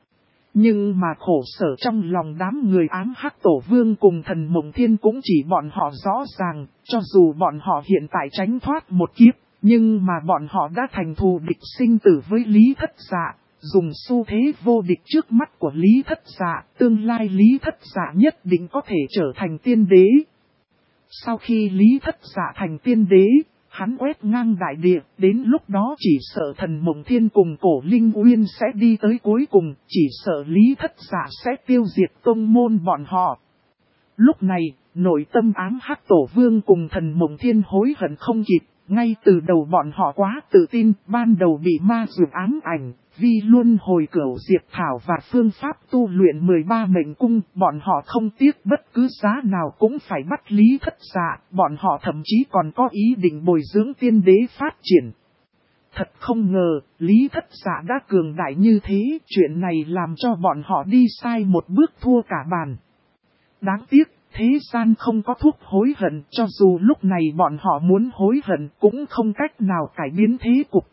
Nhưng mà khổ sở trong lòng đám người ám hắc tổ vương cùng Thần Mộng Thiên cũng chỉ bọn họ rõ ràng, cho dù bọn họ hiện tại tránh thoát một kiếp. Nhưng mà bọn họ đã thành thù địch sinh tử với Lý Thất Dạ, dùng xu thế vô địch trước mắt của Lý Thất Dạ, tương lai Lý Thất Dạ nhất định có thể trở thành tiên đế. Sau khi Lý Thất Dạ thành tiên đế, hắn quét ngang đại địa, đến lúc đó chỉ sợ Thần Mộng Thiên cùng Cổ Linh Uyên sẽ đi tới cuối cùng, chỉ sợ Lý Thất Dạ sẽ tiêu diệt tông môn bọn họ. Lúc này, nội tâm ám hắc tổ vương cùng Thần Mộng Thiên hối hận không kịp. Ngay từ đầu bọn họ quá tự tin, ban đầu bị ma dược ám ảnh, vì luân hồi cửu diệt thảo và phương pháp tu luyện 13 mệnh cung, bọn họ không tiếc bất cứ giá nào cũng phải bắt Lý Thất Dạ, bọn họ thậm chí còn có ý định bồi dưỡng tiên đế phát triển. Thật không ngờ, Lý Thất Dạ đã cường đại như thế, chuyện này làm cho bọn họ đi sai một bước thua cả bàn. Đáng tiếc. Thế gian không có thuốc hối hận, cho dù lúc này bọn họ muốn hối hận cũng không cách nào cải biến thế cục.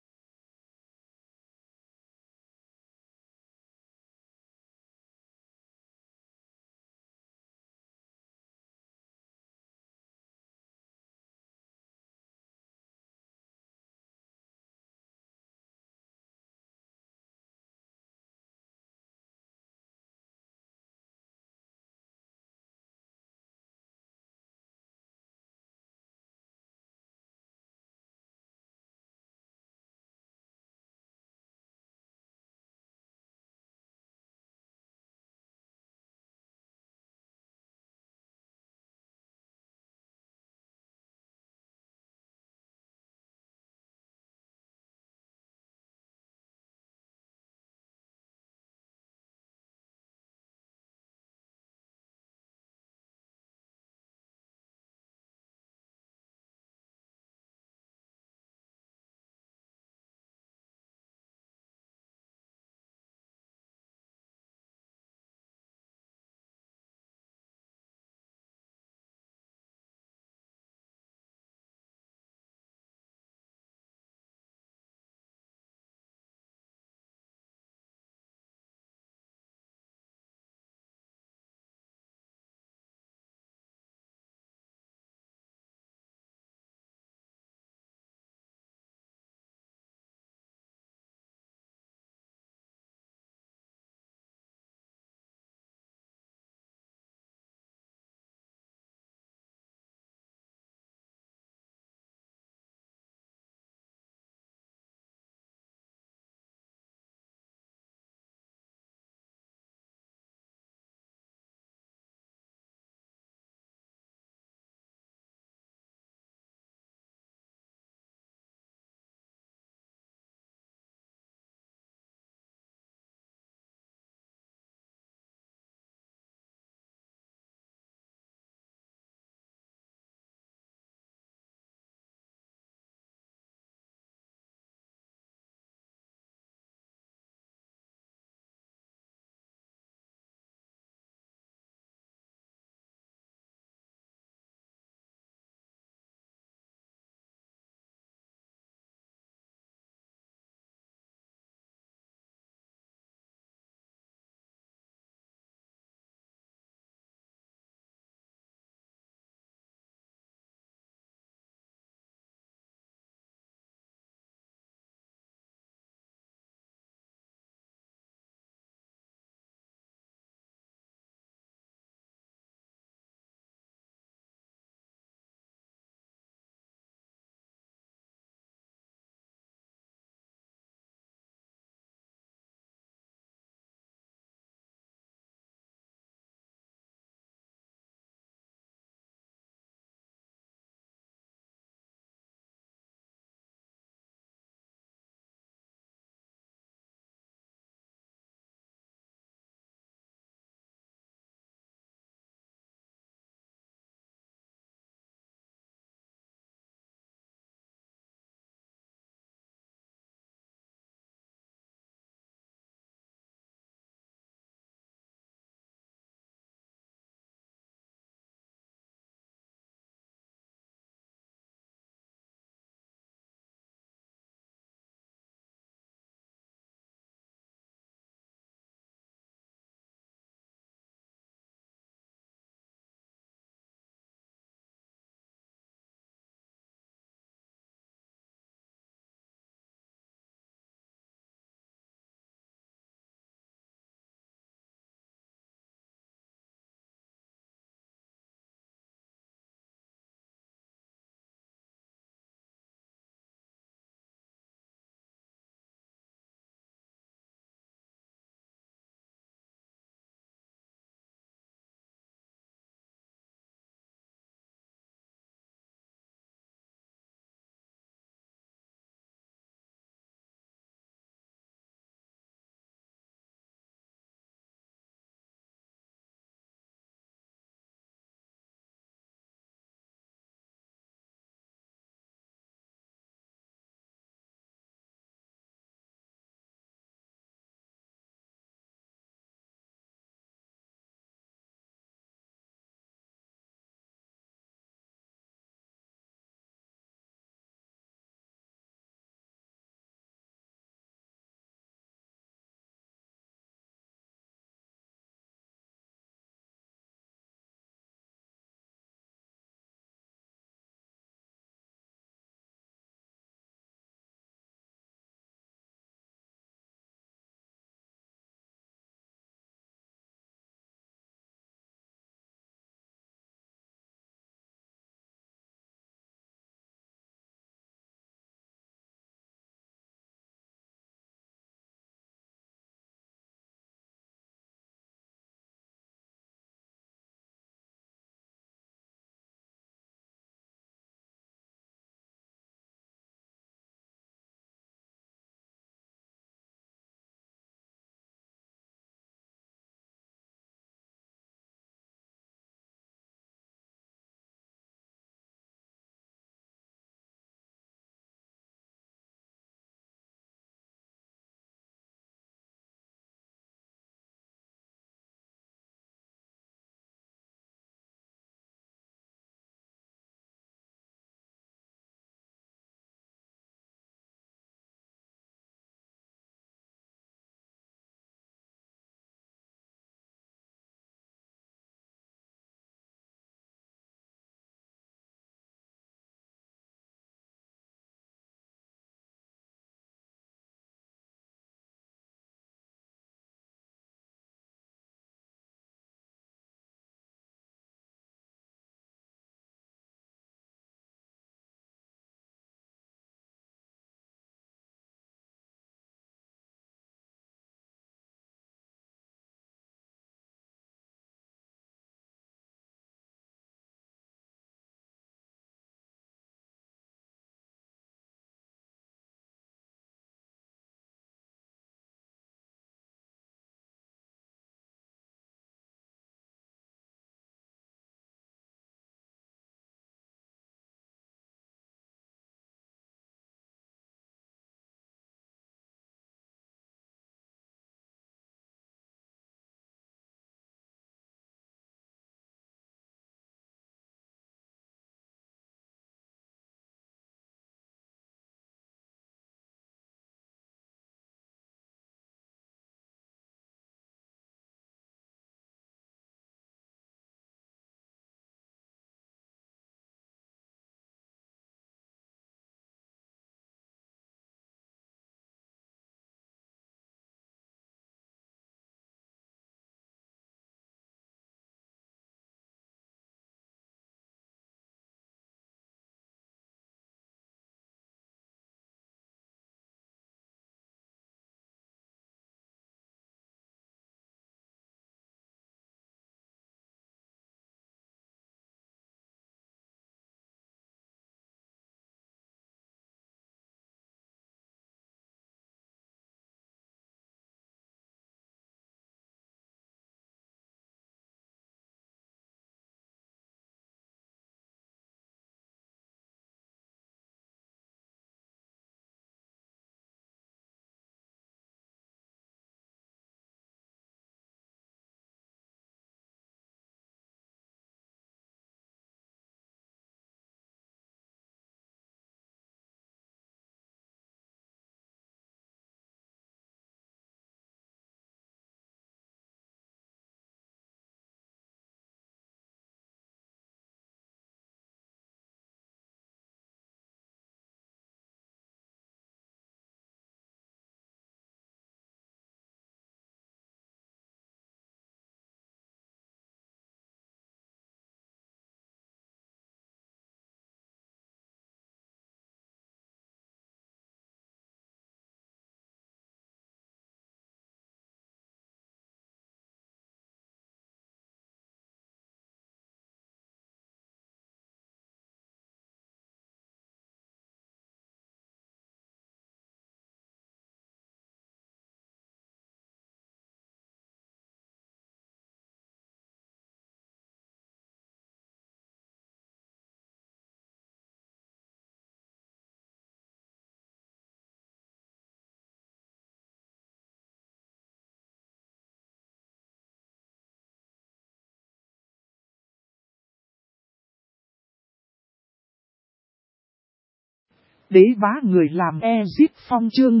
Đế bá người làm Ezip Phong chương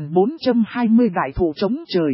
2420 đại thủ chống trời.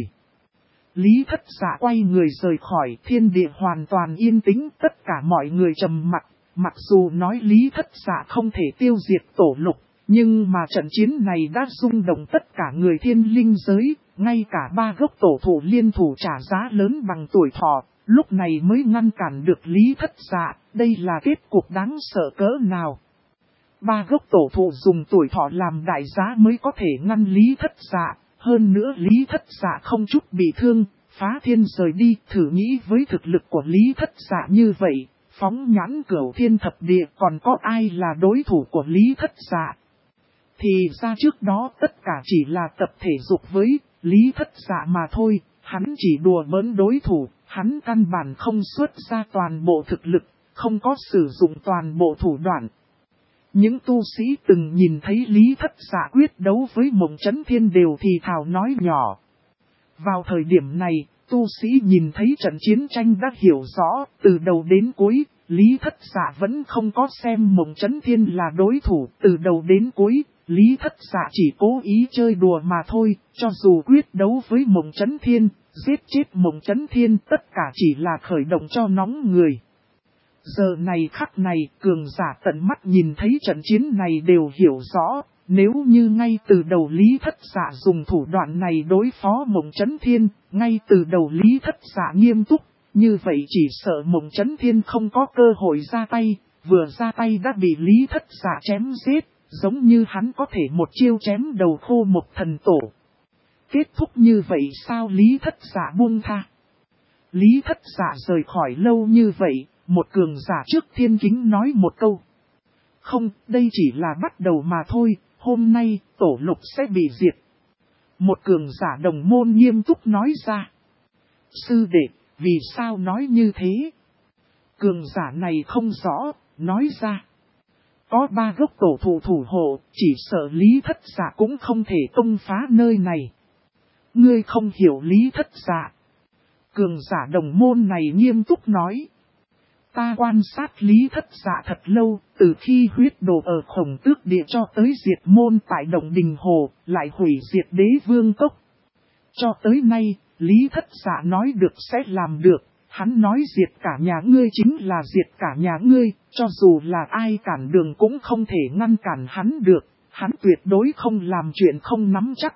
Lý Thất Dạ quay người rời khỏi, thiên địa hoàn toàn yên tĩnh, tất cả mọi người trầm mặc. Mặc dù nói Lý Thất Dạ không thể tiêu diệt tổ lục, nhưng mà trận chiến này đã rung động tất cả người thiên linh giới, ngay cả 3 gốc tổ thụ liên thủ trả giá lớn bằng tuổi thọ, lúc này mới ngăn cản được Lý Thất Dạ, đây là kết cục đáng sợ cỡ nào. 3 gốc tổ thụ dùng tuổi thọ làm đại giá mới có thể ngăn Lý Thất Dạ, hơn nữa Lý Thất Dạ không chút bị thương, phá thiên rời đi, thử nghĩ với thực lực của Lý Thất Dạ như vậy, phóng nhãn cửu thiên thập địa còn có ai là đối thủ của Lý Thất Dạ. Thì ra trước đó tất cả chỉ là tập thể dục với Lý Thất Dạ mà thôi, hắn chỉ đùa bỡn đối thủ, hắn căn bản không xuất ra toàn bộ thực lực, không có sử dụng toàn bộ thủ đoạn. Những tu sĩ từng nhìn thấy Lý Thất Dạ quyết đấu với Mộng Chấn Thiên đều thì thào nói nhỏ. Vào thời điểm này, tu sĩ nhìn thấy trận chiến tranh đã hiểu rõ, từ đầu đến cuối, Lý Thất Dạ vẫn không có xem Mộng Chấn Thiên là đối thủ, từ đầu đến cuối, Lý Thất Dạ chỉ cố ý chơi đùa mà thôi, cho dù quyết đấu với Mộng Chấn Thiên, giết chết Mộng Chấn Thiên tất cả chỉ là khởi động cho nóng người. Giờ này khắc này, cường giả tận mắt nhìn thấy trận chiến này đều hiểu rõ, nếu như ngay từ đầu Lý Thất Dạ dùng thủ đoạn này đối phó Mộng Chấn Thiên, ngay từ đầu Lý Thất Dạ nghiêm túc, như vậy chỉ sợ Mộng Chấn Thiên không có cơ hội ra tay, vừa ra tay đã bị Lý Thất Dạ chém giết, giống như hắn có thể một chiêu chém đầu khô một thần tổ. Kết thúc như vậy sao Lý Thất Dạ buông tha? Lý Thất Dạ rời khỏi lâu như vậy, một cường giả trước thiên kính nói một câu. Không, đây chỉ là bắt đầu mà thôi, hôm nay tổ lục sẽ bị diệt. Một cường giả đồng môn nghiêm túc nói ra. Sư đệ, vì sao nói như thế? Cường giả này không rõ, nói ra. Có 3 gốc tổ thụ thủ hộ, chỉ sợ Lý Thất Dạ cũng không thể công phá nơi này. Ngươi không hiểu Lý Thất Dạ. Cường giả đồng môn này nghiêm túc nói. Ta quan sát Lý Thất Dạ thật lâu, từ khi huyết đồ ở Khổng Tước Địa cho tới diệt môn tại Động Đình Hồ, lại hủy diệt Đế Vương Cốc. Cho tới nay, Lý Thất Dạ nói được sẽ làm được, hắn nói diệt cả nhà ngươi chính là diệt cả nhà ngươi, cho dù là ai cản đường cũng không thể ngăn cản hắn được, hắn tuyệt đối không làm chuyện không nắm chắc.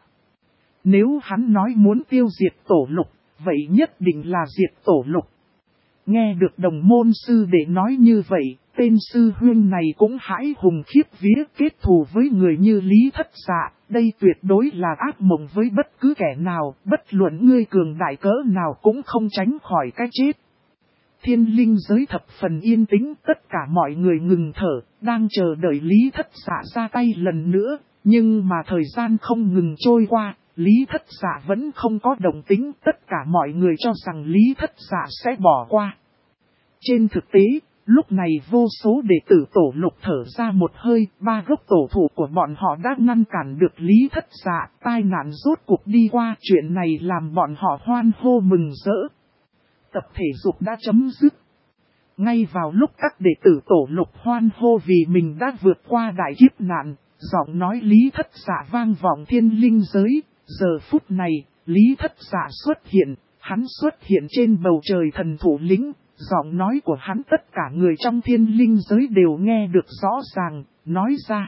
Nếu hắn nói muốn tiêu diệt tổ lục, vậy nhất định là diệt tổ lục. Nghe được đồng môn sư để nói như vậy, tên sư huyên này cũng hãi hùng khiếp vía, kết thù với người như Lý Thất Dạ, đây tuyệt đối là ác mộng với bất cứ kẻ nào, bất luận ngươi cường đại cỡ nào cũng không tránh khỏi cái chết. Thiên linh giới thập phần yên tĩnh, tất cả mọi người ngừng thở, đang chờ đợi Lý Thất Dạ ra tay lần nữa, nhưng mà thời gian không ngừng trôi qua. Lý Thất Dạ vẫn không có động tĩnh, tất cả mọi người cho rằng Lý Thất Dạ sẽ bỏ qua. Trên thực tế, lúc này vô số đệ tử tổ lục thở ra một hơi, 3 gốc tổ thủ của bọn họ đã ngăn cản được Lý Thất Dạ, tai nạn rốt cuộc đi qua, chuyện này làm bọn họ hoan hô mừng rỡ. Tập thể dục đã chấm dứt. Ngay vào lúc các đệ tử tổ lục hoan hô vì mình đã vượt qua đại kiếp nạn, giọng nói Lý Thất Dạ vang vọng thiên linh giới. Giờ phút này, Lý Thất Dạ xuất hiện, hắn xuất hiện trên bầu trời thần thủ lĩnh, giọng nói của hắn tất cả người trong thiên linh giới đều nghe được rõ ràng, nói ra.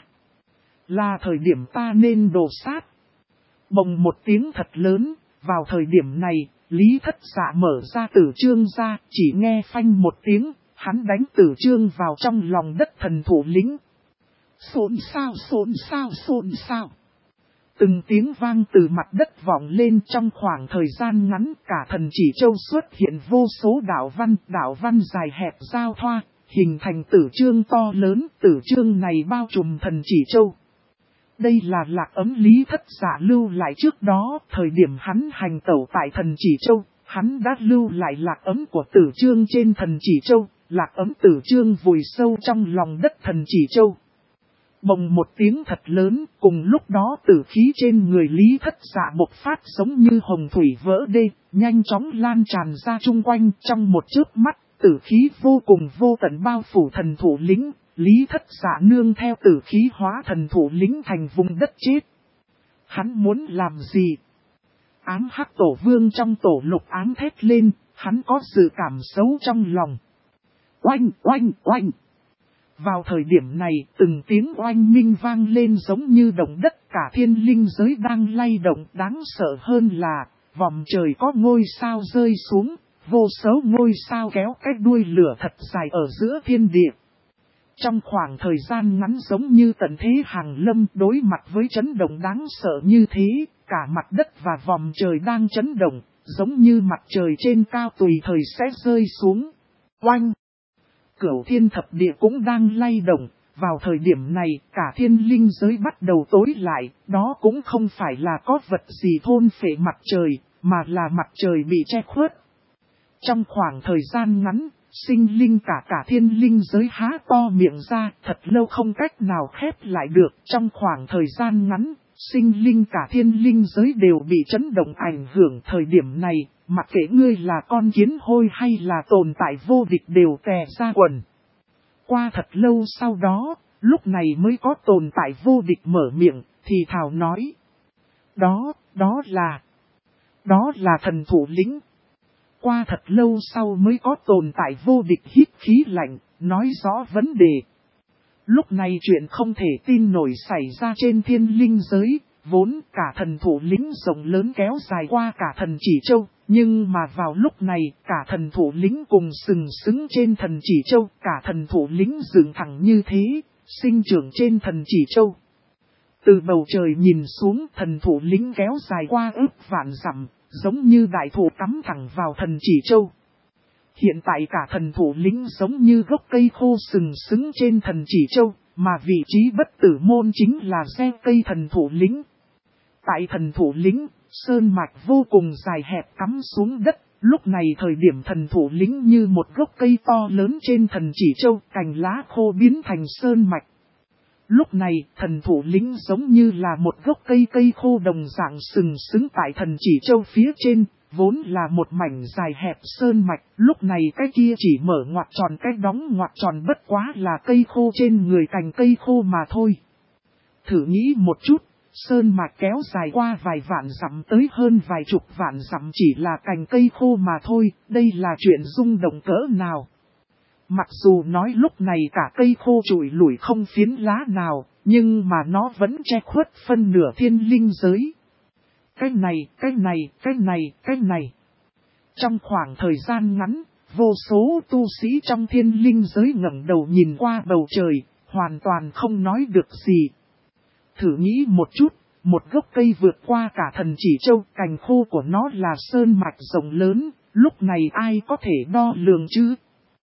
Là thời điểm ta nên đổ sát. Bồng một tiếng thật lớn, vào thời điểm này, Lý Thất Dạ mở ra tử chương ra, chỉ nghe phanh một tiếng, hắn đánh tử chương vào trong lòng đất thần thủ lĩnh. Xôn xao xôn xao xôn xao. Từng tiếng vang từ mặt đất vọng lên, trong khoảng thời gian ngắn cả thần chỉ châu xuất hiện vô số đạo văn dài hẹp giao thoa, hình thành tử chương to lớn, tử chương này bao trùm thần chỉ châu. Đây là lạc ấm Lý Thất Dạ lưu lại trước đó, thời điểm hắn hành tẩu tại thần chỉ châu, hắn đã lưu lại lạc ấm của tử chương trên thần chỉ châu, lạc ấm tử chương vùi sâu trong lòng đất thần chỉ châu. Bồng một tiếng thật lớn, cùng lúc đó tử khí trên người Lý Thất Dạ bộc phát giống như hồng thủy vỡ đê, nhanh chóng lan tràn ra chung quanh, trong một chớp mắt, tử khí vô cùng vô tận bao phủ thần thủ lĩnh, Lý Thất Dạ nương theo tử khí hóa thần thủ lĩnh thành vùng đất chết. Hắn muốn làm gì? Ám Hắc Tổ Vương trong tổ lục ám thét lên, hắn có sự cảm xấu trong lòng. Oanh, oanh, oanh! Vào thời điểm này, từng tiếng oanh minh vang lên giống như động đất, cả thiên linh giới đang lay động. Đáng sợ hơn là, vòm trời có ngôi sao rơi xuống, vô số ngôi sao kéo cái đuôi lửa thật dài ở giữa thiên địa. Trong khoảng thời gian ngắn giống như tận thế hàng lâm, đối mặt với chấn động đáng sợ như thế, cả mặt đất và vòm trời đang chấn động, giống như mặt trời trên cao tùy thời sẽ rơi xuống. Oanh! Cửu thiên thập địa cũng đang lay động, vào thời điểm này cả thiên linh giới bắt đầu tối lại, đó cũng không phải là có vật gì thôn phệ mặt trời, mà là mặt trời bị che khuất. Trong khoảng thời gian ngắn, sinh linh cả thiên linh giới há to miệng ra, thật lâu không cách nào khép lại được. Trong khoảng thời gian ngắn, sinh linh cả thiên linh giới đều bị chấn động ảnh hưởng. Thời điểm này, mặc kệ ngươi là con kiến hôi hay là tồn tại vô địch đều tè ra quần. Qua thật lâu sau đó, lúc này mới có tồn tại vô địch mở miệng, thì thào nói. Đó là thần thủ lĩnh. Qua thật lâu sau mới có tồn tại vô địch hít khí lạnh, nói rõ vấn đề. Lúc này chuyện không thể tin nổi xảy ra trên thiên linh giới, vốn cả thần thủ lĩnh rộng lớn kéo dài qua cả thần chỉ châu, nhưng mà vào lúc này cả thần thủ lĩnh cùng sừng sững trên thần chỉ châu, cả thần thủ lĩnh dựng thẳng như thế, sinh trưởng trên thần chỉ châu. Từ bầu trời nhìn xuống thần thủ lĩnh kéo dài qua ước vạn dặm, giống như đại thụ cắm thẳng vào thần chỉ châu. Hiện tại cả thần thủ lĩnh giống như gốc cây khô sừng sững trên thần chỉ châu, mà vị trí bất tử môn chính là gieo cây thần thủ lĩnh. Tại thần thủ lĩnh, sơn mạch vô cùng dài hẹp cắm xuống đất, lúc này thời điểm thần thủ lĩnh như một gốc cây to lớn trên thần chỉ châu, cành lá khô biến thành sơn mạch. Lúc này, thần thủ lĩnh giống như là một gốc cây khô đồng dạng sừng sững tại thần chỉ châu phía trên, vốn là một mảnh dài hẹp sơn mạch, lúc này cái kia chỉ mở ngoặc tròn cái đóng ngoặc tròn bất quá là cây khô trên người cành cây khô mà thôi. Thử nghĩ một chút, sơn mạch kéo dài qua vài vạn dặm tới hơn vài chục vạn dặm chỉ là cành cây khô mà thôi, đây là chuyện rung động cỡ nào. Mặc dù nói lúc này cả cây khô trụi lủi không phiến lá nào, nhưng mà nó vẫn che khuất phân nửa thiên linh giới. Cái này. Trong khoảng thời gian ngắn, vô số tu sĩ trong thiên linh giới ngẩng đầu nhìn qua bầu trời, hoàn toàn không nói được gì. Thử nghĩ một chút, một gốc cây vượt qua cả thần chỉ châu, cành khô của nó là sơn mạch rộng lớn, lúc này ai có thể đo lường chứ?